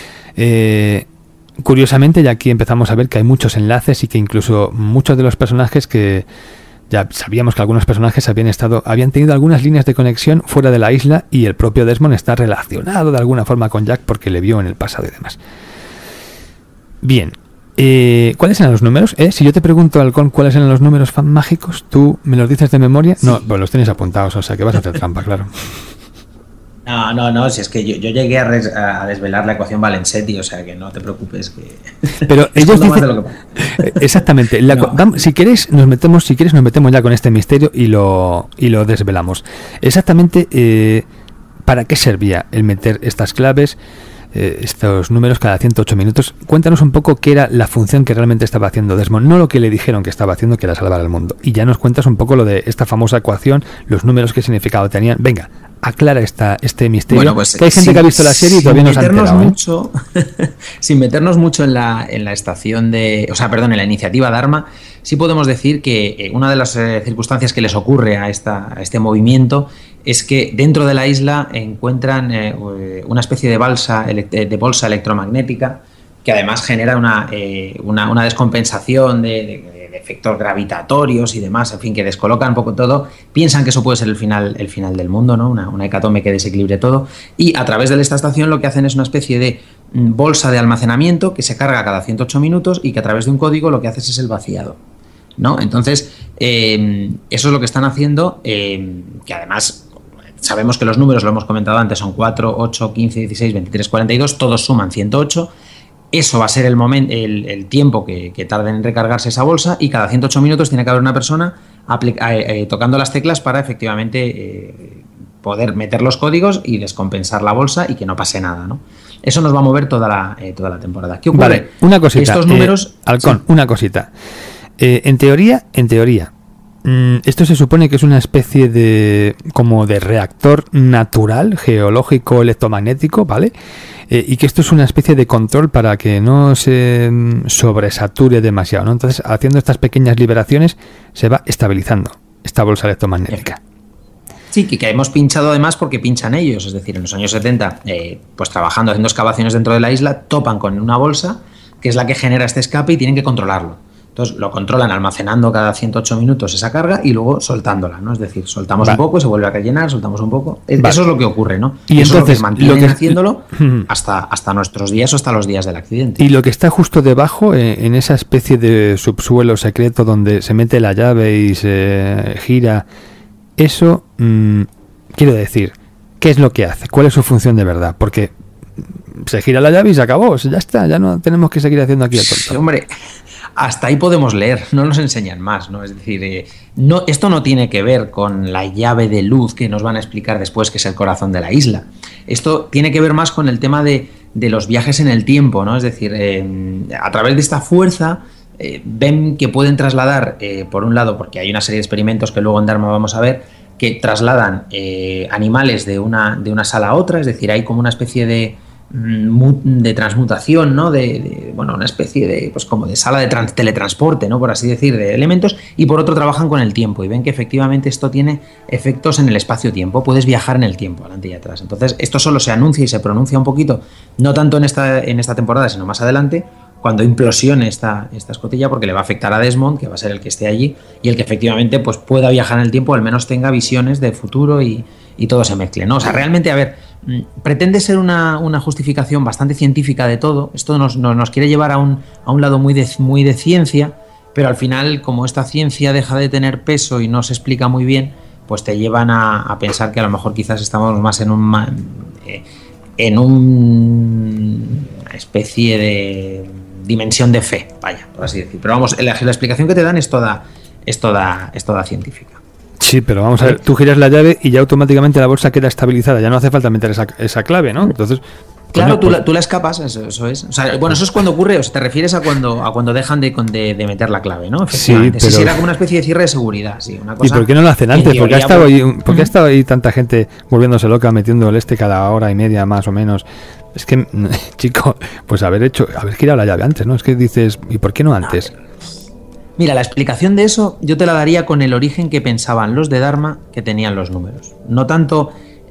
eh, curiosamente ya aquí empezamos a ver que hay muchos enlaces y que incluso muchos de los personajes que ya sabíamos que algunos personajes habían estado, habían tenido algunas líneas de conexión fuera de la isla y el propio Desmond está relacionado de alguna forma con Jack porque le vio en el pasado y demás. Bien, eh, ¿cuáles eran los números? ¿Eh? Si yo te pregunto, Halcón, ¿cuáles eran los números fan mágicos? ¿Tú me los dices de memoria? Sí. No, pues los tienes apuntados, o sea que vas a hacer trampa, claro. No, no, no, si es que yo, yo llegué a, res, a desvelar la ecuación Valenzetti, o sea que no te preocupes que... Pero ellos dicen... de lo que... Exactamente, la, no. vamos, si quieres nos metemos, si quieres nos metemos ya con este misterio y lo y lo desvelamos. Exactamente, eh, ¿para qué servía el meter estas claves, eh, estos números cada ciento ocho minutos? Cuéntanos un poco qué era la función que realmente estaba haciendo Desmond, no lo que le dijeron que estaba haciendo, que era salvar al mundo. Y ya nos cuentas un poco lo de esta famosa ecuación, los números, qué significado tenían. Venga, aclara esta, este misterio. Bueno, pues, que hay gente sin, que ha visto la serie y todavía no se ha enterado. Mucho, ¿eh? Sin meternos mucho en la, en la estación de... O sea, perdón, en la iniciativa Dharma, sí podemos decir que una de las eh, circunstancias que les ocurre a, esta, a este movimiento es que dentro de la isla encuentran eh, una especie de, balsa, de bolsa electromagnética que además genera una, eh, una, una descompensación de, de, de efectos gravitatorios y demás, en fin, que descolocan un poco todo. Piensan que eso puede ser el final, el final del mundo, ¿no? Una, una hecatombe que desequilibre todo. Y a través de esta estación lo que hacen es una especie de bolsa de almacenamiento que se carga cada ciento ocho minutos y que a través de un código lo que haces es el vaciado, ¿no? Entonces, eh, eso es lo que están haciendo, eh, que además... Sabemos que los números, lo hemos comentado antes, son cuatro, ocho, quince, dieciséis, veintitrés, cuarenta y dos, todos suman ciento ocho. Eso va a ser el, momento, el, el tiempo que, que tarde en recargarse esa bolsa y cada ciento ocho minutos tiene que haber una persona aplica, eh, eh, tocando las teclas para efectivamente eh, poder meter los códigos y descompensar la bolsa y que no pase nada, ¿no? Eso nos va a mover toda la, eh, toda la temporada. ¿Qué ocurre? Vale, una cosita. Estos números... Eh, Halcón, sí. una cosita. Eh, en teoría, en teoría... Esto se supone que es una especie de como de reactor natural, geológico, electromagnético, ¿vale? Eh, y que esto es una especie de control para que no se sobresature demasiado, ¿no? Entonces, haciendo estas pequeñas liberaciones, se va estabilizando esta bolsa electromagnética. Sí, que, que hemos pinchado además porque pinchan ellos, es decir, en los años setenta, eh, pues trabajando, haciendo excavaciones dentro de la isla, topan con una bolsa, que es la que genera este escape y tienen que controlarlo. Entonces lo controlan almacenando cada ciento ocho minutos esa carga y luego soltándola, ¿no? Es decir, soltamos vale. un poco, se vuelve a rellenar, soltamos un poco. Vale. Eso es lo que ocurre, ¿no? Y eso entonces es lo que mantienen lo que... haciéndolo hasta, hasta nuestros días o hasta los días del accidente. Y lo que está justo debajo, eh, en esa especie de subsuelo secreto donde se mete la llave y se gira, eso, mmm, quiero decir, ¿qué es lo que hace? ¿Cuál es su función de verdad? Porque se gira la llave y se acabó, ya está, ya no tenemos que seguir haciendo aquí el tonto. Sí, hombre... hasta ahí podemos leer, no nos enseñan más, ¿no? Es decir, eh, no, esto no tiene que ver con la llave de luz que nos van a explicar después, que es el corazón de la isla. Esto tiene que ver más con el tema de, de los viajes en el tiempo, ¿no? Es decir, eh, a través de esta fuerza eh, ven que pueden trasladar, eh, por un lado, porque hay una serie de experimentos que luego en Dharma vamos a ver, que trasladan eh, animales de una, de una sala a otra, es decir, hay como una especie de, de transmutación, ¿no? De, de, bueno, una especie de, pues como de sala de trans, teletransporte, ¿no? Por así decir, de elementos, y por otro trabajan con el tiempo y ven que efectivamente esto tiene efectos en el espacio-tiempo, puedes viajar en el tiempo, adelante y atrás. Entonces, esto solo se anuncia y se pronuncia un poquito, no tanto en esta, en esta temporada, sino más adelante, cuando implosione esta, esta escotilla, porque le va a afectar a Desmond, que va a ser el que esté allí, y el que efectivamente pues, pueda viajar en el tiempo, al menos tenga visiones de futuro y, y todo se mezcle, ¿no? O sea, realmente, a ver, pretende ser una, una justificación bastante científica de todo. Esto nos, nos, nos quiere llevar a un, a un lado muy de, muy de ciencia, pero al final, como esta ciencia deja de tener peso y no se explica muy bien, pues te llevan a, a pensar que a lo mejor quizás estamos más en un... Eh, en un, una especie de dimensión de fe, vaya, por así decir. Pero vamos, la, la explicación que te dan es toda, es toda, es toda científica. Sí, pero vamos a ver, tú giras la llave y ya automáticamente la bolsa queda estabilizada, ya no hace falta meter esa, esa clave, ¿no? Entonces... Claro, bueno, tú, pues... la, tú la escapas, eso, eso es. O sea, bueno, eso es cuando ocurre, o sea, te refieres a cuando, a cuando dejan de, de, de meter la clave, ¿no? Sí, pero... Si era como una especie de cierre de seguridad, sí. Una cosa ¿Y por qué no lo hacen antes? ¿Por qué ha estado por... ahí, ¿por qué ha estado ahí tanta gente volviéndose loca, metiendo el este cada hora y media más o menos? Es que, chico, pues haber hecho, haber girado la llave antes, ¿no? Es que dices, ¿y por qué no antes? Mira, la explicación de eso yo te la daría con el origen que pensaban los de Dharma que tenían los números. No tanto,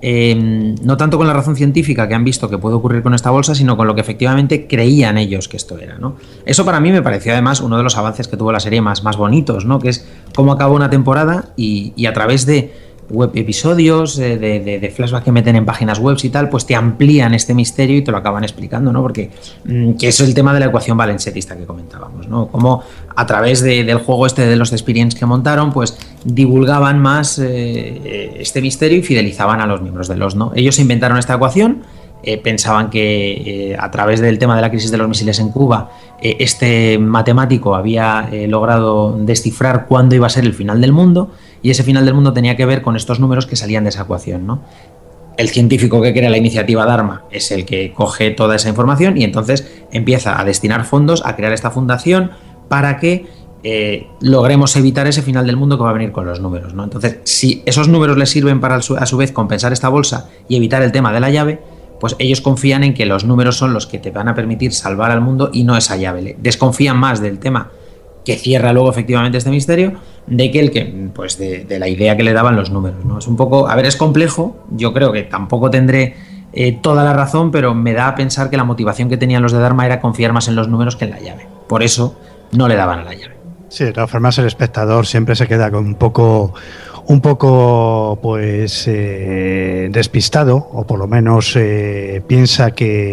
eh, no tanto con la razón científica que han visto que puede ocurrir con esta bolsa, sino con lo que efectivamente creían ellos que esto era, ¿no? Eso para mí me pareció además uno de los avances que tuvo la serie más, más bonitos, ¿no? Que es cómo acaba una temporada y, y a través de web episodios, de, de, de flashback que meten en páginas web y tal, pues te amplían este misterio y te lo acaban explicando, ¿no? Porque mmm, que eso es el tema de la ecuación valencianista que comentábamos, ¿no? Como a través de, del juego este de los Experience que montaron, pues divulgaban más eh, este misterio y fidelizaban a los miembros de los, ¿no? Ellos inventaron esta ecuación, eh, pensaban que eh, a través del tema de la crisis de los misiles en Cuba, eh, este matemático había eh, logrado descifrar cuándo iba a ser el final del mundo, y ese final del mundo tenía que ver con estos números que salían de esa ecuación, ¿no? El científico que crea la iniciativa Dharma es el que coge toda esa información y entonces empieza a destinar fondos a crear esta fundación para que eh, logremos evitar ese final del mundo que va a venir con los números, ¿no? Entonces, si esos números les sirven para a su vez compensar esta bolsa y evitar el tema de la llave, pues ellos confían en que los números son los que te van a permitir salvar al mundo y no esa llave. Desconfían más del tema que cierra luego efectivamente este misterio, de que el que, pues de, de la idea que le daban los números, ¿no? Es un poco, a ver, es complejo, yo creo que tampoco tendré eh, toda la razón, pero me da a pensar que la motivación que tenían los de Dharma era confiar más en los números que en la llave. Por eso no le daban a la llave. Sí, de todas formas el espectador siempre se queda con un poco, un poco pues eh, despistado, o por lo menos eh, piensa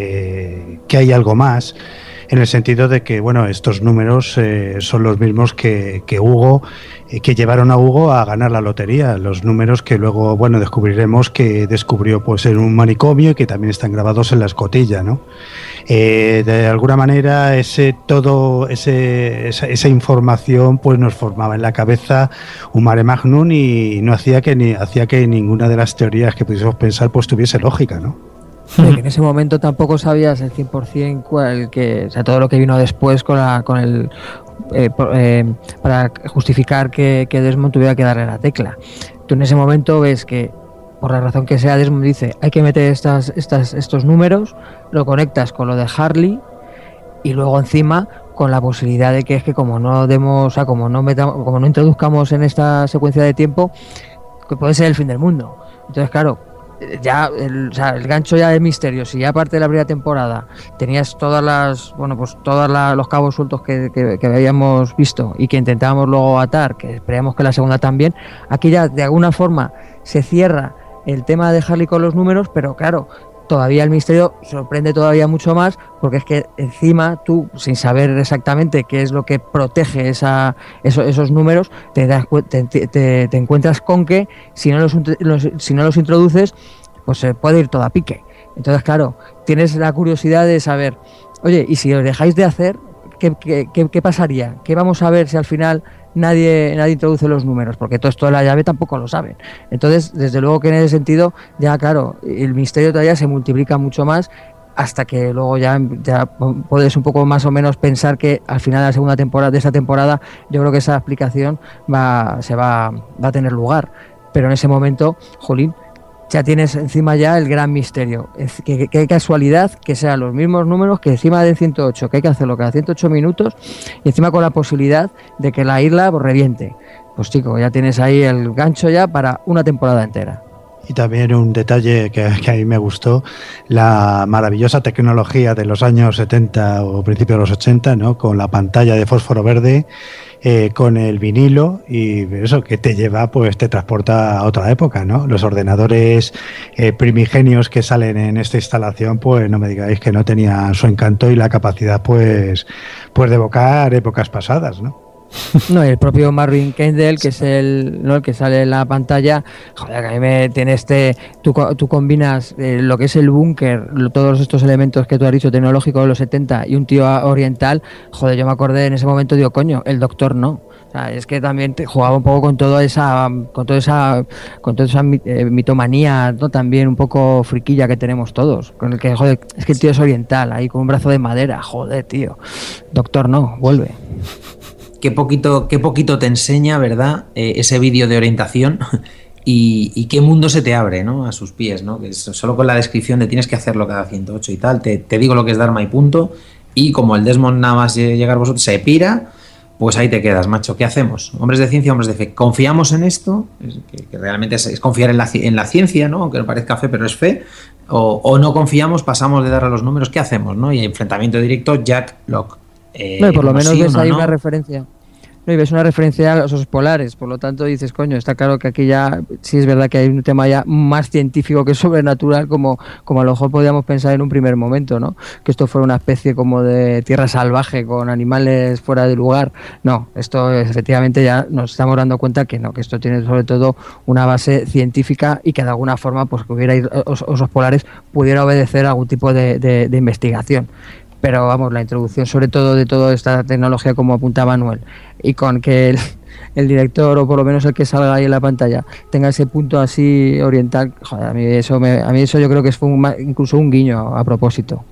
que, que hay algo más, en el sentido de que, bueno, estos números eh, son los mismos que, que Hugo, eh, que llevaron a Hugo a ganar la lotería, los números que luego, bueno, descubriremos que descubrió pues en un manicomio y que también están grabados en la escotilla, ¿no? Eh, de alguna manera ese todo ese, esa, esa información pues nos formaba en la cabeza un mare magnum y no hacía que ni hacía que ninguna de las teorías que pudiésemos pensar pues tuviese lógica, ¿no? Sí, que en ese momento tampoco sabías el cien por ciento cuál, que, o sea, todo lo que vino después con, la, con el eh, eh, para justificar que, que Desmond tuviera que darle la tecla. Tú en ese momento ves que, por la razón que sea, Desmond dice hay que meter estas, estas, estos números, lo conectas con lo de Harley y luego encima con la posibilidad de que es que como no demos, o sea, como no metamos, como no introduzcamos en esta secuencia de tiempo, que puede ser el fin del mundo. Entonces, claro, ya el, o sea, el gancho ya de misterio, si ya aparte de la primera temporada tenías todas las, bueno, pues todos los cabos sueltos que, que, que habíamos visto y que intentábamos luego atar, que esperábamos que la segunda también, aquí ya de alguna forma se cierra el tema de Harley con los números, pero claro, todavía el misterio sorprende todavía mucho más, porque es que encima tú, sin saber exactamente qué es lo que protege esa, eso, esos números, te, das, te, te, te encuentras con que si no los, los, si no los introduces, pues se puede ir todo a pique. Entonces, claro, tienes la curiosidad de saber, oye, y si os dejáis de hacer, ¿qué, qué, qué, qué pasaría? ¿Qué vamos a ver si al final nadie nadie introduce los números? Porque todo esto de la llave tampoco lo saben. Entonces, desde luego que en ese sentido, ya claro, el misterio todavía se multiplica mucho más, hasta que luego ya, ya puedes un poco más o menos pensar que al final de la segunda temporada, de esa temporada, yo creo que esa explicación va, se va, va a tener lugar. Pero en ese momento, jolín, ya tienes encima ya el gran misterio. Qué, qué casualidad que sean los mismos números que encima de ciento ocho, que hay que hacerlo cada ciento ocho minutos, y encima con la posibilidad de que la isla pues, reviente. Pues chico, ya tienes ahí el gancho ya para una temporada entera. Y también un detalle que, que a mí me gustó, la maravillosa tecnología de los años setenta o principios de los ochenta, ¿no? Con la pantalla de fósforo verde, eh, con el vinilo, y eso que te lleva, pues te transporta a otra época, ¿no? Los ordenadores eh, primigenios que salen en esta instalación, pues no me digáis que no tenían su encanto y la capacidad, pues, pues de evocar épocas pasadas, ¿no? No, el propio Marvin Kendall, que es el, ¿no? el que sale en la pantalla, joder, que a mí me tiene este, tú, tú combinas eh, lo que es el búnker, todos estos elementos que tú has dicho tecnológicos de los setenta y un tío oriental, joder, yo me acordé en ese momento, digo, coño, el Doctor no. O sea, es que también te jugaba un poco con toda esa, con toda esa, con toda esa eh, mitomanía, ¿no? También un poco friquilla que tenemos todos, con el que, joder, es que el tío es oriental, ahí con un brazo de madera, joder, tío, Doctor no, vuelve. Qué poquito, qué poquito te enseña, ¿verdad? Eh, ese vídeo de orientación y, y qué mundo se te abre, ¿no? A sus pies, ¿no? Que es solo con la descripción de tienes que hacerlo cada ciento ocho y tal, te, te digo lo que es Dharma y punto, y como el Desmond nada más llegar vosotros se pira, pues ahí te quedas, macho. ¿Qué hacemos? Hombres de ciencia, hombres de fe. ¿Confiamos en esto? Es, que, que realmente es, es confiar en la, en la ciencia, ¿no? Aunque no parezca fe, pero es fe. O, o no confiamos, pasamos de dar a los números. ¿Qué hacemos, no? Y enfrentamiento directo, Jack Locke. Eh, no, y por lo menos sí ves no, ahí ¿no? una referencia. No, y ves una referencia a los osos polares, por lo tanto dices, coño, está claro que aquí ya sí es verdad que hay un tema ya más científico que sobrenatural, como, como a lo mejor podíamos pensar en un primer momento, ¿no? Que esto fuera una especie como de tierra salvaje con animales fuera de lugar. No, esto efectivamente ya nos estamos dando cuenta que no, que esto tiene sobre todo una base científica y que de alguna forma, pues que hubiera osos polares pudiera obedecer a algún tipo de, de, de investigación. Pero vamos, la introducción sobre todo de toda esta tecnología, como apunta Manuel, y con que el, el director, o por lo menos el que salga ahí en la pantalla, tenga ese punto así oriental, joder, a mí eso, me, a mí eso yo creo que fue un, incluso un guiño a propósito.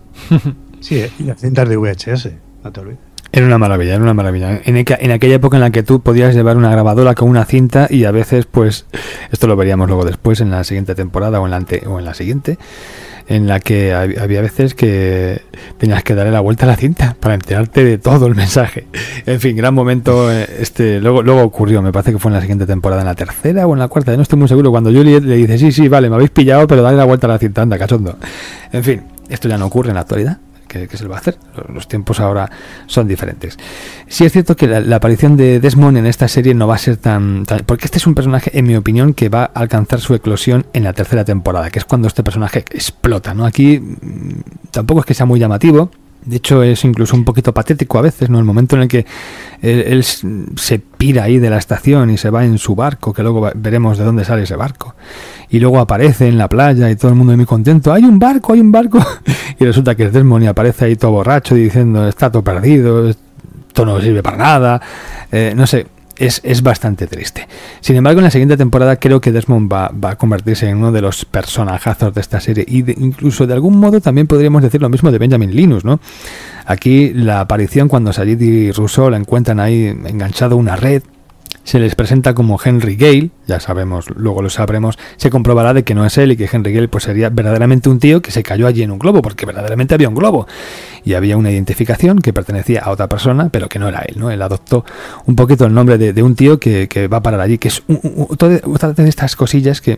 Sí, y las cintas de V H S, no te olvides. Era una maravilla, era una maravilla. En, el, en aquella época en la que tú podías llevar una grabadora con una cinta y a veces, pues, esto lo veríamos luego después en la siguiente temporada o en la, ante, o en la siguiente, en la que había veces que tenías que darle la vuelta a la cinta para enterarte de todo el mensaje. En fin, gran momento. Este luego luego ocurrió, me parece que fue en la siguiente temporada, en la tercera o en la cuarta, ya no estoy muy seguro, cuando Juliet le dice, sí, sí, vale, me habéis pillado, pero dale la vuelta a la cinta, anda, cachondo. En fin, esto ya no ocurre en la actualidad. ¿Qué, qué se le va a hacer? Los tiempos ahora son diferentes. Sí es cierto que la, la aparición de Desmond en esta serie no va a ser tan, tan... Porque este es un personaje, en mi opinión, que va a alcanzar su eclosión en la tercera temporada, que es cuando este personaje explota, ¿no? Aquí mmm, tampoco es que sea muy llamativo. De hecho, es incluso un poquito patético a veces, ¿no? El momento en el que él, él se pira ahí de la estación y se va en su barco, que luego veremos de dónde sale ese barco. Y luego aparece en la playa y todo el mundo muy contento. ¡Hay un barco, hay un barco! Y resulta que es Desmond y aparece ahí todo borracho diciendo, está todo perdido, esto no sirve para nada. Eh, no sé, es, es bastante triste. Sin embargo, en la siguiente temporada creo que Desmond va, va a convertirse en uno de los personajazos de esta serie. Y de, incluso de algún modo también podríamos decir lo mismo de Benjamin Linus, ¿no? Aquí la aparición cuando Sayid y Rousseau la encuentran ahí enganchado a una red, se les presenta como Henry Gale, ya sabemos, luego lo sabremos, se comprobará de que no es él y que Henry Gale pues sería verdaderamente un tío que se cayó allí en un globo, porque verdaderamente había un globo y había una identificación que pertenecía a otra persona, pero que no era él, ¿no? Él adoptó un poquito el nombre de, de un tío que, que va a parar allí, que es un, un, otra de estas cosillas que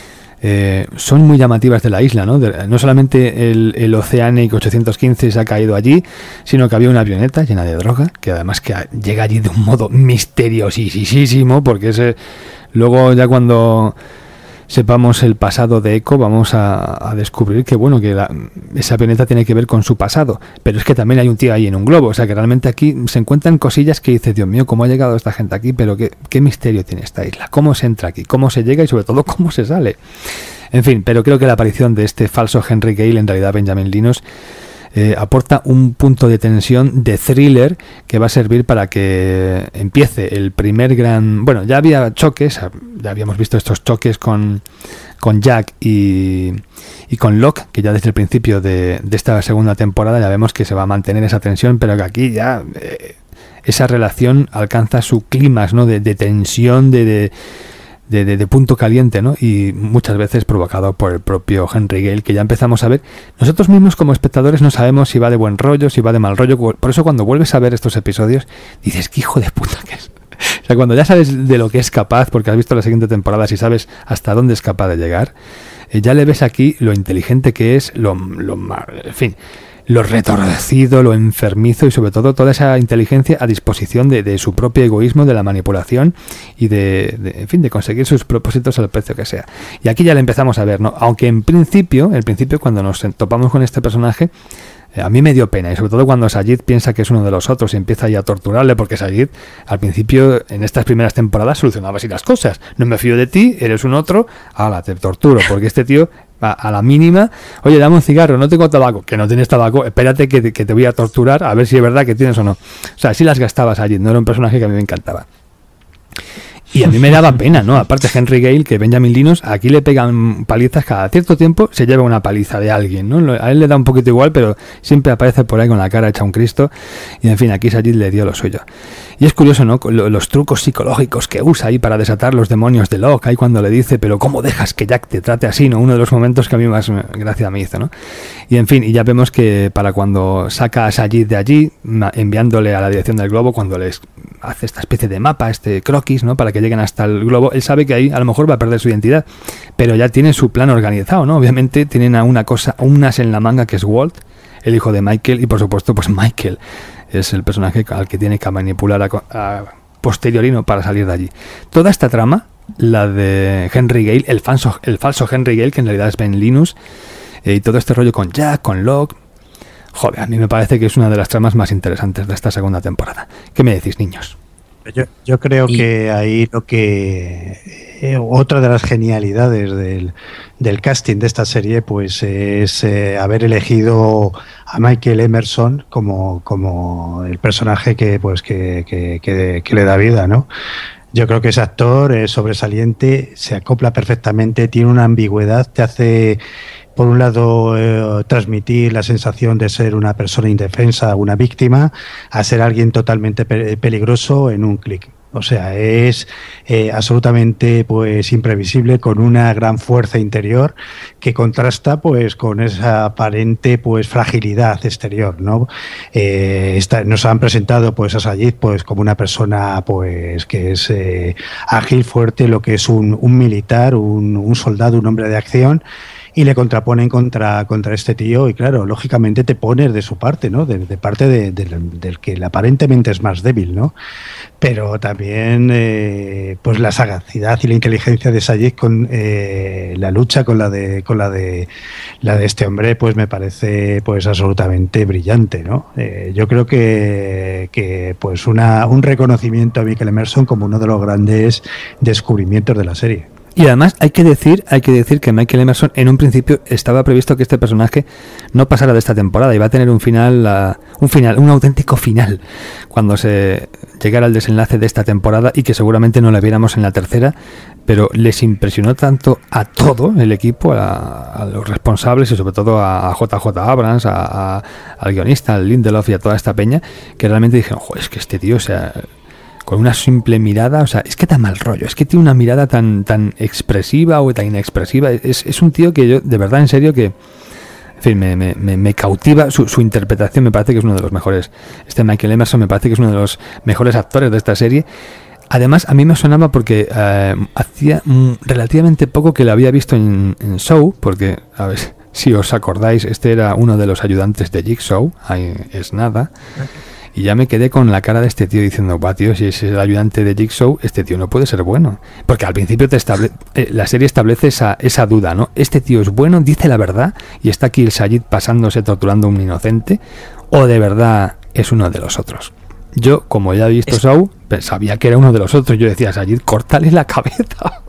Eh, son muy llamativas de la isla, ¿no? De, no solamente el, el Oceanic ochocientos quince se ha caído allí, sino que había una avioneta llena de droga, que además que llega allí de un modo misteriosísimo, porque ese, luego ya cuando sepamos el pasado de Echo vamos a, a descubrir que bueno que la, esa avioneta tiene que ver con su pasado, pero es que también hay un tío ahí en un globo, o sea que realmente aquí se encuentran cosillas que dices, Dios mío, ¿cómo ha llegado esta gente aquí? Pero qué, qué misterio tiene esta isla, cómo se entra aquí, cómo se llega y sobre todo cómo se sale. En fin, pero creo que la aparición de este falso Henry Gale, en realidad Benjamin Linus, eh, aporta un punto de tensión, de thriller, que va a servir para que empiece el primer gran... Bueno, ya había choques, ya habíamos visto estos choques con, con Jack y, y con Locke, que ya desde el principio de, de esta segunda temporada ya vemos que se va a mantener esa tensión, pero que aquí ya... Eh, esa relación alcanza su clímax, ¿no? De, de tensión, de, de, de, de, de punto caliente, ¿no? Y muchas veces provocado por el propio Henry Gale, que ya empezamos a ver. Nosotros mismos como espectadores no sabemos si va de buen rollo, si va de mal rollo. Por eso cuando vuelves a ver estos episodios, dices, qué hijo de puta que es. O sea, cuando ya sabes de lo que es capaz, porque has visto la siguiente temporada, si sabes hasta dónde es capaz de llegar, eh, ya le ves aquí lo inteligente que es, lo, lo en fin... lo retorcido, lo enfermizo y sobre todo toda esa inteligencia a disposición de, de su propio egoísmo, de la manipulación y de, de, en fin, de conseguir sus propósitos al precio que sea. Y aquí ya le empezamos a ver, ¿no? Aunque en principio, en principio cuando nos topamos con este personaje, eh, a mí me dio pena, y sobre todo cuando Sayid piensa que es uno de los otros y empieza ahí a torturarle, porque Sayid al principio, en estas primeras temporadas, solucionaba así las cosas. No me fío de ti, eres un otro, ala, te torturo, porque este tío... a la mínima, oye, dame un cigarro, no tengo tabaco, que no tienes tabaco, espérate que te, que te voy a torturar a ver si es verdad que tienes o no. O sea, sí las gastabas allí, no era un personaje que a mí me encantaba. Y a mí me daba pena, ¿no? Aparte Henry Gale, que Benjamin Linus, aquí le pegan palizas cada cierto tiempo, se lleva una paliza de alguien, ¿no? A él le da un poquito igual, pero siempre aparece por ahí con la cara hecha un Cristo. Y en fin, aquí Sayid le dio lo suyo. Y es curioso, ¿no? Los trucos psicológicos que usa ahí para desatar los demonios de Locke, ahí cuando le dice, pero ¿cómo dejas que Jack te trate así, no? Uno de los momentos que a mí más gracia me hizo, ¿no? Y en fin, y ya vemos que para cuando saca a Sayid de allí, enviándole a la dirección del globo, cuando les hace esta especie de mapa, este croquis, ¿no? Para que lleguen hasta el globo, él sabe que ahí a lo mejor va a perder su identidad, pero ya tiene su plan organizado, ¿no? Obviamente tienen a una cosa, un as en la manga que es Walt, el hijo de Michael, y por supuesto pues Michael es el personaje al que tiene que manipular a, a posteriorino para salir de allí. Toda esta trama, la de Henry Gale, el falso, el falso Henry Gale, que en realidad es Ben Linus, eh, y todo este rollo con Jack, con Locke, joder, a mí me parece que es una de las tramas más interesantes de esta segunda temporada. ¿Qué me decís, niños? Yo, yo creo y... que ahí lo que eh, otra de las genialidades del, del casting de esta serie pues es eh, haber elegido a Michael Emerson como, como el personaje que pues que, que, que, que le da vida, ¿no? Yo creo que ese actor es sobresaliente, se acopla perfectamente, tiene una ambigüedad, te hace por un lado eh, transmitir la sensación de ser una persona indefensa, una víctima, a ser alguien totalmente pe- peligroso en un clic. O sea, es eh, absolutamente pues imprevisible, con una gran fuerza interior que contrasta pues con esa aparente pues fragilidad exterior, ¿no? Eh, está, nos han presentado pues a Sayid pues como una persona pues que es eh, ágil, fuerte, lo que es un, un militar, un, un soldado, un hombre de acción. Y le contraponen contra, contra este tío y claro, lógicamente te pones de su parte, ¿no? De, de parte de, de, del que aparentemente es más débil, ¿no? Pero también eh, pues la sagacidad y la inteligencia de Sayid con eh, la lucha con la de con la de la de este hombre, pues me parece pues absolutamente brillante, ¿no? Eh, yo creo que, que pues una un reconocimiento a Michael Emerson como uno de los grandes descubrimientos de la serie. Y además hay que decir, hay que decir que Michael Emerson en un principio estaba previsto que este personaje no pasara de esta temporada, iba a tener un final, uh, un final, un auténtico final cuando se llegara al desenlace de esta temporada y que seguramente no la viéramos en la tercera, pero les impresionó tanto a todo el equipo, a, a los responsables y sobre todo a, a J J Abrams, a, a, al guionista, al Lindelof y a toda esta peña, que realmente dijeron, joder, es que este tío, o sea, con una simple mirada, o sea, es que da mal rollo, es que tiene una mirada tan tan expresiva o tan inexpresiva, es, es un tío que yo, de verdad, en serio, que, en fin, me, me, me cautiva, su, su interpretación me parece que es uno de los mejores, este Michael Emerson me parece que es uno de los mejores actores de esta serie. Además, a mí me sonaba porque eh, hacía mm, relativamente poco que lo había visto en, en Show, porque, a ver, si os acordáis, este era uno de los ayudantes de Jigsaw, ahí es nada. Y ya me quedé con la cara de este tío diciendo, va tío, si es el ayudante de Jigsaw, este tío no puede ser bueno. Porque al principio te estable eh, la serie establece esa, esa duda, ¿no? Este tío es bueno, dice la verdad, y está aquí el Sayid pasándose, torturando a un inocente, o de verdad es uno de los otros. Yo, como ya he visto Saw, sabía que era uno de los otros. Yo decía, Sayid, córtale la cabeza.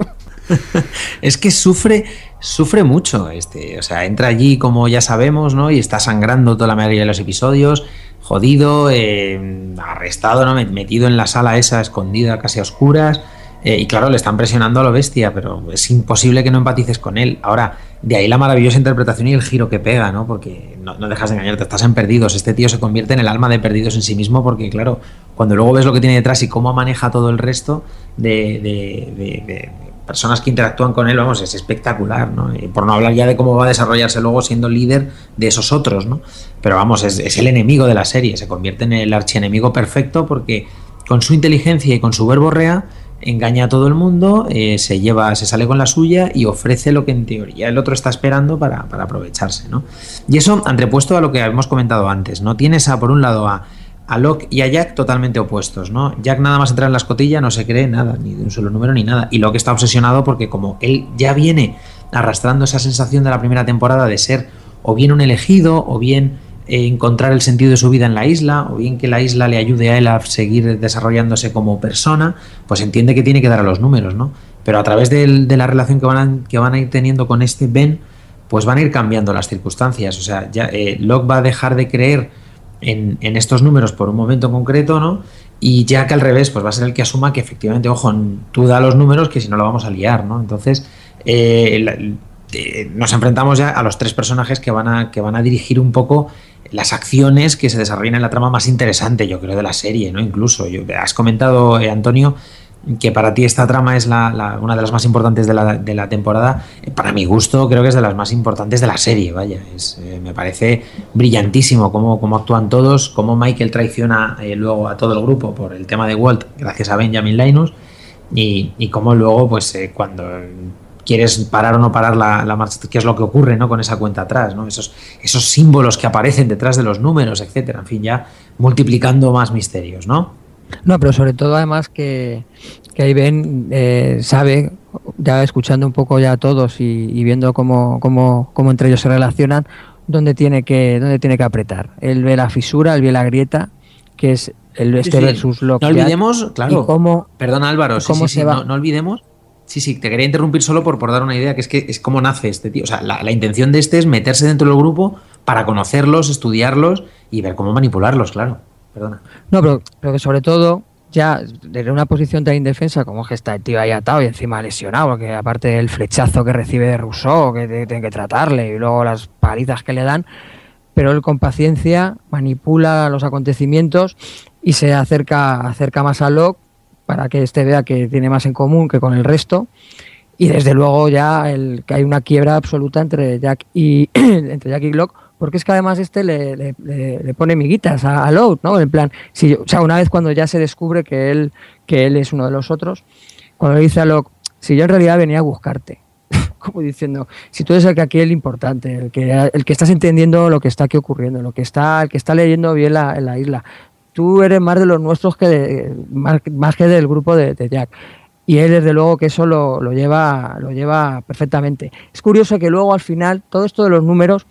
Es que sufre, sufre mucho este, o sea, entra allí como ya sabemos, ¿no? Y está sangrando toda la mayoría de los episodios, jodido, eh, arrestado, ¿no? Metido en la sala esa, escondida, casi a oscuras. Eh, y claro, le están presionando a lo bestia, pero es imposible que no empatices con él. Ahora, de ahí la maravillosa interpretación y el giro que pega, ¿no? Porque no, no dejas de engañarte, estás en Perdidos. Este tío se convierte en el alma de Perdidos en sí mismo, porque claro, cuando luego ves lo que tiene detrás y cómo maneja todo el resto de, de, de, de personas que interactúan con él, vamos, es espectacular, ¿no? Y por no hablar ya de cómo va a desarrollarse luego siendo líder de esos otros, ¿no? Pero vamos, es, es el enemigo de la serie, se convierte en el archienemigo perfecto porque con su inteligencia y con su verborrea engaña a todo el mundo, eh, se lleva, se sale con la suya y ofrece lo que en teoría el otro está esperando para, para aprovecharse, ¿no? Y eso antepuesto a lo que habíamos comentado antes, ¿no? Tienes a, por un lado a, a Locke y a Jack totalmente opuestos, ¿no? Jack nada más entrar en la escotilla no se cree nada, ni de un solo número ni nada, y Locke está obsesionado porque como él ya viene arrastrando esa sensación de la primera temporada de ser o bien un elegido o bien Eh, encontrar el sentido de su vida en la isla, o bien que la isla le ayude a él a seguir desarrollándose como persona, pues entiende que tiene que dar a los números, ¿no? Pero a través de, de la relación que van, a, que van a ir teniendo con este Ben, pues van a ir cambiando las circunstancias. O sea, ya eh, Locke va a dejar de creer en, en estos números por un momento concreto, ¿no? Y Jack al revés, pues va a ser el que asuma que efectivamente, ojo, tú da los números que si no lo vamos a liar, ¿no? Entonces, eh, la, eh, nos enfrentamos ya a los tres personajes que van a, que van a dirigir un poco las acciones que se desarrollan en la trama más interesante, yo creo, de la serie, ¿no? Incluso, yo, has comentado, eh, Antonio, que para ti esta trama es la, la, una de las más importantes de la, de la temporada. Para mi gusto, creo que es de las más importantes de la serie, vaya. Es, eh, me parece brillantísimo cómo, cómo actúan todos, cómo Michael traiciona eh, luego a todo el grupo por el tema de Walt, gracias a Benjamin Linus, y, y cómo luego, pues, eh, cuando quieres parar o no parar la, la marcha, qué es lo que ocurre, ¿no? Con esa cuenta atrás, ¿no? Esos, esos símbolos que aparecen detrás de los números, etcétera. En fin, ya multiplicando más misterios, ¿no? No, pero sobre todo además que, que ahí Ben eh, sabe, ya escuchando un poco ya a todos y, y viendo cómo, cómo, cómo entre ellos se relacionan, dónde tiene que, dónde tiene que apretar. Él ve la fisura, él ve la grieta, que es el este sí, sí. versus Locke. No olvidemos, claro, cómo, perdona Álvaro, sí, cómo sí, se sí, va. No, no olvidemos. Sí, sí, te quería interrumpir solo por, por dar una idea, que es que es cómo nace este tío. O sea, la, la intención de este es meterse dentro del grupo para conocerlos, estudiarlos y ver cómo manipularlos, claro. Perdona. No, pero, pero que sobre todo, ya desde una posición tan indefensa como es que está el tío ahí atado y encima lesionado, porque aparte del flechazo que recibe de Rousseau, que tienen que tratarle, y luego las palizas que le dan, pero él con paciencia manipula los acontecimientos y se acerca, acerca más a Locke, para que éste vea que tiene más en común que con el resto, y desde luego ya el, que hay una quiebra absoluta entre Jack y entre Jack y Locke, porque es que además este le, le, le pone miguitas a, a Locke, ¿no? En plan, si, o sea, una vez cuando ya se descubre que él, que él es uno de los otros, cuando le dice a Locke, si yo en realidad venía a buscarte, como diciendo, si tú eres el que aquí es el importante, el que, el que estás entendiendo lo que está aquí ocurriendo, lo que está, el que está leyendo bien la, en la isla, tú eres más de los nuestros que de, más, más que del grupo de, de Jack. Y él, desde luego, que eso lo, lo, lleva, lo lleva perfectamente. Es curioso que luego, al final, todo esto de los números,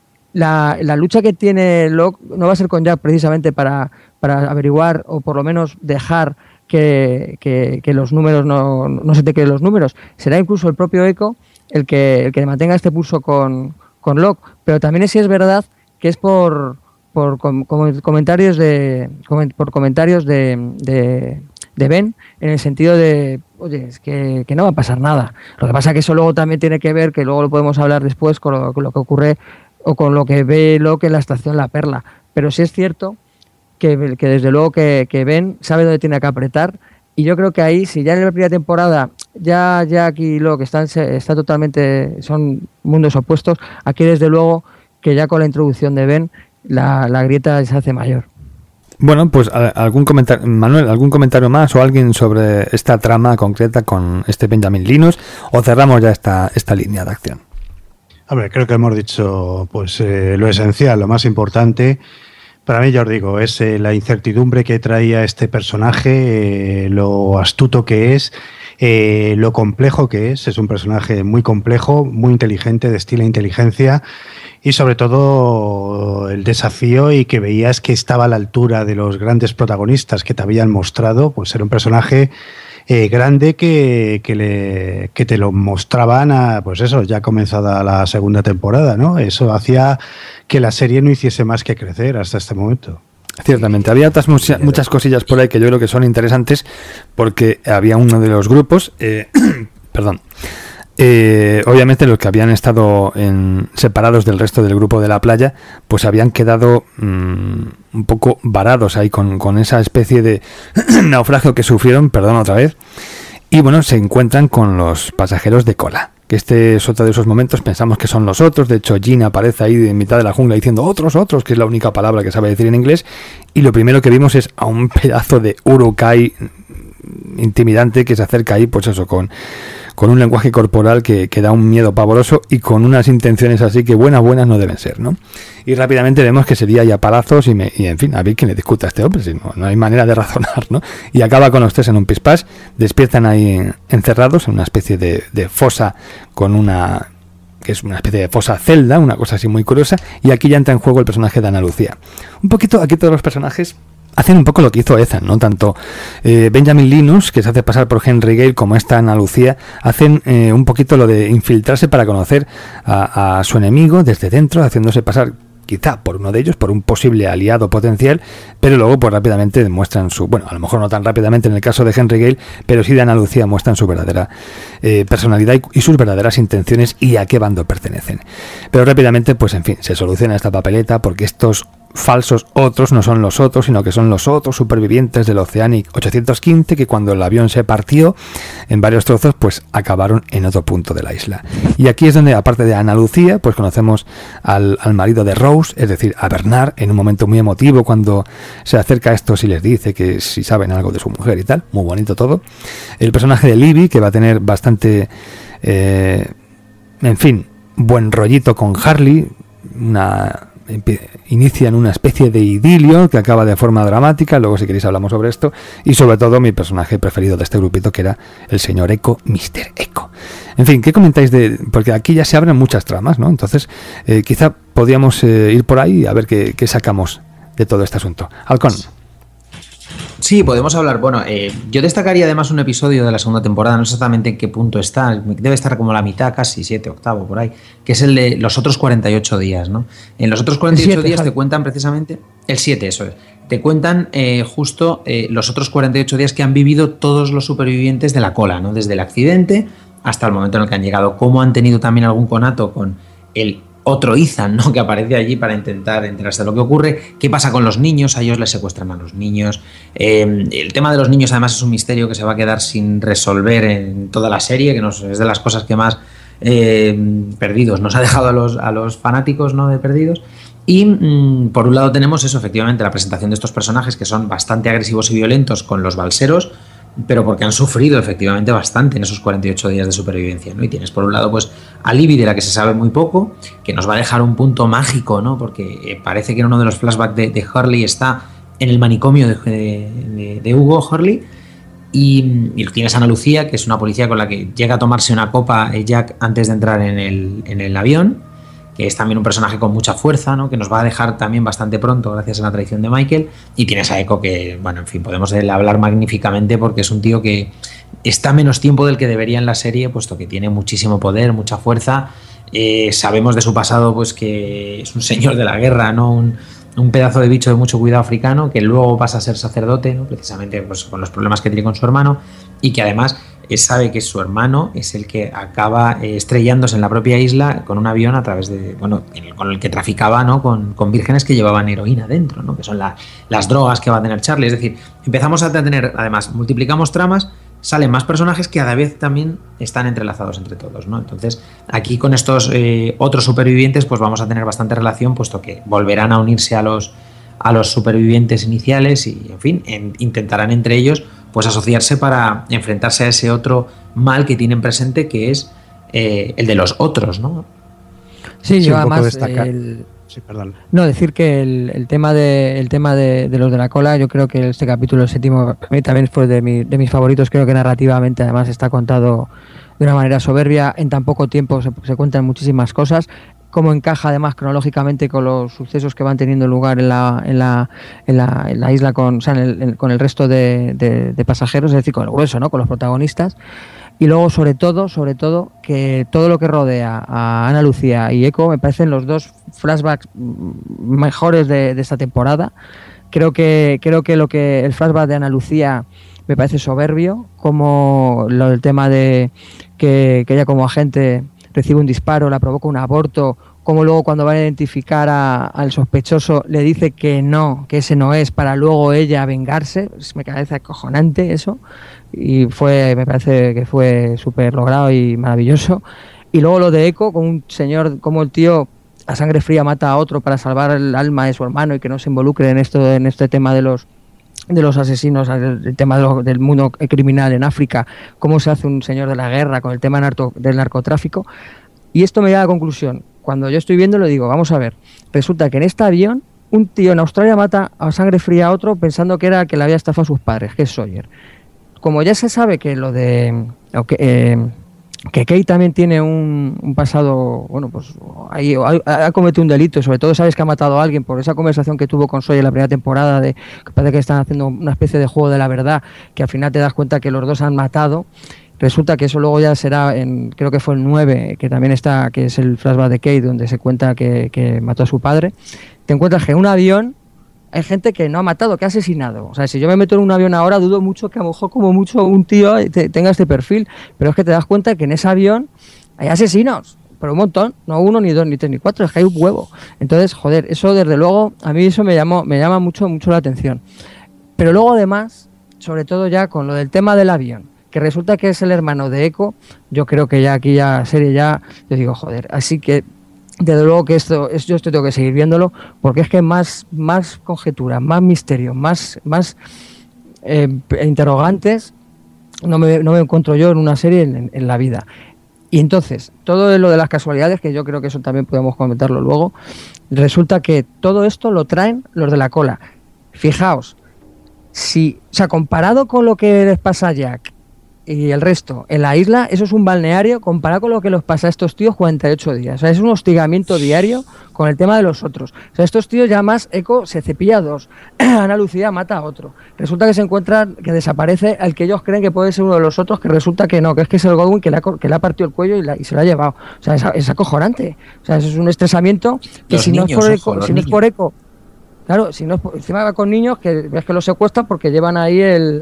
la, la lucha que tiene Locke no va a ser con Jack precisamente para, para averiguar o por lo menos dejar que, que, que los números no, no se te queden los números. Será incluso el propio Echo el que, el que mantenga este pulso con, con Locke. Pero también es, sí es verdad que es por... por com, com, comentarios de com, por comentarios de, de, de Ben, en el sentido de, oye, es que, que no va a pasar nada. Lo que pasa es que eso luego también tiene que ver, que luego lo podemos hablar después con lo, con lo que ocurre o con lo que ve Locke en la estación La Perla. Pero sí es cierto que, que desde luego que, que Ben sabe dónde tiene que apretar, y yo creo que ahí, si ya en la primera temporada ya Jack y Locke están, está totalmente, son mundos opuestos, aquí desde luego que ya con la introducción de Ben La, la grieta se hace mayor. Bueno, pues algún comentario, Manuel, algún comentario más o alguien sobre esta trama concreta con este Benjamin Linus, o cerramos ya esta, esta línea de acción. A ver, creo que hemos dicho pues eh, lo esencial, lo más importante. Para mí, ya os digo, es eh, la incertidumbre que traía este personaje, eh, lo astuto que es, eh, lo complejo que es. Es un personaje muy complejo, muy inteligente, destila inteligencia, y sobre todo el desafío, y que veías que estaba a la altura de los grandes protagonistas que te habían mostrado. Pues era un personaje eh, grande que, que, le, que te lo mostraban a, pues eso, ya comenzada la segunda temporada, ¿no? Eso hacía que la serie no hiciese más que crecer hasta este momento. Ciertamente, había otras mucha, muchas cosillas por ahí que yo creo que son interesantes, porque había uno de los grupos, eh, perdón, Eh, obviamente los que habían estado en, separados del resto del grupo de la playa, pues habían quedado mmm, un poco varados ahí con, con esa especie de naufragio que sufrieron, perdón otra vez, y bueno, se encuentran con los pasajeros de cola, que este es otro de esos momentos, pensamos que son los otros, de hecho Gina aparece ahí en mitad de la jungla diciendo otros, otros, que es la única palabra que sabe decir en inglés, y lo primero que vimos es a un pedazo de urukai intimidante que se acerca ahí, pues eso, con con un lenguaje corporal que, que da un miedo pavoroso y con unas intenciones así que buenas, buenas no deben ser, ¿no? Y rápidamente vemos que sería ya palazos y, me, y en fin, a ver quién le discuta a este hombre, si no, no hay manera de razonar, ¿no? Y acaba con los tres en un pispás, despiertan ahí encerrados en una especie de, de fosa con una... que es una especie de fosa celda, una cosa así muy curiosa, y aquí ya entra en juego el personaje de Ana Lucía. Un poquito, aquí todos los personajes hacen un poco lo que hizo Ethan, ¿no? Tanto eh, Benjamin Linus, que se hace pasar por Henry Gale, como esta Ana Lucía, hacen eh, un poquito lo de infiltrarse para conocer a, a su enemigo desde dentro, haciéndose pasar quizá por uno de ellos, por un posible aliado potencial, pero luego pues rápidamente demuestran su, bueno, a lo mejor no tan rápidamente en el caso de Henry Gale, pero sí de Ana Lucía muestran su verdadera eh, personalidad y, y sus verdaderas intenciones y a qué bando pertenecen. Pero rápidamente, pues en fin, se soluciona esta papeleta porque estos falsos otros no son los otros, sino que son los otros supervivientes del Oceanic ochocientos quince que cuando el avión se partió en varios trozos, pues acabaron en otro punto de la isla. Y aquí es donde, aparte de Ana Lucía, pues conocemos al, al marido de Rose, es decir, a Bernard, en un momento muy emotivo cuando se acerca a estos y les dice que si saben algo de su mujer y tal, muy bonito todo. El personaje de Libby, que va a tener bastante, eh, en fin, buen rollito con Harley, una... inician una especie de idilio que acaba de forma dramática, luego si queréis hablamos sobre esto, y sobre todo mi personaje preferido de este grupito, que era el señor Echo, mister Echo. En fin, ¿qué comentáis de...? Porque aquí ya se abren muchas tramas, ¿no? Entonces, eh, quizá podríamos eh, ir por ahí a ver qué, qué sacamos de todo este asunto. Halcón. Sí, podemos hablar. Bueno, eh, yo destacaría además un episodio de la segunda temporada, no sé exactamente en qué punto está, debe estar como la mitad, casi siete, octavo, por ahí, que es el de los otros cuarenta y ocho días, ¿no? En los otros cuarenta y ocho siete, días Javi. Te cuentan precisamente, el siete, eso es, te cuentan eh, justo eh, los otros cuarenta y ocho días que han vivido todos los supervivientes de la cola, ¿no? Desde el accidente hasta el momento en el que han llegado, cómo han tenido también algún conato con el otro Ethan, ¿no? Que aparece allí para intentar enterarse de lo que ocurre. ¿Qué pasa con los niños? A ellos les secuestran a los niños. Eh, el tema de los niños además es un misterio que se va a quedar sin resolver en toda la serie, que nos, es de las cosas que más eh, Perdidos nos ha dejado a los, a los fanáticos, ¿no? De Perdidos. Y mmm, por un lado tenemos eso, efectivamente, la presentación de estos personajes que son bastante agresivos y violentos con los balseros, pero porque han sufrido efectivamente bastante en esos cuarenta y ocho días de supervivencia, ¿no? Y tienes por un lado pues a Libby, de la que se sabe muy poco, que nos va a dejar un punto mágico, ¿no? Porque parece que en uno de los flashbacks de, de Hurley está en el manicomio de, de, de Hugo Hurley, y, y tienes a Ana Lucía, que es una policía con la que llega a tomarse una copa Jack antes de entrar en el, en el avión, que es también un personaje con mucha fuerza, ¿no? Que nos va a dejar también bastante pronto gracias a la traición de Michael. Y tienes a Echo, que, bueno, en fin, podemos hablar magníficamente porque es un tío que está menos tiempo del que debería en la serie, puesto que tiene muchísimo poder, mucha fuerza. Eh, sabemos de su pasado pues que es un señor de la guerra, ¿no? Un, un pedazo de bicho de mucho cuidado africano, que luego pasa a ser sacerdote, ¿no? Precisamente pues, con los problemas que tiene con su hermano, y que además sabe que su hermano es el que acaba estrellándose en la propia isla con un avión a través de, bueno, con el que traficaba, ¿no? con, con vírgenes que llevaban heroína dentro, ¿no? Que son la, las drogas que va a tener Charlie. Es decir, empezamos a tener, además, multiplicamos tramas, salen más personajes que a la vez también están entrelazados entre todos, ¿no? Entonces, aquí con estos eh, otros supervivientes, pues vamos a tener bastante relación, puesto que volverán a unirse a los, a los supervivientes iniciales y, en fin, en, intentarán entre ellos pues asociarse para enfrentarse a ese otro mal que tienen presente, que es eh, el de los otros, ¿no? Sí, yo además el... sí, perdón. No, decir que el, el tema de el tema de, de los de la cola, yo creo que este capítulo, el séptimo, a mí también fue de, mi, de mis favoritos. Creo que narrativamente además está contado de una manera soberbia, en tan poco tiempo se, se cuentan muchísimas cosas. cómo encaja además cronológicamente con los sucesos que van teniendo lugar en la, en la, en la, en la isla con, o sea, en el, en, con el resto de, de, de pasajeros, es decir, con el grueso, ¿no? Con los protagonistas. Y luego, sobre todo, sobre todo, que todo lo que rodea a Ana Lucía y Eco me parecen los dos flashbacks mejores de, de esta temporada. Creo que, creo que lo que el flashback de Ana Lucía me parece soberbio, como lo del tema de que, que ella como agente recibe un disparo, la provoca un aborto, como luego cuando va a identificar a, al sospechoso le dice que no, que ese no es, para luego ella vengarse. Pues me parece acojonante eso, y fue, me parece que fue súper logrado y maravilloso. Y luego lo de Eco, con un señor, como el tío a sangre fría mata a otro para salvar el alma de su hermano y que no se involucre en esto, en este tema de los de los asesinos, el tema de lo, del mundo criminal en África, cómo se hace un señor de la guerra con el tema narco, del narcotráfico. Y esto me da a la conclusión, cuando yo estoy viendo lo digo, vamos a ver, resulta que en este avión un tío en Australia mata a sangre fría a otro pensando que era el que le había estafado a sus padres, que es Sawyer. Como ya se sabe que lo de okay, eh, que Kate también tiene un, un pasado, bueno, pues ahí ha, ha cometido un delito, y sobre todo sabes que ha matado a alguien por esa conversación que tuvo con Sawyer en la primera temporada, de que parece que están haciendo una especie de juego de la verdad, que al final te das cuenta que los dos han matado. Resulta que eso luego ya será, en, creo que fue el nueve, que también está, que es el flashback de Kate, donde se cuenta que, que mató a su padre. Te encuentras que en un avión hay gente que no ha matado, que ha asesinado. O sea, si yo me meto en un avión ahora, dudo mucho que a lo mejor como mucho un tío te, tenga este perfil, pero es que te das cuenta que en ese avión hay asesinos, pero un montón, no uno, ni dos, ni tres, ni cuatro, es que hay un huevo. Entonces, joder, eso desde luego, a mí eso me llamó, me llama mucho, mucho la atención. Pero luego además, sobre todo ya con lo del tema del avión, que resulta que es el hermano de Eco, yo creo que ya aquí ya serie ya, yo digo, joder, así que desde luego que esto, es, yo esto tengo que seguir viéndolo, porque es que más, más conjeturas, más misterios, más, más eh, interrogantes no me, no me encuentro yo en una serie en, en la vida. Y entonces, todo lo de las casualidades, que yo creo que eso también podemos comentarlo luego, resulta que todo esto lo traen los de la cola. Fijaos, si, o sea, comparado con lo que les pasa a Jack y el resto en la isla, eso es un balneario comparado con lo que les pasa a estos tíos cuarenta y ocho días. O sea, es un hostigamiento diario con el tema de los otros. O sea, estos tíos ya más, Eco se cepilla a dos, Ana Lucía mata a otro. Resulta que se encuentran, que desaparece al que ellos creen que puede ser uno de los otros, que resulta que no, que es que es el Godwin que le ha, que le ha partido el cuello y, la, y se lo ha llevado. O sea, es, es acojonante. O sea, eso es un estresamiento que los si, niños, no es por Eco, ojo, si no es por Eco, claro, si no es por, encima va con niños que ves que los secuestran porque llevan ahí el...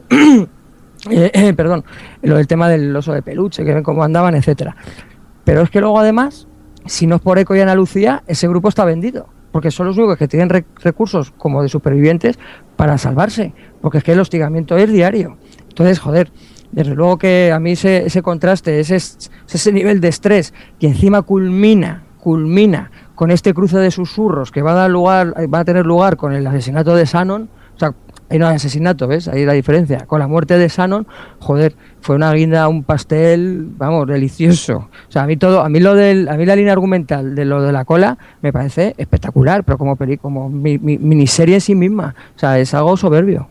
Eh, eh, perdón, lo del tema del oso de peluche, que ven cómo andaban, etcétera. Pero es que luego además, si no es por Eco y Ana Lucía, ese grupo está vendido, porque son los únicos que tienen rec recursos como de supervivientes para salvarse, porque es que el hostigamiento es diario. Entonces, joder, desde luego que a mí ese, ese contraste, ese, ese nivel de estrés, que encima culmina, culmina con este cruce de susurros que va a dar lugar, va a tener lugar con el asesinato de Shannon. O sea, ahí no hay asesinato, ¿ves? Ahí la diferencia. Con la muerte de Shannon, joder, fue una guinda, un pastel, vamos, delicioso. O sea, a mí todo, a mí lo del, a mí la línea argumental de lo de la cola me parece espectacular, pero como peli, como mi, mi, miniserie en sí misma. O sea, es algo soberbio.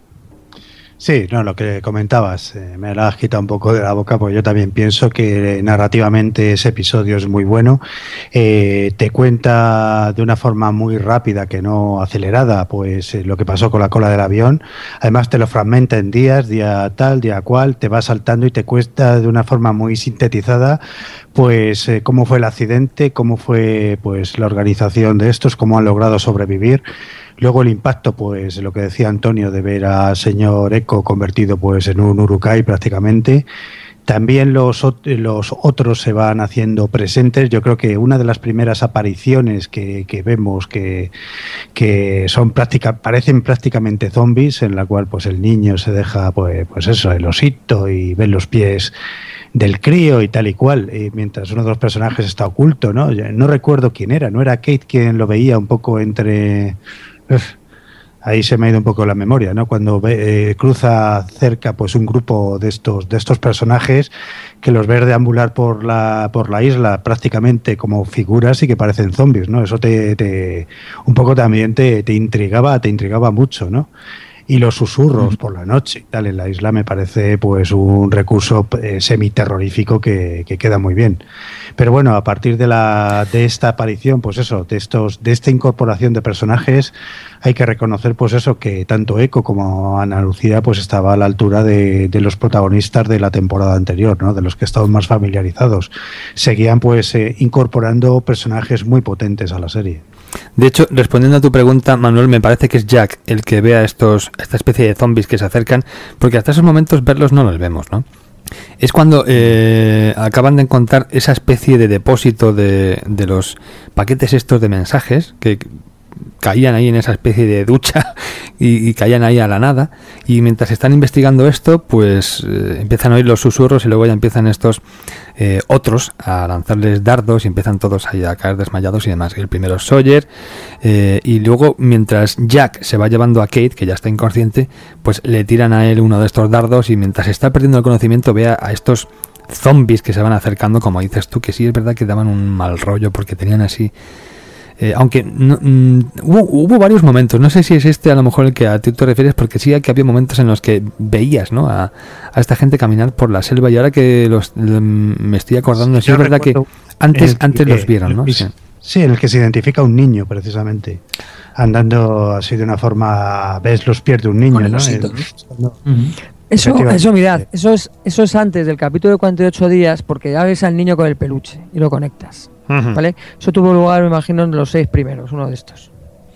Sí, no, lo que comentabas, eh, me lo has quitado un poco de la boca, porque yo también pienso que eh, narrativamente ese episodio es muy bueno. Eh, te cuenta de una forma muy rápida, que no acelerada, pues eh, lo que pasó con la cola del avión. Además te lo fragmenta en días, día tal, día cual, te va saltando y te cuesta de una forma muy sintetizada, pues eh, cómo fue el accidente, cómo fue pues la organización de estos, cómo han logrado sobrevivir. Luego el impacto, pues lo que decía Antonio, de ver al señor Eco convertido pues en un Uruk-hai prácticamente. También los, los otros se van haciendo presentes. Yo creo que una de las primeras apariciones que, que vemos que, que son práctica, parecen prácticamente zombies, en la cual pues el niño se deja pues, pues eso, el osito, y ven los pies del crío y tal y cual, y mientras uno de los personajes está oculto, ¿no? No recuerdo quién era, no era Kate quien lo veía un poco entre... Uf, ahí se me ha ido un poco la memoria, ¿no? Cuando ve, eh, cruza cerca pues un grupo de estos de estos personajes que los ves deambular por la por la isla prácticamente como figuras y que parecen zombies, ¿no? Eso te, te un poco también te, te intrigaba, te intrigaba mucho, ¿no? y los susurros por la noche y tal en la isla me parece pues un recurso eh, semiterrorífico que, que queda muy bien. Pero bueno, a partir de la de esta aparición, pues eso, de estos de esta incorporación de personajes, hay que reconocer pues eso, que tanto Eco como Ana Lucía pues estaba a la altura de, de los protagonistas de la temporada anterior, ¿no? De los que estaban más familiarizados. Seguían pues eh, incorporando personajes muy potentes a la serie. De hecho, respondiendo a tu pregunta, Manuel, me parece que es Jack el que ve a estos, esta especie de zombies que se acercan, porque hasta esos momentos verlos no los vemos, ¿no? Es cuando eh, acaban de encontrar esa especie de depósito de, de los paquetes estos de mensajes que caían ahí en esa especie de ducha y, y caían ahí a la nada, y mientras están investigando esto pues eh, empiezan a oír los susurros y luego ya empiezan estos eh, otros a lanzarles dardos y empiezan todos ahí a caer desmayados y demás. El primero es Sawyer eh, y luego mientras Jack se va llevando a Kate, que ya está inconsciente, pues le tiran a él uno de estos dardos y mientras está perdiendo el conocimiento ve a, a estos zombies que se van acercando, como dices tú, que sí es verdad que daban un mal rollo porque tenían así Eh, aunque no, mm, hubo, hubo varios momentos, no sé si es este a lo mejor el que a ti te refieres, porque sí que había momentos en los que veías, ¿no? a, a esta gente caminar por la selva, y ahora que los me estoy acordando, sí, sí es verdad que antes, el, antes eh, los vieron, ¿no? Sí. Sí, en el que se identifica un niño precisamente, andando así de una forma, ves los pies de un niño, ¿no? El, ¿no? Uh-huh. Eso, eso mirad, eso es, eso es antes del capítulo de cuarenta y ocho días, porque ya ves al niño con el peluche y lo conectas. Uh-huh. ¿Vale? Eso tuvo lugar, me imagino, en los seis primeros, uno de estos.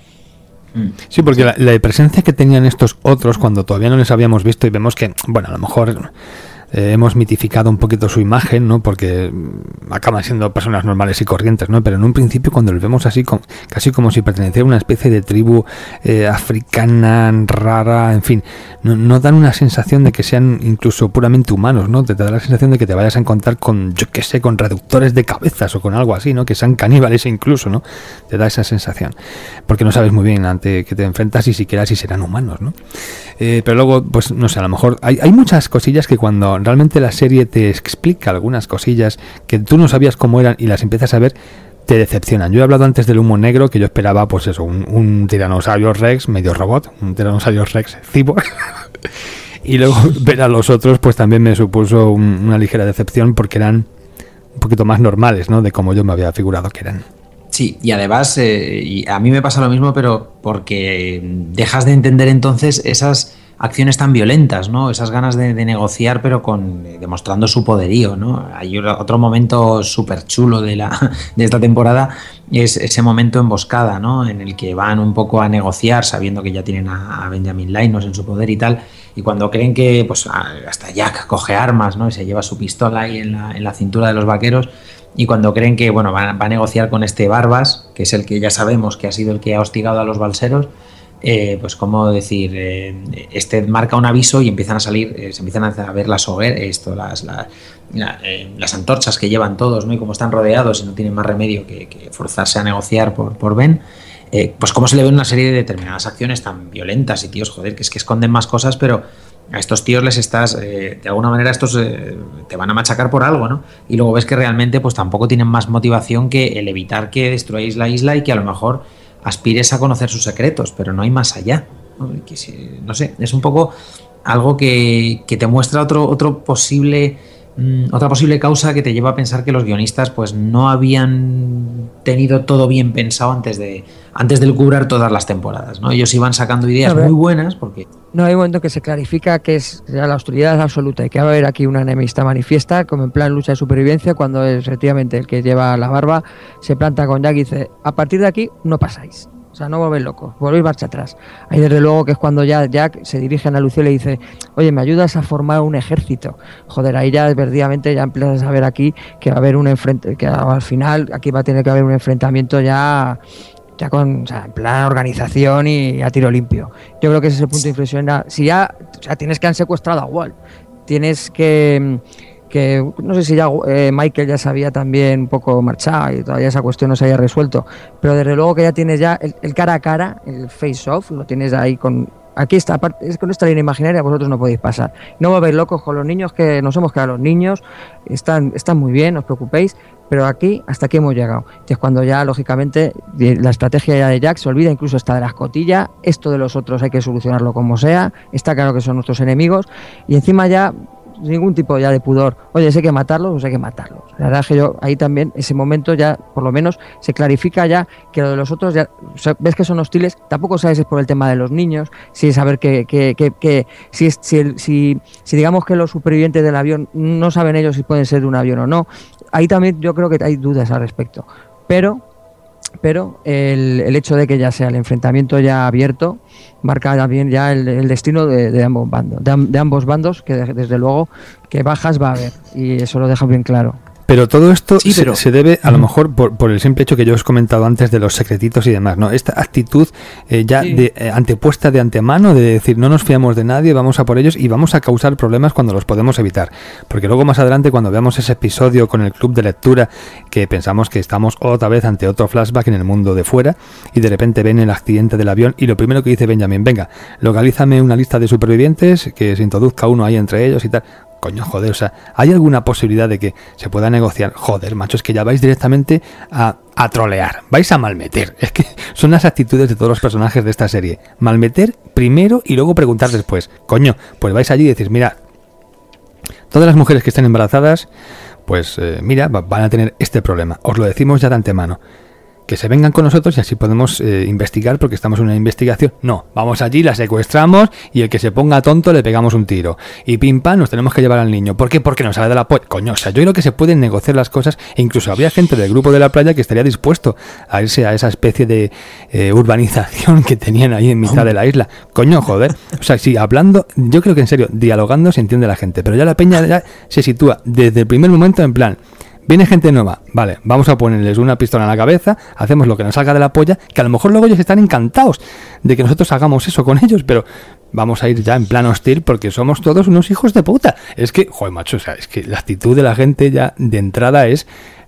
Sí, porque la, la presencia que tenían estos otros cuando todavía no les habíamos visto, y vemos que, bueno, a lo mejor eh, hemos mitificado un poquito su imagen, ¿no? Porque acaban siendo personas normales y corrientes, ¿no? Pero en un principio cuando los vemos así, con, casi como si perteneciera a una especie de tribu eh, africana, rara, en fin, no, no dan una sensación de que sean incluso puramente humanos, ¿no? Te, te da la sensación de que te vayas a encontrar con, yo qué sé, con reductores de cabezas o con algo así, ¿no? Que sean caníbales incluso, ¿no? Te da esa sensación. Porque no sabes muy bien ante qué te enfrentas y siquiera si serán humanos, ¿no? Eh, pero luego, pues no sé, a lo mejor hay, hay muchas cosillas que cuando realmente la serie te explica algunas cosillas que tú no sabías cómo eran y las empiezas a ver, te decepcionan. Yo he hablado antes del humo negro, que yo esperaba pues eso, un, un tiranosaurio rex medio robot, un tiranosaurio rex cyborg y luego ver a los otros pues también me supuso un, una ligera decepción porque eran un poquito más normales, ¿no? De como yo me había figurado que eran. Sí, y además eh, y a mí me pasa lo mismo, pero porque dejas de entender entonces esas acciones tan violentas, ¿no? Esas ganas de, de negociar, pero con eh, demostrando su poderío, ¿no? Hay otro momento súper chulo de la de esta temporada, es ese momento emboscada, ¿no? En el que van un poco a negociar, sabiendo que ya tienen a, a Benjamin Linus en su poder y tal, y cuando creen que, pues, hasta Jack coge armas, ¿no? Y se lleva su pistola ahí en la, en la cintura de los vaqueros. Y cuando creen que bueno va, va a negociar con este Barbas, que es el que ya sabemos que ha sido el que ha hostigado a los balseros, eh, pues como decir, eh, este marca un aviso y empiezan a salir, eh, se empiezan a ver las hogueras, esto, las, las, la, eh, las antorchas que llevan todos, ¿no? Y como están rodeados y no tienen más remedio que, que forzarse a negociar por, por Ben, eh, pues como se le ven una serie de determinadas acciones tan violentas y tíos, joder, que es que esconden más cosas, pero a estos tíos les estás, eh, de alguna manera estos eh, te van a machacar por algo, ¿no? Y luego ves que realmente pues tampoco tienen más motivación que el evitar que destruyáis la isla y que a lo mejor aspires a conocer sus secretos, pero no hay más allá, ¿no? Que si, no sé, es un poco algo que, que te muestra otro, otro posible, mmm, otra posible causa que te lleva a pensar que los guionistas pues no habían tenido todo bien pensado antes de antes de cubrir todas las temporadas, ¿no? Ellos iban sacando ideas muy buenas porque... No, hay un momento que se clarifica que es ya la hostilidad absoluta y que va a haber aquí una enemistad manifiesta, como en plan lucha de supervivencia, cuando efectivamente el que lleva la barba se planta con Jack y dice, a partir de aquí no pasáis. O sea, no volvéis locos, volvéis marcha atrás. Ahí desde luego que es cuando ya Jack se dirige a Ana Lucía y le dice, oye, ¿me ayudas a formar un ejército? Joder, ahí ya verdaderamente ya empiezas a ver aquí que va a haber un enfrentamiento, que al final aquí va a tener que haber un enfrentamiento ya... ya con, o sea, en plan organización y a tiro limpio. Yo creo que ese es el punto de inflexión. Si ya, o sea, tienes que han secuestrado a Walt, tienes que, que no sé si ya eh, Michael ya sabía también un poco marchar y todavía esa cuestión no se haya resuelto, pero desde luego que ya tienes ya el, el cara a cara, el face off, lo tienes ahí con aquí está, aparte, es con esta línea imaginaria vosotros no podéis pasar. No vais locos con los niños, que nos hemos quedado los niños, están, están muy bien, no os preocupéis, pero aquí, hasta aquí hemos llegado. Entonces cuando ya, lógicamente, la estrategia ya de Jack se olvida incluso hasta de la escotilla, esto de los otros hay que solucionarlo como sea, está claro que son nuestros enemigos, y encima ya ningún tipo ya de pudor, oye, si hay que matarlos, pues hay que matarlos. La verdad es que yo ahí también, ese momento ya, por lo menos, se clarifica ya que lo de los otros, ya o sea, ves que son hostiles, tampoco sabes si es por el tema de los niños, si es saber que, que, que, que si, es, si, el, si, si digamos que los supervivientes del avión no saben ellos si pueden ser de un avión o no, ahí también yo creo que hay dudas al respecto, pero pero el, el hecho de que ya sea el enfrentamiento ya abierto marca también ya el, el destino de, de ambos bandos, de, de ambos bandos, que desde luego que bajas va a haber, y eso lo deja bien claro. Pero todo esto sí, pero... se, se debe a lo mejor por, por el simple hecho que yo os he comentado antes de los secretitos y demás, ¿no? Esta actitud eh, ya sí. de eh, antepuesta de antemano, de decir no nos fiamos de nadie, vamos a por ellos y vamos a causar problemas cuando los podemos evitar. Porque luego más adelante, cuando veamos ese episodio con el club de lectura, que pensamos que estamos otra vez ante otro flashback en el mundo de fuera, y de repente ven el accidente del avión y lo primero que dice Benjamin, venga, localízame una lista de supervivientes, que se introduzca uno ahí entre ellos y tal. Coño, joder, o sea, ¿hay alguna posibilidad de que se pueda negociar? Joder, macho, es que ya vais directamente a, a trolear, vais a malmeter. Es que son las actitudes de todos los personajes de esta serie. Malmeter primero y luego preguntar después. Coño, pues vais allí y decís, mira, todas las mujeres que estén embarazadas, pues eh, mira, van a tener este problema. Os lo decimos ya de antemano. Que se vengan con nosotros y así podemos eh, investigar porque estamos en una investigación. No, vamos allí, la secuestramos y el que se ponga tonto le pegamos un tiro. Y pim pam, nos tenemos que llevar al niño. ¿Por qué? Porque nos sale de la polla. Coño, o sea, yo creo que se pueden negociar las cosas e incluso habría gente del grupo de la playa que estaría dispuesto a irse a esa especie de eh, urbanización que tenían ahí en mitad de la isla. Coño, joder. O sea, sí, hablando, yo creo que en serio, dialogando se entiende la gente. Pero ya la peña ya se sitúa desde el primer momento en plan... Viene gente nueva, vale, vamos a ponerles una pistola en la cabeza, hacemos lo que nos salga de la polla, que a lo mejor luego ellos están encantados de que nosotros hagamos eso con ellos, pero vamos a ir ya en plan hostil porque somos todos unos hijos de puta. Es que, joder, macho, o sea, es que la actitud de la gente ya de entrada es,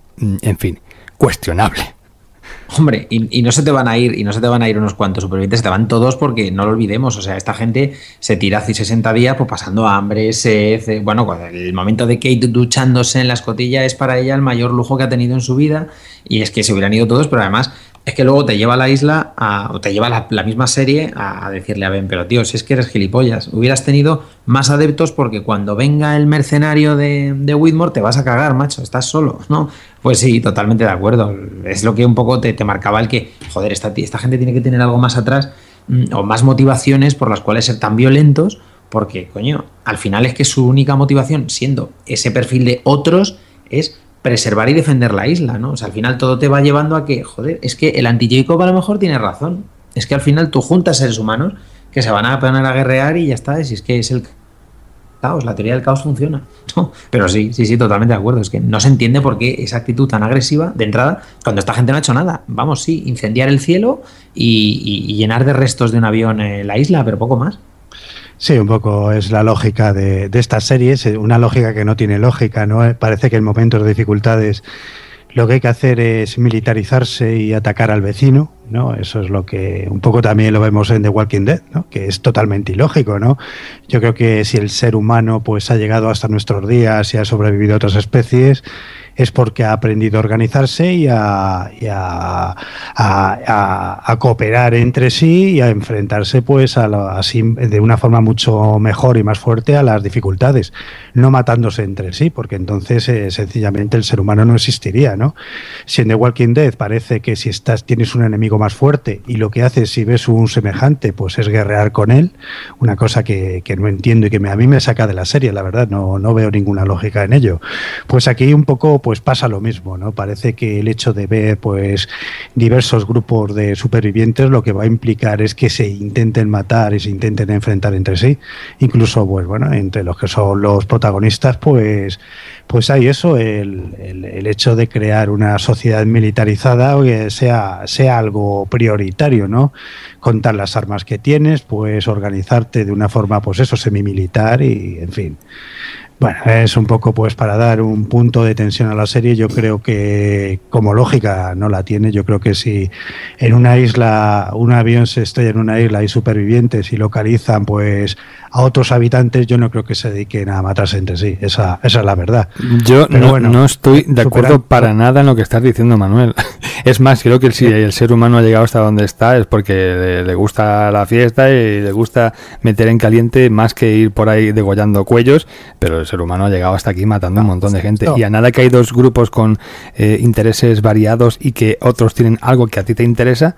en fin, cuestionable. Hombre, y, y no se te van a ir, y no se te van a ir unos cuantos supervivientes, se te van todos porque no lo olvidemos, o sea, esta gente se tira hace sesenta días pues pasando hambre, sed, bueno, el momento de Kate duchándose en la escotilla es para ella el mayor lujo que ha tenido en su vida, y es que se hubieran ido todos, pero además es que luego te lleva a la isla, a, o te lleva la, la misma serie a, a decirle a Ben, pero tío, si es que eres gilipollas, hubieras tenido más adeptos porque cuando venga el mercenario de, de Whitmore te vas a cagar, macho, estás solo, ¿no? Pues sí, totalmente de acuerdo. Es lo que un poco te, te marcaba el que, joder, esta, esta gente tiene que tener algo más atrás mmm, o más motivaciones por las cuales ser tan violentos, porque, coño, al final es que su única motivación, siendo ese perfil de otros, es preservar y defender la isla, ¿no? O sea, al final todo te va llevando a que, joder, es que el anti-Jacob a lo mejor tiene razón. Es que al final tú juntas seres humanos que se van a poner a guerrear y ya está, si es que es el caos, la teoría del caos funciona. No, pero sí, sí, sí, totalmente de acuerdo. Es que no se entiende por qué esa actitud tan agresiva de entrada, cuando esta gente no ha hecho nada. Vamos, sí, incendiar el cielo y, y, y llenar de restos de un avión eh, la isla, pero poco más. Sí, un poco es la lógica de, de estas series, una lógica que no tiene lógica, ¿no? Parece que en momentos de dificultades lo que hay que hacer es militarizarse y atacar al vecino, ¿no? Eso es lo que un poco también lo vemos en The Walking Dead, ¿no? Que es totalmente ilógico, ¿no? Yo creo que si el ser humano pues ha llegado hasta nuestros días y ha sobrevivido a otras especies, es porque ha aprendido a organizarse y a, y a, a, a, a cooperar entre sí y a enfrentarse pues a lo, así de una forma mucho mejor y más fuerte a las dificultades, no matándose entre sí, porque entonces eh, sencillamente el ser humano no existiría, ¿no? Si en The Walking Dead parece que si estás tienes un enemigo más fuerte y lo que haces si ves un semejante pues es guerrear con él, una cosa que, que no entiendo y que me, a mí me saca de la serie, la verdad, no, no veo ninguna lógica en ello. Pues aquí un poco pues pasa lo mismo, ¿no? Parece que el hecho de ver pues diversos grupos de supervivientes lo que va a implicar es que se intenten matar y se intenten enfrentar entre sí, incluso pues bueno, entre los que son los protagonistas pues pues hay eso, el, el, el hecho de crear una sociedad militarizada que sea, sea algo prioritario, ¿no? Contar las armas que tienes, pues organizarte de una forma pues eso, semimilitar y en fin. Bueno, es un poco pues para dar un punto de tensión a la serie. Yo creo que como lógica no la tiene. Yo creo que si en una isla, un avión se estrella en una isla y supervivientes y localizan pues a otros habitantes, yo no creo que se dediquen a matarse entre sí. Esa, esa es la verdad. Yo no, bueno, no estoy de acuerdo superan... para nada en lo que estás diciendo, Manuel. Es más, creo que si el ser humano ha llegado hasta donde está es porque le, le gusta la fiesta y le gusta meter en caliente más que ir por ahí degollando cuellos, pero el ser humano ha llegado hasta aquí matando a un montón de gente. No. Y a nada que hay dos grupos con eh, intereses variados y que otros tienen algo que a ti te interesa,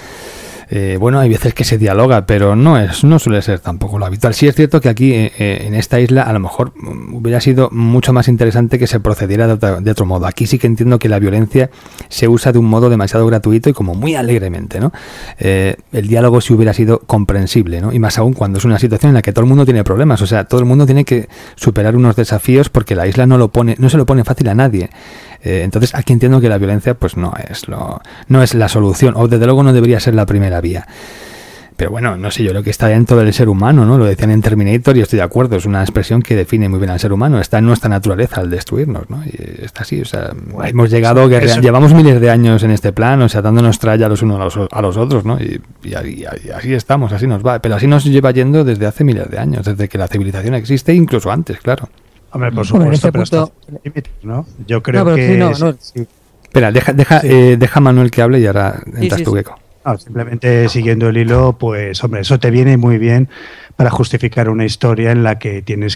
eh, bueno, hay veces que se dialoga, pero no es no suele ser tampoco lo habitual. Sí es cierto que aquí eh, en esta isla a lo mejor hubiera sido mucho más interesante que se procediera de otro, de otro modo. Aquí sí que entiendo que la violencia se usa de un modo demasiado gratuito y como muy alegremente, ¿no? Eh, el diálogo sí hubiera sido comprensible, ¿no? Y más aún cuando es una situación en la que todo el mundo tiene problemas, o sea, todo el mundo tiene que superar unos desafíos porque la isla no lo pone, no se lo pone fácil a nadie. Eh, entonces aquí entiendo que la violencia pues no es lo, no es la solución, o desde luego no debería ser la primera vía. Pero bueno, no sé, yo creo que está dentro del ser humano, ¿no? Lo decían en Terminator y estoy de acuerdo, es una expresión que define muy bien al ser humano, está en nuestra naturaleza al destruirnos, ¿no? Y está así, o sea, bueno, hemos llegado, eso, guerrea, eso. llevamos miles de años en este plan, o sea, dándonos tralla los unos a los, a los otros, ¿no? Y, y, y, y así estamos, así nos va, pero así nos lleva yendo desde hace miles de años, desde que la civilización existe, incluso antes, claro. Hombre, por supuesto, este pero punto... está, ¿no? Yo creo no, que... Sí, no, no. Sí. Espera, deja, deja, sí. eh, deja a Manuel que hable y ahora entras sí, sí, tú, Gecko. No, simplemente siguiendo el hilo, pues, hombre, eso te viene muy bien para justificar una historia en la que tienes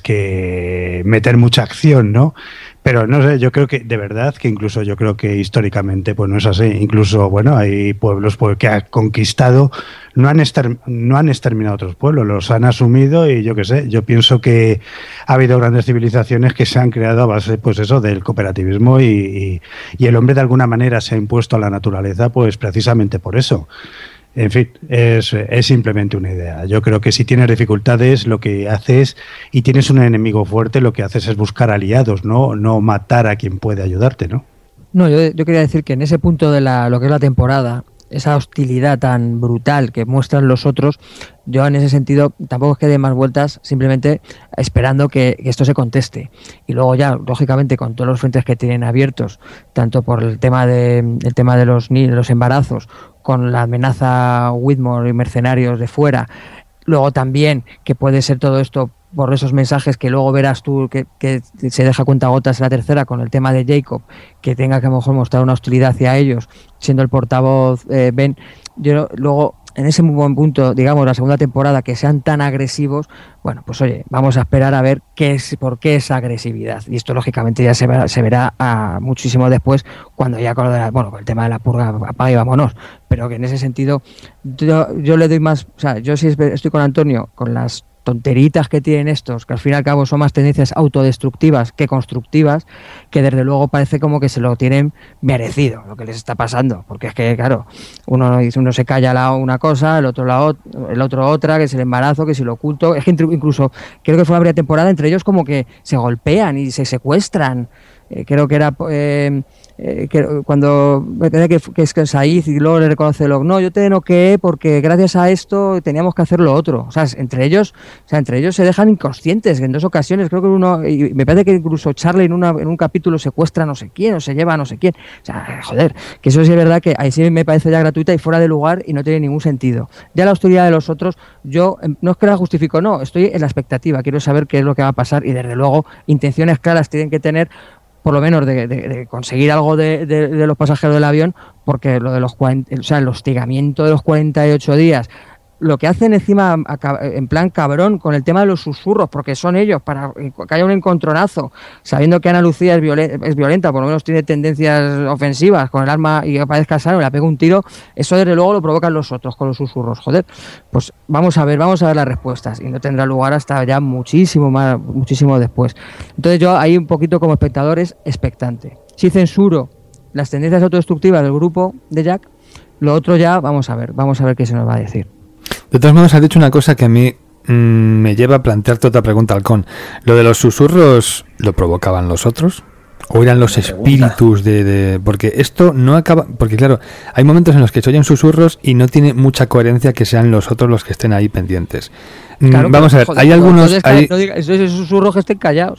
que meter mucha acción, ¿no? Pero no sé, yo creo que, de verdad, que incluso yo creo que históricamente pues no es así. Incluso, bueno, hay pueblos pues, que han conquistado, no han, exter- no han exterminado otros pueblos, los han asumido y yo qué sé, yo pienso que ha habido grandes civilizaciones que se han creado a base, pues eso, del cooperativismo y, y, y el hombre de alguna manera se ha impuesto a la naturaleza pues precisamente por eso. En fin, es, es simplemente una idea. Yo creo que si tienes dificultades, lo que haces, y tienes un enemigo fuerte, lo que haces es buscar aliados, no, no matar a quien puede ayudarte, ¿no? No, yo, yo quería decir que en ese punto de la, lo que es la temporada, esa hostilidad tan brutal que muestran los otros, yo en ese sentido tampoco es que dé más vueltas, simplemente esperando que, que esto se conteste. Y luego ya, lógicamente, con todos los frentes que tienen abiertos, tanto por el tema de, el tema de los, de los embarazos, con la amenaza Whitmore y mercenarios de fuera, luego también que puede ser todo esto por esos mensajes que luego verás tú que, que se deja cuentagotas en la tercera con el tema de Jacob, que tenga que a lo mejor mostrar una hostilidad hacia ellos, siendo el portavoz eh, Ben. Yo luego, en ese muy buen punto, digamos, la segunda temporada, que sean tan agresivos, bueno, pues oye, vamos a esperar a ver qué es, por qué esa agresividad. Y esto, lógicamente, ya se verá, se verá a muchísimo después, cuando ya con, la, bueno, con el tema de la purga, apaga y vámonos. Pero que en ese sentido, yo, yo le doy más, o sea, yo sí estoy con Antonio, con las tonteritas que tienen estos, que al fin y al cabo son más tendencias autodestructivas que constructivas, que desde luego parece como que se lo tienen merecido, lo que les está pasando, porque es que, claro, uno, uno se calla la, una cosa, el otro la el otro otra, que es el embarazo, que si lo oculto, es que incluso, creo que fue la primera temporada, entre ellos como que se golpean y se secuestran. Eh, creo que era eh, eh, que cuando que, que es que Said y luego le reconoce lo, no, yo te noqueé porque gracias a esto teníamos que hacer lo otro, o sea, entre ellos, o sea, entre ellos se dejan inconscientes en dos ocasiones, creo que uno, y me parece que incluso Charlie en una en un capítulo secuestra a no sé quién o se lleva a no sé quién, o sea, joder, que eso sí es verdad que ahí sí me parece ya gratuita y fuera de lugar y no tiene ningún sentido. Ya la hostilidad de los otros, yo no es que la justifico, no, estoy en la expectativa, quiero saber qué es lo que va a pasar y desde luego intenciones claras tienen que tener, por lo menos de, de, de conseguir algo de, de, de los pasajeros del avión, porque lo de los cuarenta, o sea, el hostigamiento de los cuarenta y ocho días, lo que hacen encima en plan cabrón con el tema de los susurros, porque son ellos, para que haya un encontronazo, sabiendo que Ana Lucía es, violen, es violenta, por lo menos tiene tendencias ofensivas, con el arma y aparezca sano, le pega un tiro, eso desde luego lo provocan los otros con los susurros, joder, pues vamos a ver, vamos a ver las respuestas, y no tendrá lugar hasta ya muchísimo más, muchísimo después. Entonces yo ahí un poquito como espectador es expectante. Si censuro las tendencias autodestructivas del grupo de Jack, lo otro ya, vamos a ver, vamos a ver qué se nos va a decir. De todos modos, has dicho una cosa que a mí mmm, me lleva a plantearte otra pregunta, Halcón. ¿Lo de los susurros lo provocaban los otros? ¿O eran los espíritus de, de...? Porque esto no acaba... Porque claro, hay momentos en los que se oyen susurros y no tiene mucha coherencia que sean los otros los que estén ahí pendientes. Claro, Vamos a ver, joder, hay algunos... No, hay... no diga, esos susurros que estén callados.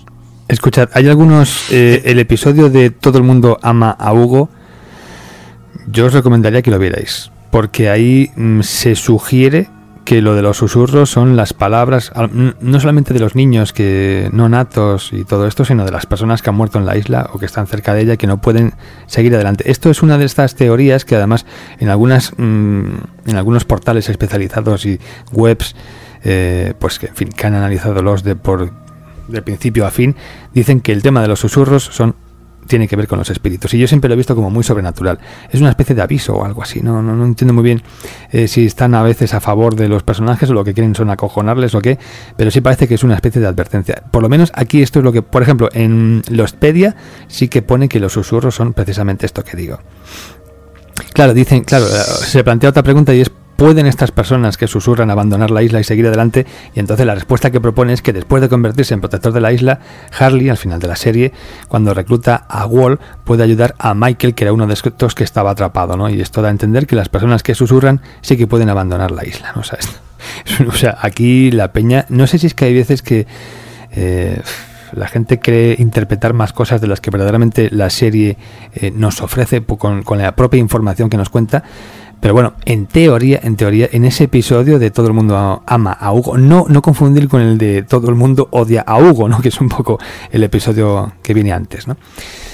Escuchad, hay algunos... Eh, el episodio de Todo el mundo ama a Hugo, yo os recomendaría que lo vierais, porque ahí mm, se sugiere que lo de los susurros son las palabras, no solamente de los niños que no natos y todo esto, sino de las personas que han muerto en la isla o que están cerca de ella y que no pueden seguir adelante. Esto es una de estas teorías que además en algunas mmm, en algunos portales especializados y webs, eh, pues que, en fin, que han analizado los de por de principio a fin, dicen que el tema de los susurros son tiene que ver con los espíritus, y yo siempre lo he visto como muy sobrenatural. Es una especie de aviso o algo así. No, no, no entiendo muy bien eh, si están a veces a favor de los personajes o lo que quieren son acojonarles o qué, pero sí parece que es una especie de advertencia. Por lo menos aquí esto es lo que, por ejemplo, en Lostpedia sí que pone que los susurros son precisamente esto que digo. Claro, dicen, claro, se plantea otra pregunta y es: ¿pueden estas personas que susurran abandonar la isla y seguir adelante? Y entonces la respuesta que propone es que después de convertirse en protector de la isla, Harley, al final de la serie, cuando recluta a Walt, puede ayudar a Michael, que era uno de estos que estaba atrapado, ¿no? Y esto da a entender que las personas que susurran sí que pueden abandonar la isla, ¿no? O sea, esto, o sea aquí la peña... No sé si es que hay veces que... Eh, la gente cree interpretar más cosas de las que verdaderamente la serie eh, nos ofrece con, con la propia información que nos cuenta. Pero bueno, en teoría, en teoría, en ese episodio de Todo el mundo ama a Hugo, no, no confundir con el de Todo el mundo odia a Hugo, ¿no? Que es un poco el episodio que viene antes, ¿no?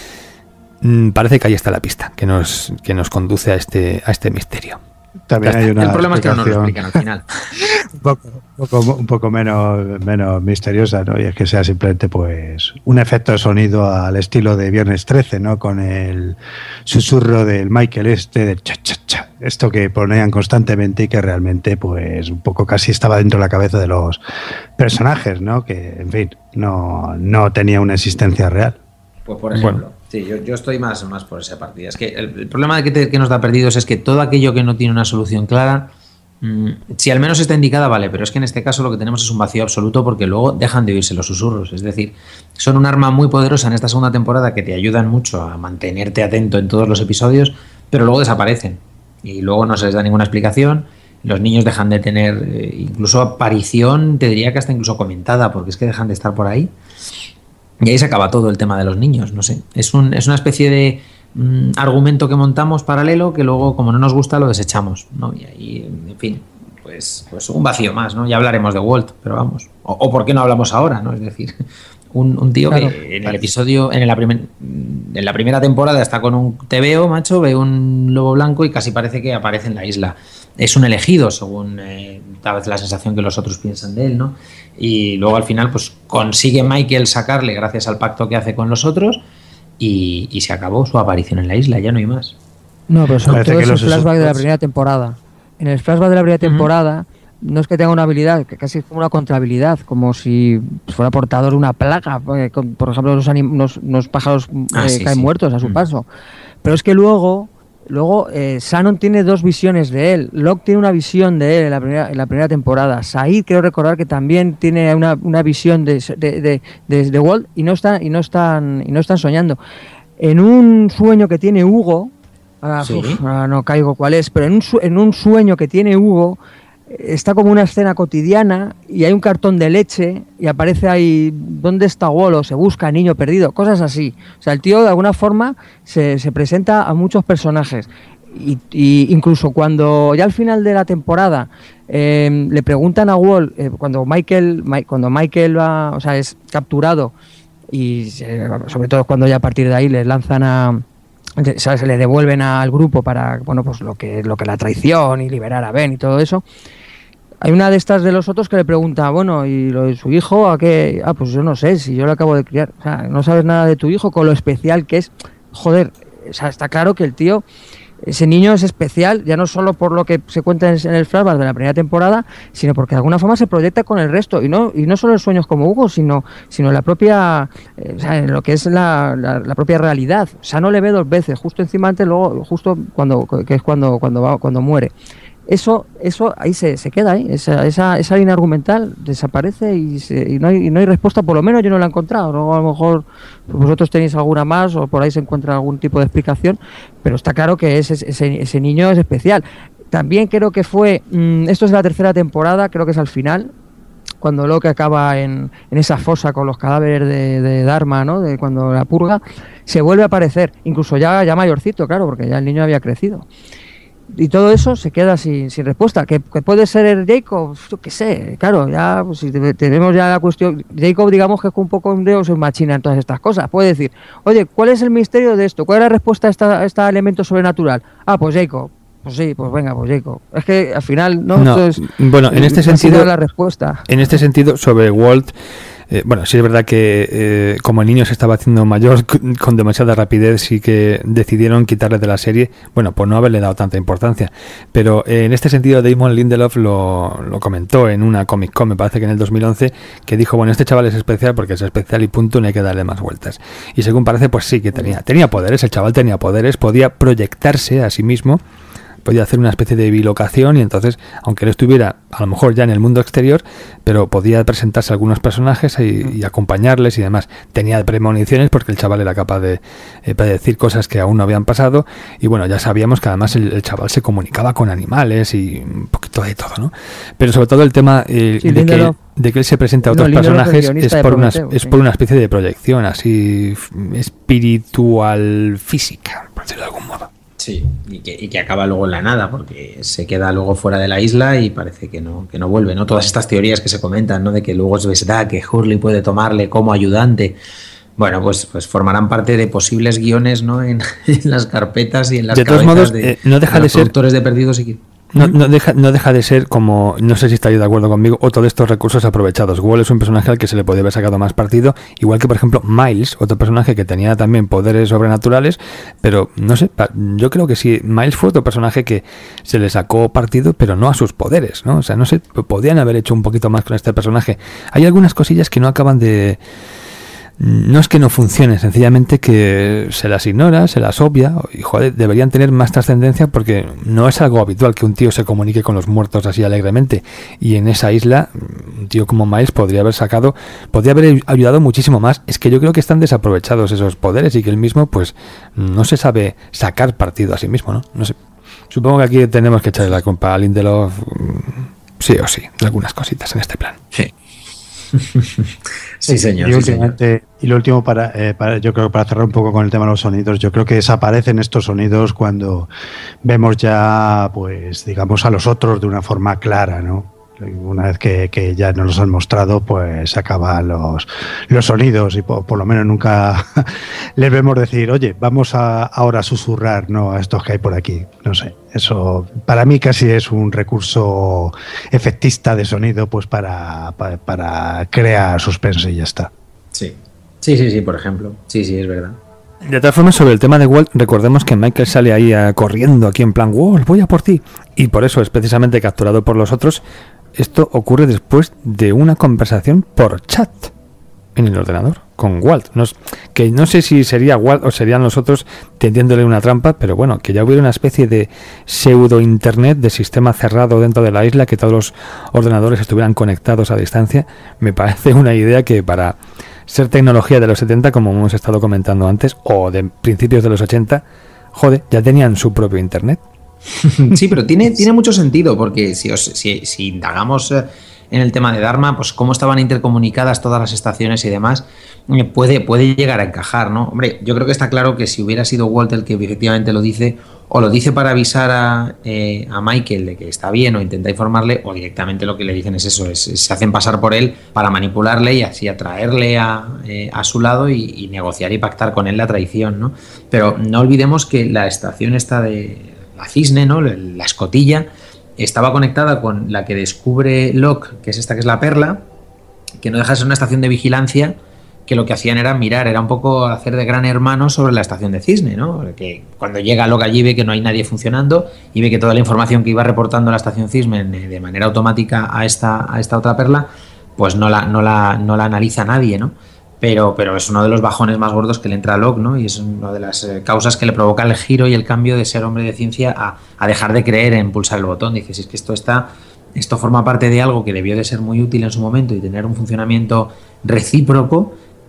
Mm, parece que ahí está la pista que nos, que nos conduce a este, a este misterio. También hay una el problema es que no nos lo explican al final. un poco, un poco, un poco menos, menos misteriosa, ¿no? Y es que sea simplemente pues un efecto de sonido al estilo de Viernes trece, ¿no? Con el susurro del Michael este, del cha cha cha, esto que ponían constantemente y que realmente pues un poco casi estaba dentro de la cabeza de los personajes, ¿no? Que en fin, no, no tenía una existencia real. Pues por ejemplo. Bueno. Sí, yo, yo estoy más, más por esa partida. Es que el, el problema que, te, que nos da perdidos es que todo aquello que no tiene una solución clara, mmm, si al menos está indicada, vale, pero es que en este caso lo que tenemos es un vacío absoluto porque luego dejan de oírse los susurros. Es decir, son un arma muy poderosa en esta segunda temporada que te ayudan mucho a mantenerte atento en todos los episodios, pero luego desaparecen y luego no se les da ninguna explicación. Los niños dejan de tener eh, incluso aparición, te diría que hasta incluso comentada, porque es que dejan de estar por ahí. Y ahí se acaba todo el tema de los niños, no sé. Es, un, es una especie de mmm, argumento que montamos paralelo que luego, como no nos gusta, lo desechamos, ¿no? Y ahí, en fin, pues, pues un vacío más, ¿no? Ya hablaremos de Walt, pero vamos. O, o ¿por qué no hablamos ahora, no? Es decir, un, un tío claro, que en el episodio, en la, primer, en la primera temporada está con un tebeo, macho, ve un lobo blanco y casi parece que aparece en la isla. Es un elegido, según eh, tal vez la sensación que los otros piensan de él, ¿no? Y luego al final pues consigue Michael sacarle gracias al pacto que hace con los otros y, y se acabó su aparición en la isla, ya no hay más. No, pero sobre todo es el flashback de la primera temporada. En el flashback de la primera temporada uh-huh. no es que tenga una habilidad, que casi es como una contrahabilidad, como si fuera portador de una plaga, porque, por ejemplo los, anim- los, los pájaros ah, eh, sí, caen sí. muertos a su uh-huh. paso. Pero es que luego... Luego, eh, Shannon tiene dos visiones de él. Locke tiene una visión de él en la primera, en la primera temporada. Said, creo recordar que también tiene una, una visión de, de, de, de, de Walt y no, está, y, no están, y no están soñando. En un sueño que tiene Hugo, ahora, ¿sí? uf, ahora no caigo cuál es, pero en un, en un sueño que tiene Hugo, está como una escena cotidiana y hay un cartón de leche y aparece ahí ¿dónde está Walt? O se busca niño perdido, cosas así. O sea, el tío de alguna forma se, se presenta a muchos personajes y, y incluso cuando ya al final de la temporada eh, le preguntan a Walt, eh, cuando Michael cuando Michael va, o sea, es capturado y eh, sobre todo cuando ya a partir de ahí les lanzan a ¿sabes? Se le devuelven al grupo para bueno pues lo que lo que la traición y liberar a Ben y todo eso. Hay una de estas de los otros que le pregunta, bueno, ¿y lo de su hijo a qué? Ah, pues yo no sé, si yo lo acabo de criar. O sea, no sabes nada de tu hijo, con lo especial que es. Joder, o sea, está claro que el tío, ese niño es especial, ya no solo por lo que se cuenta en el flashback de la primera temporada, sino porque de alguna forma se proyecta con el resto. Y no y no solo en sueños como Hugo, sino sino en la propia, eh, o sea, en lo que es la, la, la propia realidad. O sea, no le ve dos veces, justo encima antes, luego, justo cuando, que es cuando, cuando, va, cuando muere. Eso, eso ahí se, se queda ahí, esa, esa, esa línea argumental desaparece y, se, y, no hay, y no hay respuesta, por lo menos yo no la he encontrado. Luego a lo mejor vosotros tenéis alguna más o por ahí se encuentra algún tipo de explicación, pero está claro que ese, ese, ese niño es especial. También creo que fue, mmm, esto es de la tercera temporada, creo que es al final, cuando Locke acaba en, en esa fosa con los cadáveres de, de Dharma, ¿no? De cuando la purga, se vuelve a aparecer, incluso ya, ya mayorcito, claro, porque ya el niño había crecido. Y todo eso se queda sin, sin respuesta. ¿Que, que puede ser Jacob? Yo qué sé, claro, ya pues, si tenemos ya la cuestión. Jacob, digamos que es un poco un deus en machina en todas estas cosas. Puede decir, oye, ¿cuál es el misterio de esto? ¿Cuál es la respuesta a, esta, a este elemento sobrenatural? Ah, pues Jacob. Pues sí, pues venga, pues Jacob. Es que al final, ¿no? no Entonces, bueno, en este sentido, la respuesta. En este sentido, sobre Walt. Eh, bueno, sí es verdad que eh, como el niño se estaba haciendo mayor con demasiada rapidez, sí que decidieron quitarle de la serie, bueno, por no haberle dado tanta importancia. Pero eh, en este sentido Damon Lindelof lo, lo comentó en una Comic Con, me parece que en el dos mil once, que dijo, bueno, este chaval es especial porque es especial y punto, no hay que darle más vueltas. Y según parece, pues sí que tenía, tenía poderes, el chaval tenía poderes, podía proyectarse a sí mismo, podía hacer una especie de bilocación y entonces, aunque no estuviera a lo mejor ya en el mundo exterior, pero podía presentarse a algunos personajes y, y acompañarles y demás. Tenía premoniciones porque el chaval era capaz de eh, predecir cosas que aún no habían pasado y bueno, ya sabíamos que además el, el chaval se comunicaba con animales y un poquito de todo, ¿no? Pero sobre todo el tema eh, sí, de, que, de que él se presenta a otros no, personajes es por, una, Prometeo, es sí. por una especie de proyección así espiritual física, por decirlo de algún modo. Sí, y que, y que acaba luego en la nada, porque se queda luego fuera de la isla y parece que no, que no vuelve, ¿no? Todas estas teorías que se comentan, ¿no? De que luego es verdad que Hurley puede tomarle como ayudante. Bueno, pues, pues formarán parte de posibles guiones, ¿no? En, en las carpetas y en las de cabezas todos modos, de, eh, no deja de los de ser productores de Perdidos y No, no, deja, no deja de ser como, no sé si estaréis de acuerdo conmigo, otro de estos recursos aprovechados. Walt es un personaje al que se le podía haber sacado más partido, igual que por ejemplo Miles, otro personaje que tenía también poderes sobrenaturales, pero no sé, yo creo que sí, Miles fue otro personaje que se le sacó partido, pero no a sus poderes, ¿no? O sea, no sé, podían haber hecho un poquito más con este personaje. Hay algunas cosillas que no acaban de... No es que no funcionen, sencillamente que se las ignora, se las obvia y joder, deberían tener más trascendencia porque no es algo habitual que un tío se comunique con los muertos así alegremente y en esa isla un tío como Miles podría haber sacado, podría haber ayudado muchísimo más. Es que yo creo que están desaprovechados esos poderes y que él mismo pues no se sabe sacar partido a sí mismo, ¿no? No sé. Supongo que aquí tenemos que echarle la culpa a Lindelof sí o sí, de algunas cositas en este plan. Sí. Sí, señor. Y, sí, últimamente, señor. y lo último, para, eh, para, yo creo que para cerrar un poco con el tema de los sonidos, yo creo que desaparecen estos sonidos cuando vemos ya, pues, digamos, a los otros de una forma clara, ¿no? Una vez que, que ya nos los han mostrado, pues se acaban los, los sonidos y por, por lo menos nunca les vemos decir, oye, vamos a ahora a susurrar, ¿no? A estos que hay por aquí. No sé, eso para mí casi es un recurso efectista de sonido, pues para, para, para crear suspense y ya está. Sí, sí, sí, sí, por ejemplo. Sí, sí, es verdad. De todas formas, sobre el tema de Walt, recordemos que Michael sale ahí uh, corriendo aquí en plan, Walt, voy a por ti. Y por eso es precisamente capturado por los otros. Esto ocurre después de una conversación por chat en el ordenador con Walt. No, que no sé si sería Walt o serían los otros tendiéndole una trampa, pero bueno, que ya hubiera una especie de pseudo internet de sistema cerrado dentro de la isla, que todos los ordenadores estuvieran conectados a distancia, me parece una idea que para ser tecnología de los setenta, como hemos estado comentando antes, o de principios de los ochenta, joder, ya tenían su propio internet. Sí, pero tiene, tiene mucho sentido, porque si, os, si, si indagamos eh, en el tema de Dharma, pues cómo estaban intercomunicadas todas las estaciones y demás, eh, puede, puede llegar a encajar, ¿no? Hombre, yo creo que está claro que si hubiera sido Walt el que efectivamente lo dice, o lo dice para avisar a, eh, a Michael de que está bien o intenta informarle, o directamente lo que le dicen es eso, es, es, se hacen pasar por él para manipularle y así atraerle a, eh, a su lado y, y negociar y pactar con él la traición, ¿no? Pero no olvidemos que la estación esta de... la Cisne, ¿no? La escotilla estaba conectada con la que descubre Locke, que es esta que es la Perla, que no deja de ser una estación de vigilancia, que lo que hacían era mirar, era un poco hacer de gran hermano sobre la estación de Cisne, ¿no? Que cuando llega Locke allí ve que no hay nadie funcionando y ve que toda la información que iba reportando la estación Cisne de manera automática a esta, a esta otra Perla, pues no la, no la, no la analiza nadie, ¿no? Pero, pero es uno de los bajones más gordos que le entra a Locke, ¿no? Y es una de las eh, causas que le provoca el giro y el cambio de ser hombre de ciencia a, a dejar de creer en pulsar el botón. Dice, si es que esto está, esto forma parte de algo que debió de ser muy útil en su momento y tener un funcionamiento recíproco,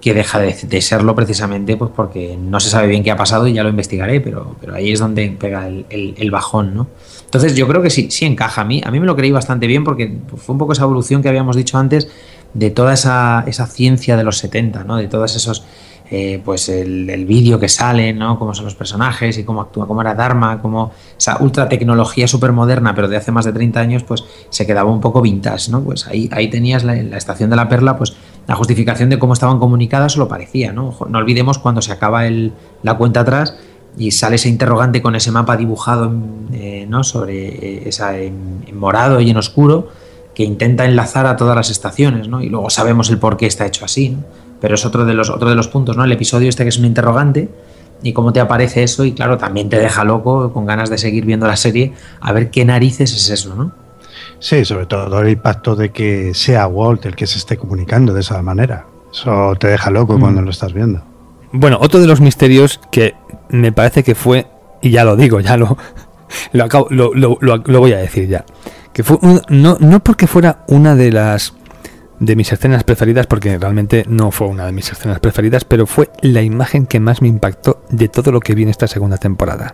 que deja de, de serlo precisamente pues porque no se sabe bien qué ha pasado y ya lo investigaré, pero, pero ahí es donde pega el, el, el bajón, ¿no? Entonces yo creo que sí, sí encaja. A mí, a mí me lo creí bastante bien porque fue un poco esa evolución que habíamos dicho antes de toda esa, esa ciencia de los setenta, ¿no? De todos esos, eh, pues el, el vídeo que sale, ¿no? Cómo son los personajes y cómo actúa, cómo era Dharma, cómo esa ultra tecnología súper moderna, pero de hace más de treinta años, pues se quedaba un poco vintage, ¿no? Pues ahí, ahí tenías la, la estación de la Perla, pues la justificación de cómo estaban comunicadas lo parecía, ¿no? No olvidemos cuando se acaba el, la cuenta atrás y sale ese interrogante con ese mapa dibujado eh, ¿no? sobre eh, esa en, en morado y en oscuro que intenta enlazar a todas las estaciones, ¿no? Y luego sabemos el por qué está hecho así, ¿no? Pero es otro de los otro de los puntos, ¿no? El episodio este que es un interrogante y cómo te aparece eso y claro, también te deja loco con ganas de seguir viendo la serie a ver qué narices es eso, ¿no? Sí, sobre todo el impacto de que sea Walt el que se esté comunicando de esa manera. Eso te deja loco mm. cuando lo estás viendo. Bueno, otro de los misterios que me parece que fue, y ya lo digo, ya lo lo, acabo, lo, lo, lo, lo voy a decir ya, que fue un, no, no porque fuera una de las de mis escenas preferidas, porque realmente no fue una de mis escenas preferidas, pero fue la imagen que más me impactó de todo lo que vi en esta segunda temporada.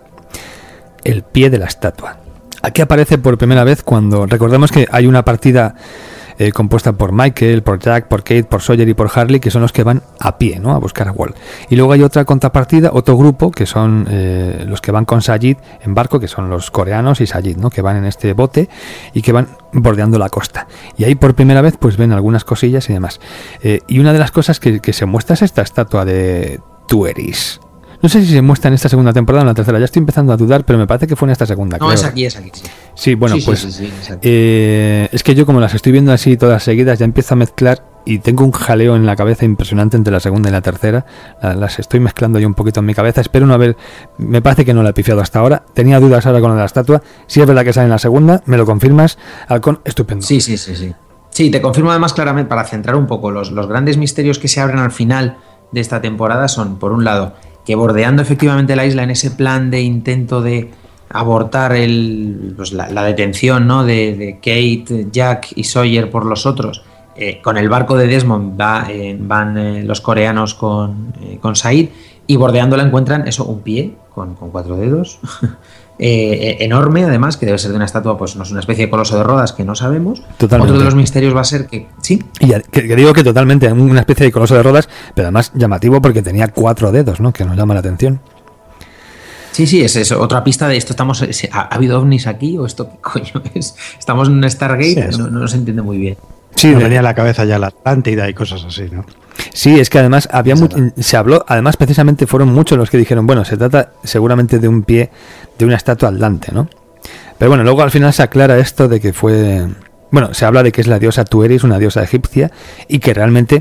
El pie de la estatua. Aquí aparece por primera vez cuando, recordemos que hay una partida eh, compuesta por Michael, por Jack, por Kate, por Sawyer y por Harley, que son los que van a pie, ¿no? A buscar a Walt. Y luego hay otra contrapartida, otro grupo, que son eh, los que van con Sayid en barco, que son los coreanos y Sayid, ¿no? Que van en este bote y que van bordeando la costa. Y ahí por primera vez pues ven algunas cosillas y demás. Eh, y una de las cosas que, que se muestra es esta estatua de Tueris. No sé si se muestra en esta segunda temporada o en la tercera, ya estoy empezando a dudar, pero me parece que fue en esta segunda. No, creo. es aquí, es aquí, sí. Sí, bueno, sí, pues sí, sí, sí, eh, es que yo como las estoy viendo así todas seguidas, ya empiezo a mezclar y tengo un jaleo en la cabeza impresionante entre la segunda y la tercera. Las estoy mezclando yo un poquito en mi cabeza, espero no haber, me parece que no la he pifiado hasta ahora. Tenía dudas ahora con la estatua, si es verdad que sale en la segunda, me lo confirmas, Halcón, estupendo. Sí, sí, sí, sí. Sí, te confirmo además claramente, para centrar un poco, los, los grandes misterios que se abren al final de esta temporada son, por un lado, que bordeando efectivamente la isla en ese plan de intento de abortar el, pues la, la detención, ¿no? de, de Kate, Jack y Sawyer por los otros, eh, con el barco de Desmond va, eh, van eh, los coreanos con, eh, con Sayid, y bordeándola encuentran eso, un pie con, con cuatro dedos eh, enorme, además, que debe ser de una estatua, pues no es una especie de coloso de Rodas que no sabemos. Totalmente. Otro de los misterios va a ser que sí. Y ya, que, que digo que totalmente, una especie de coloso de Rodas, pero además llamativo porque tenía cuatro dedos, ¿no? Que nos llama la atención. Sí, sí, es, es otra pista de esto. Estamos, ¿ha, ¿Ha habido ovnis aquí o esto qué coño es? Estamos en un Stargate, sí, no, no se entiende muy bien. Sí, no, venía a la cabeza ya la Atlántida y cosas así, ¿no? Sí, es que además había mu- se habló, además precisamente fueron muchos los que dijeron, bueno, se trata seguramente de un pie de una estatua atlante, ¿no? Pero bueno, luego al final se aclara esto de que fue, bueno, se habla de que es la diosa Tueris, una diosa egipcia, y que realmente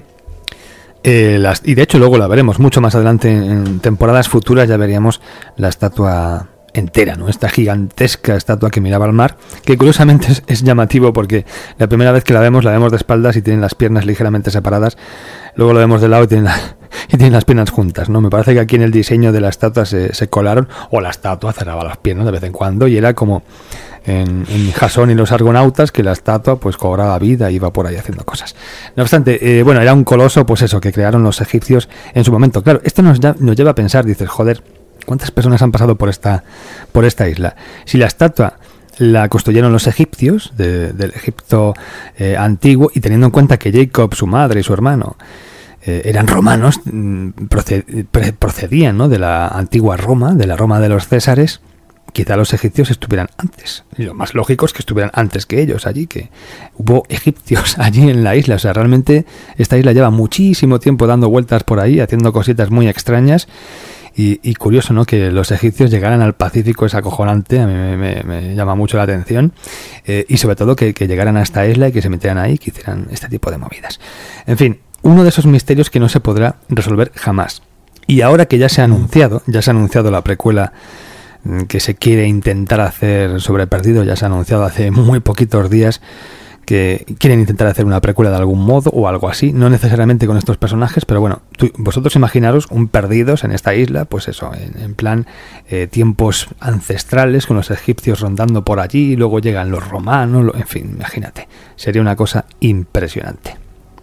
eh, las, y de hecho luego la veremos mucho más adelante en, en temporadas futuras, ya veríamos la estatua entera, ¿no? Esta gigantesca estatua que miraba al mar, que curiosamente es, es llamativo porque la primera vez que la vemos, la vemos de espaldas y tienen las piernas ligeramente separadas, luego lo vemos de lado y tienen, la, y tienen las piernas juntas, ¿no? Me parece que aquí en el diseño de la estatua se, se colaron, o la estatua cerraba las piernas de vez en cuando, y era como en, en Jasón y los argonautas, que la estatua pues cobraba vida y iba por ahí haciendo cosas. No obstante, eh, bueno, era un coloso, pues eso, que crearon los egipcios en su momento. Claro, esto nos, ya, nos lleva a pensar, dices, joder, ¿cuántas personas han pasado por esta, por esta isla? Si la estatua la construyeron los egipcios, de, del Egipto eh, antiguo, y teniendo en cuenta que Jacob, su madre y su hermano eh, eran romanos, proced, procedían, ¿no? de la antigua Roma, de la Roma de los Césares, quizá los egipcios estuvieran antes. Y lo más lógico es que estuvieran antes que ellos allí, que hubo egipcios allí en la isla. O sea, realmente esta isla lleva muchísimo tiempo dando vueltas por ahí, haciendo cositas muy extrañas. Y, y curioso, ¿no? Que los egipcios llegaran al Pacífico, es acojonante, a mí me, me, me llama mucho la atención. Eh, y sobre todo que, que llegaran a esta isla y que se metieran ahí, que hicieran este tipo de movidas. En fin, uno de esos misterios que no se podrá resolver jamás. Y ahora que ya se ha anunciado, ya se ha anunciado la precuela que se quiere intentar hacer sobre Perdido, ya se ha anunciado hace muy poquitos días que quieren intentar hacer una precuela de algún modo o algo así, no necesariamente con estos personajes, pero bueno, tú, vosotros imaginaros un Perdidos en esta isla, pues eso, en, en plan eh, tiempos ancestrales, con los egipcios rondando por allí, y luego llegan los romanos, lo, en fin, imagínate, sería una cosa impresionante.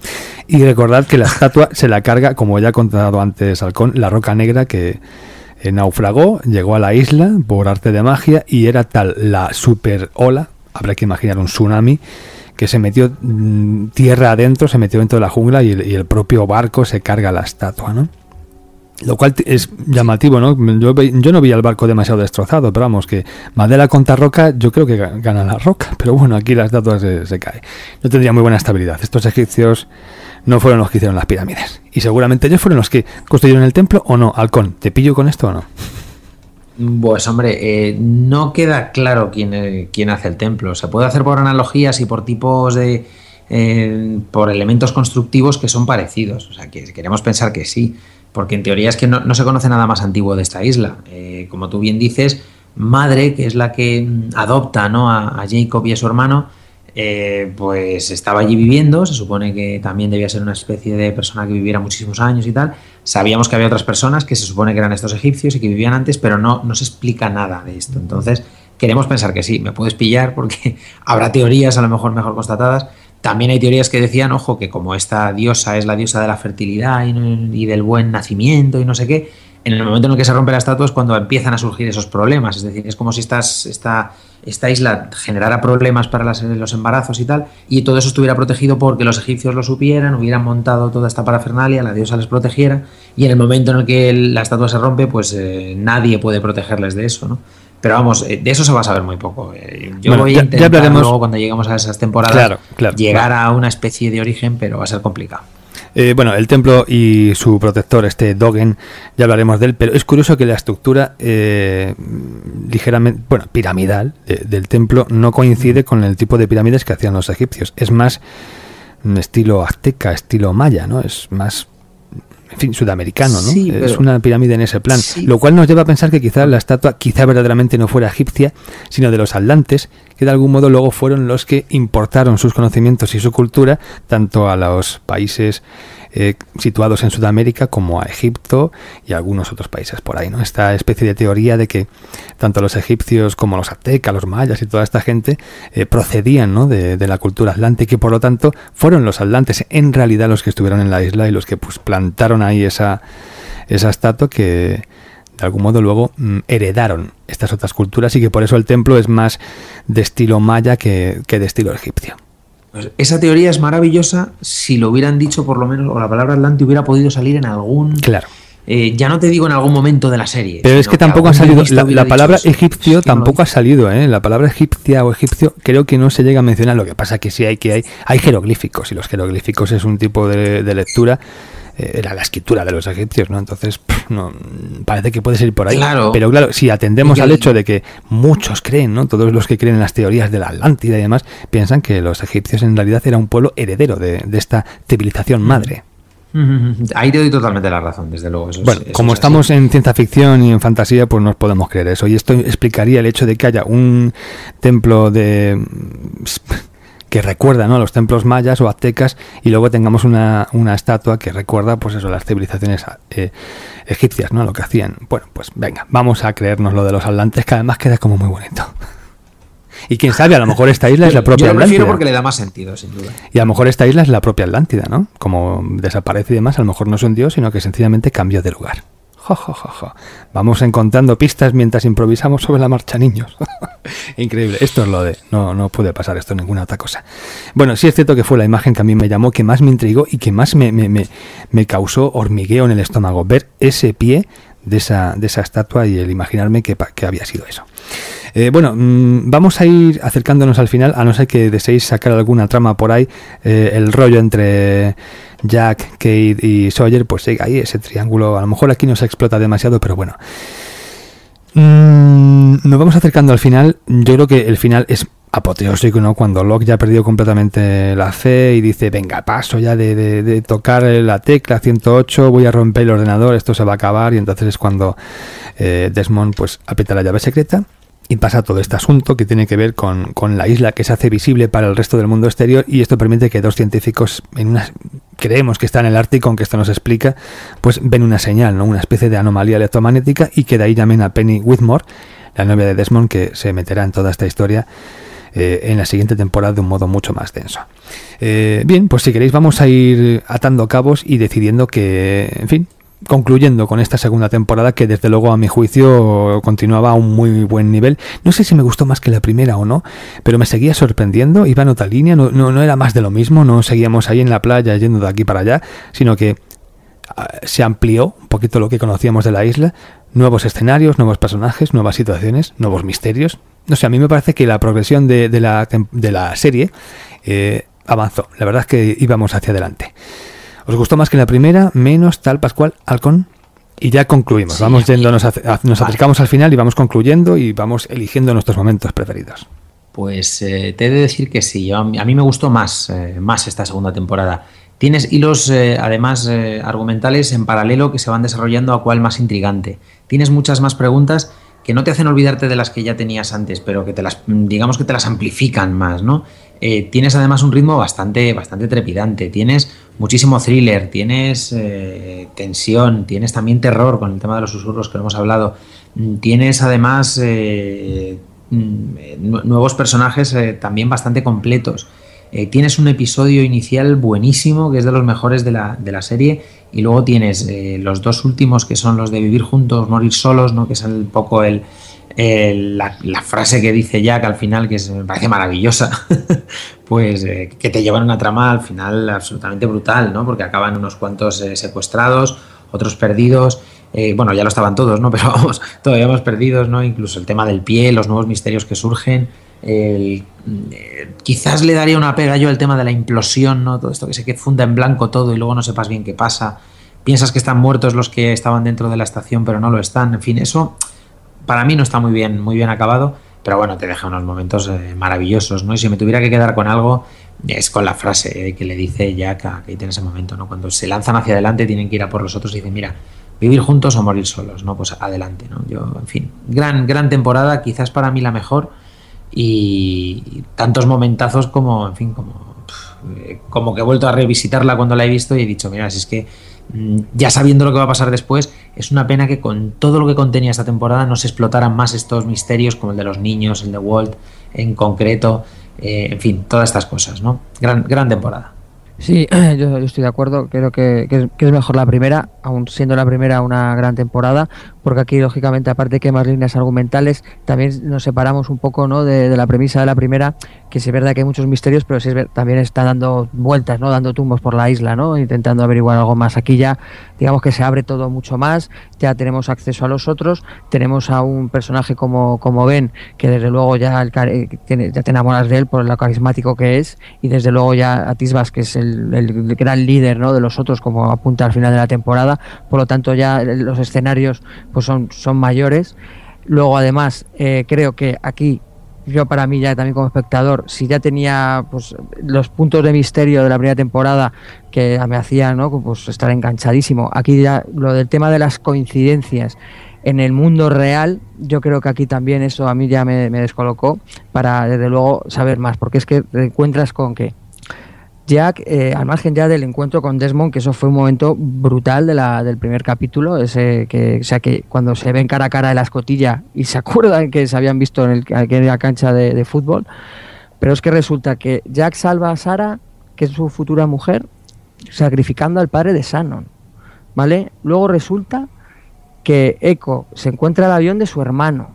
Y recordad que la estatua se la carga, como ya he contado antes Halcón, la roca negra que eh, naufragó, llegó a la isla por arte de magia y era tal la super ola, habrá que imaginar un tsunami, que se metió mmm, tierra adentro, se metió dentro de la jungla y el, y el propio barco se carga la estatua, ¿no? Lo cual es llamativo, ¿no? Yo, yo no vi al barco demasiado destrozado, pero vamos, que madera contra roca, yo creo que gana la roca, pero bueno, aquí la estatua se, se cae. No tendría muy buena estabilidad. Estos egipcios no fueron los que hicieron las pirámides. Y seguramente ellos fueron los que construyeron el templo, ¿o no? Halcón, ¿te pillo con esto o no? Pues hombre, eh, no queda claro quién, eh, quién hace el templo. Se puede hacer por analogías y por tipos de... Eh, por elementos constructivos que son parecidos. O sea, que queremos pensar que sí. Porque en teoría es que no, no se conoce nada más antiguo de esta isla. Eh, como tú bien dices, Madre, que es la que adopta, ¿no?, a, a Jacob y a su hermano, eh, pues estaba allí viviendo. Se supone que también debía ser una especie de persona que viviera muchísimos años y tal. Sabíamos que había otras personas que se supone que eran estos egipcios y que vivían antes, pero no, no se explica nada de esto. Entonces, queremos pensar que sí. Me puedes pillar porque habrá teorías a lo mejor mejor constatadas. También hay teorías que decían, ojo, que como esta diosa es la diosa de la fertilidad y, y del buen nacimiento y no sé qué, en el momento en el que se rompe la estatua es cuando empiezan a surgir esos problemas. Es decir, es como si estas, esta, esta isla generara problemas para las, los embarazos y tal, y todo eso estuviera protegido porque los egipcios lo supieran, hubieran montado toda esta parafernalia, la diosa les protegiera, y en el momento en el que la estatua se rompe, pues eh, nadie puede protegerles de eso, ¿no? Pero vamos, de eso se va a saber muy poco. Yo bueno, voy a intentar ya, ya luego, cuando lleguemos a esas temporadas, claro, claro, llegar claro. a una especie de origen, pero va a ser complicado. Eh, bueno, el templo y su protector, este Dogen, ya hablaremos de él, pero es curioso que la estructura eh, ligeramente, bueno, piramidal de, del templo no coincide con el tipo de pirámides que hacían los egipcios. Es más estilo azteca, estilo maya, ¿no? Es más... en fin, sudamericano, ¿no? Sí, pero... es una pirámide en ese plan, sí. Lo cual nos lleva a pensar que quizá la estatua quizá verdaderamente no fuera egipcia, sino de los atlantes, que de algún modo luego fueron los que importaron sus conocimientos y su cultura tanto a los países eh, situados en Sudamérica como a Egipto y a algunos otros países por ahí, ¿no? Esta especie de teoría de que tanto los egipcios como los aztecas, los mayas y toda esta gente eh, procedían, ¿no?, de, de la cultura atlante, y que por lo tanto fueron los atlantes en realidad los que estuvieron en la isla y los que pues plantaron ahí esa, esa estatua que de algún modo luego mm, heredaron estas otras culturas, y que por eso el templo es más de estilo maya que, que de estilo egipcio. Pues esa teoría es maravillosa si lo hubieran dicho, por lo menos, o la palabra atlante hubiera podido salir en algún... Claro. Eh, ya no te digo en algún momento de la serie. Pero es que tampoco ha salido, la, la palabra egipcio es que tampoco no ha salido, ¿eh? La palabra egipcia o egipcio creo que no se llega a mencionar. Lo que pasa que sí hay que hay, hay jeroglíficos, y los jeroglíficos es un tipo de, de lectura, eh, era la escritura de los egipcios, ¿no? Entonces, pff, no, parece que puede ser por ahí. Claro. Pero claro, si atendemos al hecho de que muchos creen, ¿no?, todos los que creen en las teorías de la Atlántida y demás, piensan que los egipcios en realidad eran un pueblo heredero de, de esta civilización madre. Ahí te doy totalmente la razón, desde luego. Eso bueno, es, eso como es estamos así. En ciencia ficción y en fantasía, pues no podemos creer eso. Y esto explicaría el hecho de que haya un templo de que recuerda, ¿no?, a los templos mayas o aztecas, y luego tengamos una, una estatua que recuerda, pues eso, las civilizaciones eh, egipcias, ¿no?, lo que hacían. Bueno, pues venga, vamos a creernos lo de los atlantes, que además queda como muy bonito. Y quién sabe, a lo mejor esta isla es la propia Yo lo Atlántida. prefiero porque le da más sentido, sin duda. Y a lo mejor esta isla es la propia Atlántida, ¿no? Como desaparece y demás, a lo mejor no es un dios, sino que sencillamente cambió de lugar. Jo, jo, jo, jo. Vamos encontrando pistas mientras improvisamos sobre la marcha, niños. Increíble. Esto es lo de... No, no puede pasar esto en ninguna otra cosa. Bueno, sí es cierto que fue la imagen que a mí me llamó, que más me intrigó y que más me, me, me, me causó hormigueo en el estómago. Ver ese pie de esa, de esa estatua y el imaginarme que, que había sido eso. Eh, bueno, mmm, vamos a ir acercándonos al final, a no ser que deseéis sacar alguna trama por ahí. Eh, el rollo entre Jack, Kate y Sawyer, pues sigue ahí ese triángulo. A lo mejor aquí no se explota demasiado, pero bueno. Mm, nos vamos acercando al final. Yo creo que el final es apoteósico, ¿no? Cuando Locke ya ha perdido completamente la fe y dice, venga, paso ya de, de, de tocar la tecla ciento ocho, voy a romper el ordenador, esto se va a acabar. Y entonces es cuando eh, Desmond pues aprieta la llave secreta y pasa todo este asunto que tiene que ver con, con la isla, que se hace visible para el resto del mundo exterior, y esto permite que dos científicos, en una, creemos que está en el Ártico, aunque esto no se explica, pues ven una señal, ¿no?, una especie de anomalía electromagnética, y que de ahí llamen a Penny Whitmore, la novia de Desmond, que se meterá en toda esta historia eh, en la siguiente temporada de un modo mucho más denso. Eh, bien, pues si queréis vamos a ir atando cabos y decidiendo que, en fin, concluyendo con esta segunda temporada que desde luego a mi juicio continuaba a un muy buen nivel. No sé si me gustó más que la primera o no, pero me seguía sorprendiendo, iba en otra línea, no, no, no era más de lo mismo, no seguíamos ahí en la playa yendo de aquí para allá, sino que uh, se amplió un poquito lo que conocíamos de la isla, nuevos escenarios, nuevos personajes, nuevas situaciones, nuevos misterios. No sé, a mí me parece que la progresión de, de, la, de la serie eh, avanzó, la verdad es que íbamos hacia adelante. ¿Os gustó más que la primera? Menos, tal, Pascual, Halcón. Y ya concluimos. Sí, vamos yéndonos, a, a, nos vale. acercamos al final y vamos concluyendo y vamos eligiendo nuestros momentos preferidos. Pues eh, te he de decir que sí. Yo, a mí me gustó más, eh, más esta segunda temporada. Tienes hilos, eh, además, eh, argumentales en paralelo que se van desarrollando a cual más intrigante. Tienes muchas más preguntas que no te hacen olvidarte de las que ya tenías antes, pero que te las, digamos que te las amplifican más, ¿no? Eh, tienes además un ritmo bastante, bastante trepidante, tienes muchísimo thriller, tienes eh, tensión, tienes también terror con el tema de los susurros que lo hemos hablado, tienes además eh, nuevos personajes eh, también bastante completos, eh, tienes un episodio inicial buenísimo que es de los mejores de la, de la serie y luego tienes eh, los dos últimos que son los de vivir juntos, morir solos, ¿no? Que es un poco el... Eh, la, la frase que dice Jack al final, que es, me parece maravillosa, pues eh, que te llevan una trama al final absolutamente brutal, ¿no? Porque acaban unos cuantos eh, secuestrados, otros perdidos, eh, bueno, ya lo estaban todos, ¿no? Pero vamos, todavía más perdidos, ¿no? Incluso el tema del pie, los nuevos misterios que surgen, el, eh, quizás le daría una pega yo al tema de la implosión, ¿no? Todo esto que se que funda en blanco todo y luego no sepas bien qué pasa, piensas que están muertos los que estaban dentro de la estación pero no lo están, en fin, eso para mí no está muy bien, muy bien acabado, pero bueno, te deja unos momentos eh, maravillosos, ¿no? Y si me tuviera que quedar con algo, es con la frase eh, que le dice Jack a Kate en ese momento, ¿no? Cuando se lanzan hacia adelante tienen que ir a por los otros y dicen, mira, vivir juntos o morir solos, ¿no? Pues adelante, ¿no? Yo, en fin, gran, gran temporada, quizás para mí la mejor, y tantos momentazos como, en fin, como, como que he vuelto a revisitarla cuando la he visto y he dicho, mira, si es que ya sabiendo lo que va a pasar después, es una pena que con todo lo que contenía esta temporada no se explotaran más estos misterios como el de los niños, el de Walt en concreto, eh, en fin, todas estas cosas, ¿no? Gran, gran temporada. Sí, yo, yo estoy de acuerdo, creo que, que, es, que es mejor la primera, aun siendo la primera una gran temporada, porque aquí lógicamente aparte que hay más líneas argumentales, también nos separamos un poco, ¿no? de, de la premisa de la primera, que sí es verdad que hay muchos misterios, pero sí es ver, también está dando vueltas, ¿no? Dando tumbos por la isla, ¿no? Intentando averiguar algo más. Aquí ya digamos que se abre todo mucho más, ya tenemos acceso a los otros, tenemos a un personaje como, como Ben, que desde luego ya, el, tiene, ya te enamoras de él por lo carismático que es, y desde luego ya atisbas que es el, el gran líder, ¿no? de los otros, como apunta al final de la temporada, por lo tanto ya los escenarios pues son, son mayores. Luego además eh, creo que aquí yo para mí ya también como espectador, si ya tenía pues los puntos de misterio de la primera temporada que me hacían, ¿no? pues estar enganchadísimo, aquí ya lo del tema de las coincidencias en el mundo real, yo creo que aquí también eso a mí ya me, me descolocó para desde luego saber más, porque es que te encuentras con que Jack, eh, al margen ya del encuentro con Desmond, que eso fue un momento brutal de la, del primer capítulo, ese que, o sea, que cuando se ven cara a cara en la escotilla y se acuerdan que se habían visto en, el, en la cancha de, de fútbol, pero es que resulta que Jack salva a Sarah, que es su futura mujer, sacrificando al padre de Shannon, ¿vale? Luego resulta que Echo se encuentra el avión de su hermano.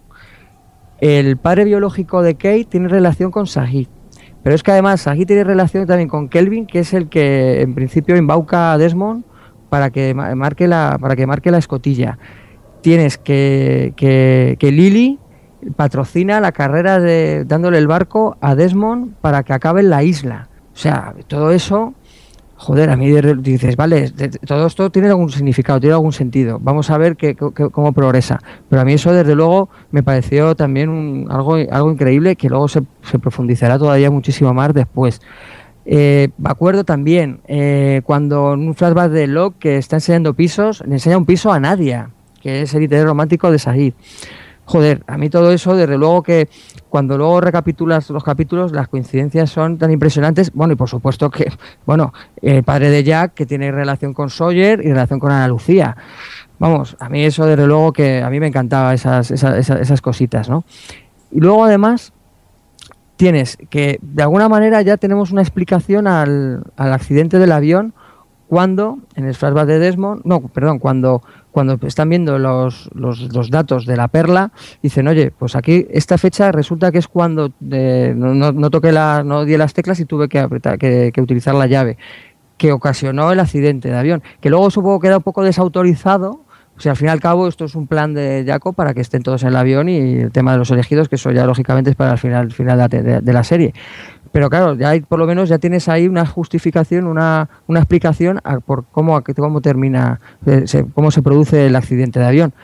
El padre biológico de Kate tiene relación con Sajid. Pero es que además aquí tiene relación también con Kelvin, que es el que en principio embauca a Desmond para que marque la, para que marque la escotilla. Tienes que, que, que Lily patrocina la carrera de dándole el barco a Desmond para que acabe en la isla. O sea, todo eso, joder, a mí dices, vale, todo esto tiene algún significado, tiene algún sentido. Vamos a ver que, que, cómo progresa. Pero a mí eso, desde luego, me pareció también un, algo, algo increíble que luego se, se profundizará todavía muchísimo más después. Eh, me acuerdo también eh, cuando en un flashback de Locke que está enseñando pisos, le enseña un piso a Nadia, que es el interés romántico de Sajid. Joder, a mí todo eso, desde luego que cuando luego recapitulas los capítulos, las coincidencias son tan impresionantes. Bueno, y por supuesto que, bueno, el padre de Jack, que tiene relación con Sawyer y relación con Ana Lucía. Vamos, a mí eso, desde luego que a mí me encantaba esas, esas, esas, esas cositas, ¿no? Y luego, además, tienes que, de alguna manera, ya tenemos una explicación al, al accidente del avión cuando, en el flashback de Desmond, no, perdón, cuando, cuando están viendo los, los, los datos de la perla, dicen, oye, pues aquí esta fecha resulta que es cuando eh, no, no, no toqué la, no di las teclas y tuve que, apretar, que, que utilizar la llave, que ocasionó el accidente de avión, que luego supongo que era un poco desautorizado. O sea, al fin y al cabo esto es un plan de Jaco para que estén todos en el avión, y el tema de los elegidos, que eso ya lógicamente es para el final, final de, de, de la serie. Pero claro, ya hay, por lo menos ya tienes ahí una justificación, una, una explicación a, por cómo, a, cómo termina, se, cómo se produce el accidente de avión.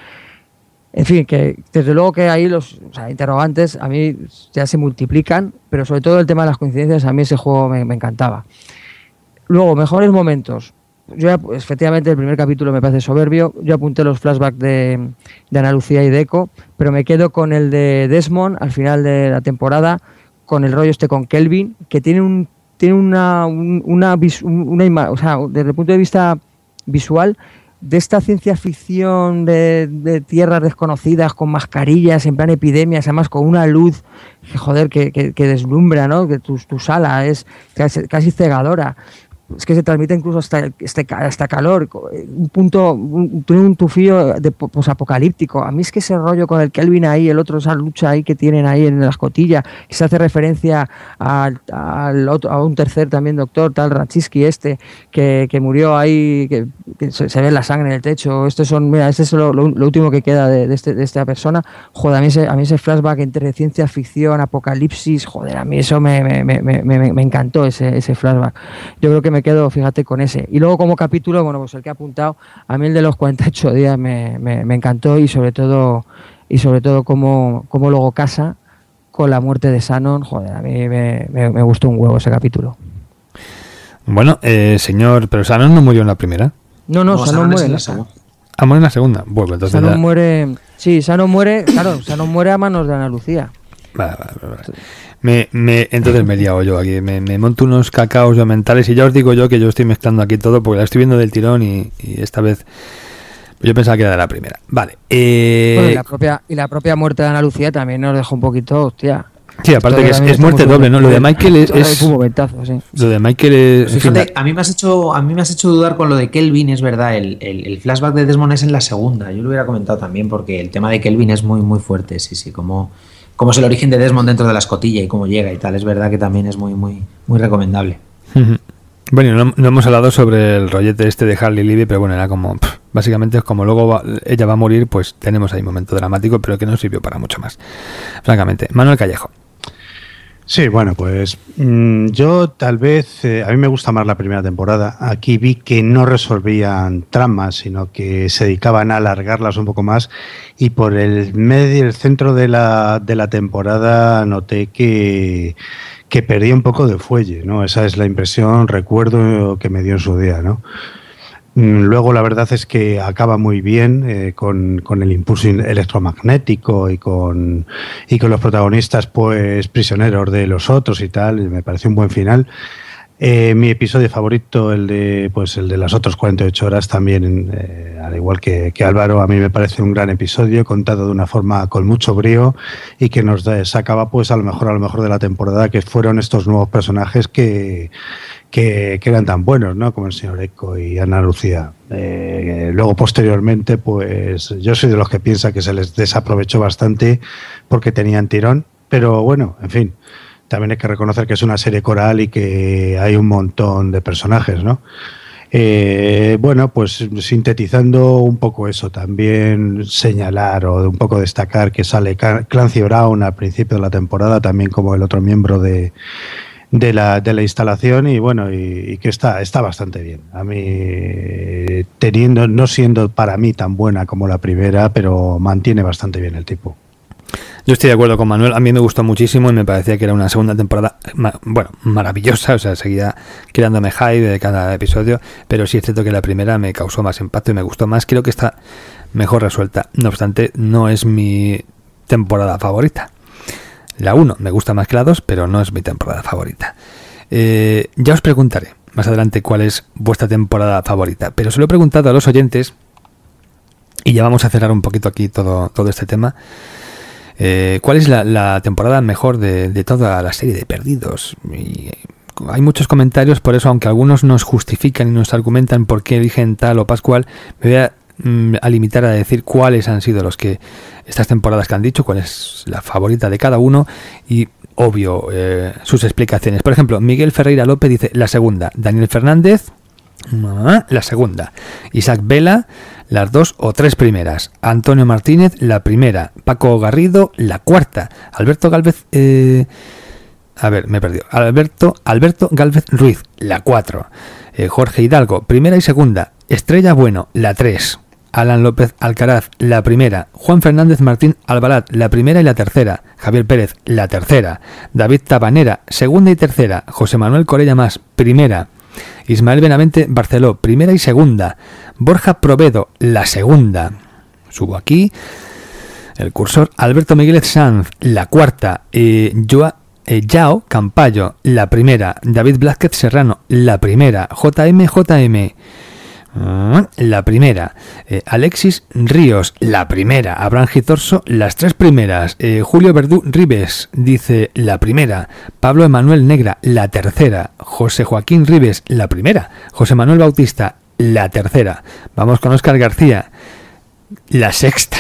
En fin, que desde luego que ahí los o sea, interrogantes a mí ya se multiplican, pero sobre todo el tema de las coincidencias, a mí ese juego me, me encantaba. Luego, mejores momentos. Yo ya, pues, efectivamente el primer capítulo me parece soberbio. Yo apunté los flashbacks de, de Ana Lucía y de Echo, pero me quedo con el de Desmond al final de la temporada, con el rollo este con Kelvin, que tiene un tiene una un, una, una, una o sea, desde el punto de vista visual, de esta ciencia ficción de, de tierras desconocidas con mascarillas en plan epidemias, además con una luz que joder que, que, que deslumbra, ¿no? Que tu, tu sala es casi, casi cegadora. Es que se transmite incluso hasta, este, hasta calor, un punto, un, tiene un tufillo de posapocalíptico. A mí es que ese rollo con el Kelvin ahí, el otro, esa lucha ahí que tienen ahí en la escotilla, que se hace referencia al, al otro, a un tercer también doctor, tal Raczynski este, que, que murió ahí, que, que se, se ve la sangre en el techo. Estos son, mira, este es lo, lo, lo último que queda de, de, este, de esta persona. Joder, a mí, ese, a mí ese flashback entre ciencia ficción, apocalipsis, joder, a mí eso me, me, me, me, me, me encantó ese, ese flashback. Yo creo que me quedo, fíjate, con ese. Y luego como capítulo, bueno, pues el que ha apuntado, a mí el de los cuarenta y ocho días me, me, me encantó, y sobre todo y sobre todo cómo, cómo luego casa con la muerte de Shannon. Joder, a mí me, me, me gustó un huevo ese capítulo. Bueno, eh, señor, pero Shannon no murió en la primera. No, no, no Shannon muere en la segunda. Ah, muere en la segunda. Bueno, entonces Shannon ya... muere, sí, Shannon muere, claro, Shannon muere a manos de Ana Lucía. Vale, vale, vale. Me, me, entonces me he liado yo aquí, me, me monto unos cacaos yo mentales, y ya os digo yo que yo estoy mezclando aquí todo porque la estoy viendo del tirón, y, y esta vez yo pensaba que era de la primera. Vale. Eh... Bueno, y, la propia, y la propia muerte de Ana Lucía también nos dejó un poquito, hostia. Sí, aparte que es, es muerte doble, ¿no? Lo de Michael es... es un momentazo, sí. Lo de Michael es... Fíjate, a mí me has hecho a mí me has hecho dudar con lo de Kelvin, es verdad, el, el, el flashback de Desmond es en la segunda, yo lo hubiera comentado también, porque el tema de Kelvin es muy, muy fuerte, sí, sí, como... Cómo es el origen de Desmond dentro de la escotilla y cómo llega y tal. Es verdad que también es muy muy muy recomendable. Bueno, no, no hemos hablado sobre el rollete este de Harley Libby, pero bueno, era como... Pff, básicamente es como luego va, ella va a morir, pues tenemos ahí un momento dramático, pero que no sirvió para mucho más, francamente. Manuel Callejo. Sí, bueno, pues mmm, yo tal vez, eh, a mí me gusta más la primera temporada. Aquí vi que no resolvían tramas, sino que se dedicaban a alargarlas un poco más, y por el medio, el centro de la, de la temporada noté que, que perdí un poco de fuelle, ¿no? Esa es la impresión, recuerdo que me dio en su día, ¿no? Luego la verdad es que acaba muy bien eh, con, con el impulso electromagnético y con, y con los protagonistas pues prisioneros de los otros y tal, y me parece un buen final. Eh, mi episodio favorito, el de pues el de las otras cuarenta y ocho horas, también, eh, al igual que, que Álvaro, a mí me parece un gran episodio, contado de una forma con mucho brío, y que nos da, sacaba pues a lo mejor a lo mejor de la temporada, que fueron estos nuevos personajes que Que, que eran tan buenos, ¿no? Como el señor Echo y Ana Lucía. Eh, luego, posteriormente, pues yo soy de los que piensa que se les desaprovechó bastante porque tenían tirón, pero bueno, en fin, también hay que reconocer que es una serie coral y que hay un montón de personajes, ¿no? Eh, bueno, pues sintetizando un poco eso, también señalar o un poco destacar que sale Clancy Brown al principio de la temporada, también como el otro miembro de de la, de la instalación, y bueno, y, y que está, está bastante bien. A mí, teniendo, no siendo para mí tan buena como la primera, pero mantiene bastante bien el tipo. Yo estoy de acuerdo con Manuel, a mí me gustó muchísimo y me parecía que era una segunda temporada, bueno, maravillosa, o sea, seguía creándome hype de cada episodio, pero sí es cierto que la primera me causó más impacto y me gustó más, creo que está mejor resuelta. No obstante, no es mi temporada favorita. La uno me gusta más que la dos, pero no es mi temporada favorita. Eh, ya os preguntaré más adelante cuál es vuestra temporada favorita, pero se lo he preguntado a los oyentes, y ya vamos a cerrar un poquito aquí todo, todo este tema. Eh, ¿Cuál es la, la temporada mejor de, de toda la serie de Perdidos? Y hay muchos comentarios, por eso, aunque algunos nos justifican y nos argumentan por qué eligen tal o pascual, me voy a, mm, a limitar a decir cuáles han sido los que estas temporadas que han dicho, cuál es la favorita de cada uno y, obvio, eh, sus explicaciones. Por ejemplo, Miguel Ferreira López dice la segunda, Daniel Fernández, la segunda, Isaac Vela, las dos o tres primeras, Antonio Martínez, la primera, Paco Garrido, la cuarta, Alberto Gálvez, eh, a ver, me he perdido, Alberto, Alberto Gálvez Ruiz, la cuatro, eh, Jorge Hidalgo, primera y segunda, Estrella Bueno, la tres, Alan López Alcaraz, la primera, Juan Fernández Martín Albalat, la primera y la tercera, Javier Pérez, la tercera, David Tabanera, segunda y tercera, José Manuel Corella Más, primera, Ismael Benavente Barceló, primera y segunda, Borja Provedo, la segunda, subo aquí el cursor, Alberto Migueles Sanz, la cuarta, eh, Joa, eh, Yao Campayo, la primera, David Blázquez Serrano, la primera, J M J M, la primera, eh, Alexis Ríos, la primera, Abraham Gitorso, las tres primeras, eh, Julio Verdú Ribes dice la primera, Pablo Emanuel Negra, la tercera, José Joaquín Ribes, la primera, José Manuel Bautista, la tercera, vamos con Óscar García, la sexta.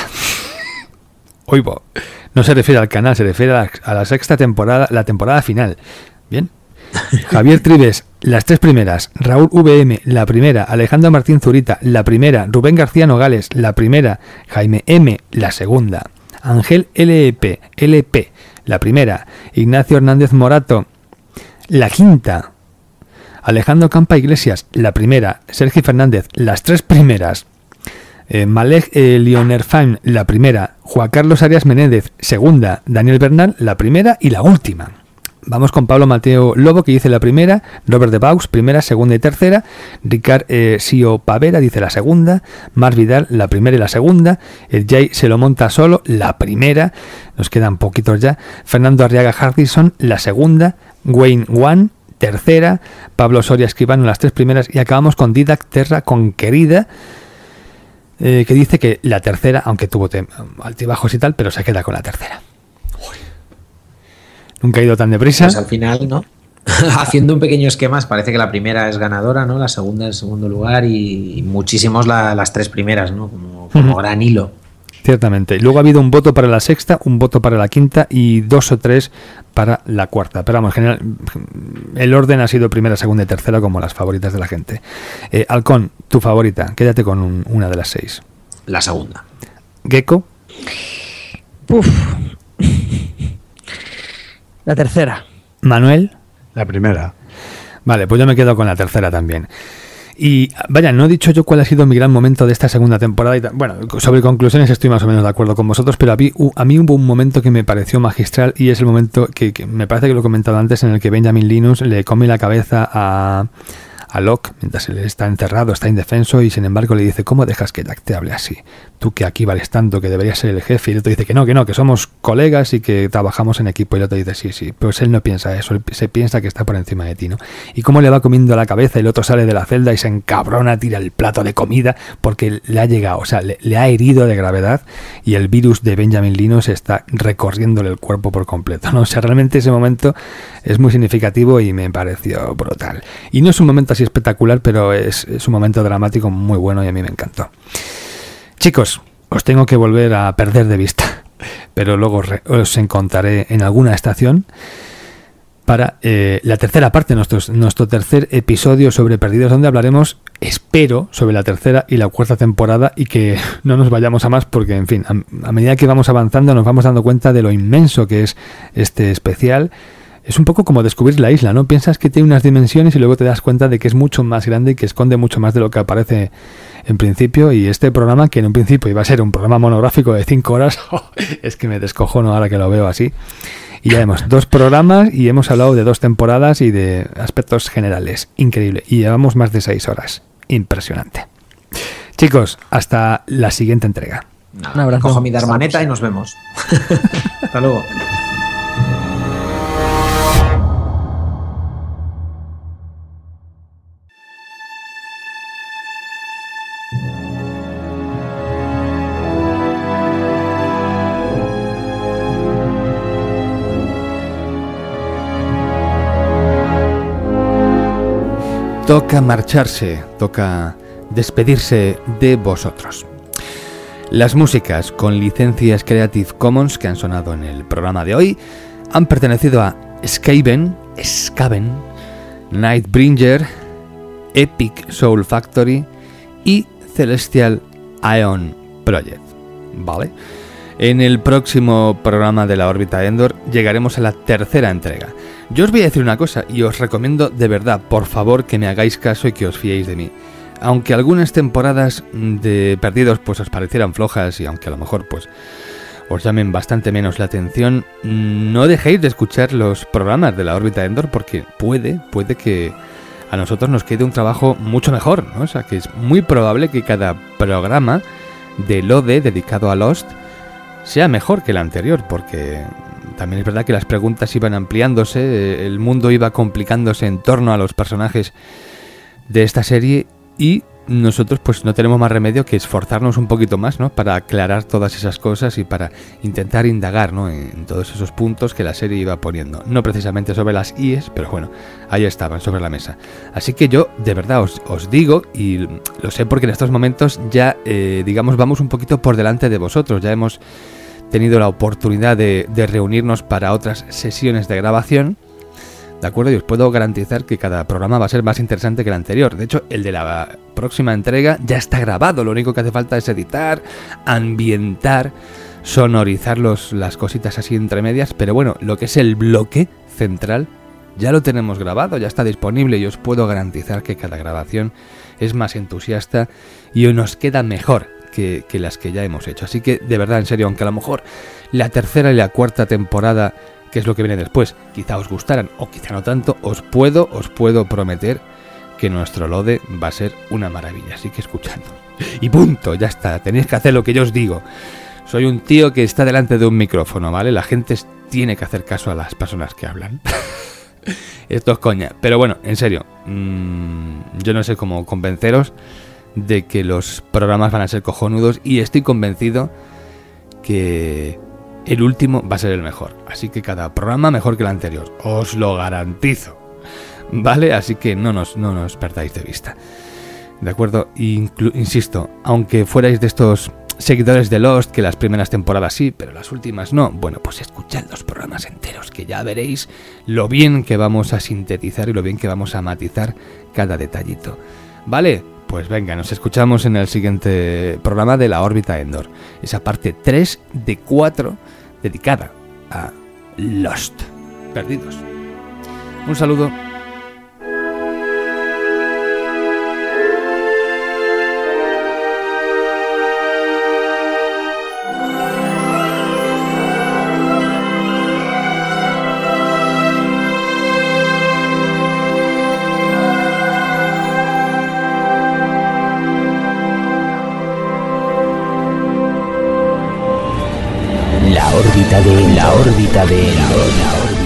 Oigo, no se refiere al canal, se refiere a la, a la sexta temporada, la temporada final. Bien. Javier Tribes, las tres primeras, Raúl V M, la primera, Alejandro Martín Zurita, la primera, Rubén García Nogales, la primera, Jaime M, la segunda, Ángel L E P, L P, la primera, Ignacio Hernández Morato, la quinta, Alejandro Campa Iglesias, la primera, Sergio Fernández, las tres primeras, eh, Malek eh, Leonerfain, la primera, Juan Carlos Arias Menéndez, segunda, Daniel Bernal, la primera y la última. Vamos con Pablo Mateo Lobo, que dice la primera, Robert de Baux, primera, segunda y tercera, Ricard eh, Sio Pavera dice la segunda, Mar Vidal, la primera y la segunda, el Jay se lo monta solo, la primera, nos quedan poquitos ya, Fernando Arriaga Hardison, la segunda, Wayne Wan, tercera, Pablo Soria Escribano, las tres primeras, y acabamos con Didac Terra Conquerida, eh, que dice que la tercera, aunque tuvo altibajos y tal, pero se queda con la tercera. Nunca he ido tan deprisa. Pues al final, ¿no? Haciendo un pequeño esquema, parece que la primera es ganadora, ¿no? La segunda en segundo lugar y muchísimos la, las tres primeras, ¿no? Como, como uh-huh. gran hilo. Ciertamente. Luego ha habido un voto para la sexta, un voto para la quinta y dos o tres para la cuarta. Pero vamos, en general, el orden ha sido primera, segunda y tercera como las favoritas de la gente. Eh, Halcón, tu favorita, quédate con un, una de las seis. La segunda. Gecko. Uf. La tercera. Manuel. La primera. Vale, pues yo me quedo con la tercera también. Y vaya, no he dicho yo cuál ha sido mi gran momento de esta segunda temporada. Y bueno, sobre conclusiones estoy más o menos de acuerdo con vosotros, pero a mí, a mí hubo un momento que me pareció magistral y es el momento que, que me parece que lo he comentado antes, en el que Benjamin Linus le come la cabeza a... a Locke, mientras él está encerrado, está indefenso, y sin embargo le dice, ¿cómo dejas que Jack te hable así? Tú que aquí vales tanto, que deberías ser el jefe. Y el otro dice que no, que no, que somos colegas y que trabajamos en equipo. Y el otro dice, sí, sí, pues él no piensa eso, él se piensa que está por encima de ti, ¿no? Y cómo le va comiendo la cabeza, y el otro sale de la celda y se encabrona, tira el plato de comida porque le ha llegado, o sea, le, le ha herido de gravedad, y el virus de Benjamin Linus está recorriéndole el cuerpo por completo, ¿no? O sea, realmente ese momento es muy significativo y me pareció brutal. Y no es un momento así espectacular, pero es, es un momento dramático muy bueno y a mí me encantó. Chicos, os tengo que volver a perder de vista, pero luego re, os encontraré en alguna estación para eh, la tercera parte, nuestro, nuestro tercer episodio sobre Perdidos, donde hablaremos, espero, sobre la tercera y la cuarta temporada, y que no nos vayamos a más porque, en fin, a, a medida que vamos avanzando nos vamos dando cuenta de lo inmenso que es este especial. Es un poco como descubrir la isla, ¿no? Piensas que tiene unas dimensiones y luego te das cuenta de que es mucho más grande y que esconde mucho más de lo que aparece en principio. Y este programa, que en un principio iba a ser un programa monográfico de cinco horas, oh, es que me descojono ahora que lo veo así. Y ya vemos dos programas y hemos hablado de dos temporadas y de aspectos generales. Increíble. Y llevamos más de seis horas. Impresionante. Chicos, hasta la siguiente entrega. Nada, un abrazo. Cojo mi darmaneta y nos vemos. Hasta luego. toca marcharse, toca despedirse de vosotros. Las músicas con licencias Creative Commons que han sonado en el programa de hoy han pertenecido a Skaven, Skaven, Nightbringer, Epic Soul Factory y Celestial Ion Project. ¿Vale? En el próximo programa de la órbita Endor llegaremos a la tercera entrega. Yo os voy a decir una cosa y os recomiendo de verdad, por favor, que me hagáis caso y que os fiéis de mí. Aunque algunas temporadas de Perdidos pues os parecieran flojas y aunque a lo mejor pues os llamen bastante menos la atención, no dejéis de escuchar los programas de la órbita Endor porque puede, puede que a nosotros nos quede un trabajo mucho mejor, ¿no? O sea, que es muy probable que cada programa de L O D E dedicado a Lost sea mejor que el anterior, porque también es verdad que las preguntas iban ampliándose, el mundo iba complicándose en torno a los personajes de esta serie y nosotros pues no tenemos más remedio que esforzarnos un poquito más, ¿no? Para aclarar todas esas cosas y para intentar indagar, ¿no? En todos esos puntos que la serie iba poniendo. No precisamente sobre las I Es, pero bueno, ahí estaban, sobre la mesa. Así que yo, de verdad, os, os digo, y lo sé porque en estos momentos ya, eh, digamos, vamos un poquito por delante de vosotros. Ya hemos tenido la oportunidad de, de reunirnos para otras sesiones de grabación. ¿De acuerdo? Y os puedo garantizar que cada programa va a ser más interesante que el anterior. De hecho, el de la próxima entrega ya está grabado. Lo único que hace falta es editar, ambientar, sonorizar los, las cositas así entre medias. Pero bueno, lo que es el bloque central ya lo tenemos grabado, ya está disponible y os puedo garantizar que cada grabación es más entusiasta y nos queda mejor que, que las que ya hemos hecho. Así que, de verdad, en serio, aunque a lo mejor la tercera y la cuarta temporada, que es lo que viene después, quizá os gustaran o quizá no tanto, os puedo, os puedo prometer que nuestro L O D E va a ser una maravilla, así que escuchadlo. Y punto, ya está, tenéis que hacer lo que yo os digo. Soy un tío que está delante de un micrófono, ¿vale? La gente tiene que hacer caso a las personas que hablan. Esto es coña, pero bueno, en serio, mmm, yo no sé cómo convenceros de que los programas van a ser cojonudos y estoy convencido que el último va a ser el mejor, así que cada programa mejor que el anterior, os lo garantizo, ¿vale? Así que no nos, no nos perdáis de vista, ¿de acuerdo? Inclu- insisto, aunque fuerais de estos seguidores de Lost, que las primeras temporadas sí, pero las últimas no, bueno, pues escuchad los programas enteros, que ya veréis lo bien que vamos a sintetizar y lo bien que vamos a matizar cada detallito, ¿vale? Pues venga, nos escuchamos en el siguiente programa de la órbita Endor. Esa parte tres de cuatro dedicada a Lost. Perdidos. Un saludo. La órbita de la órbita de la órbita.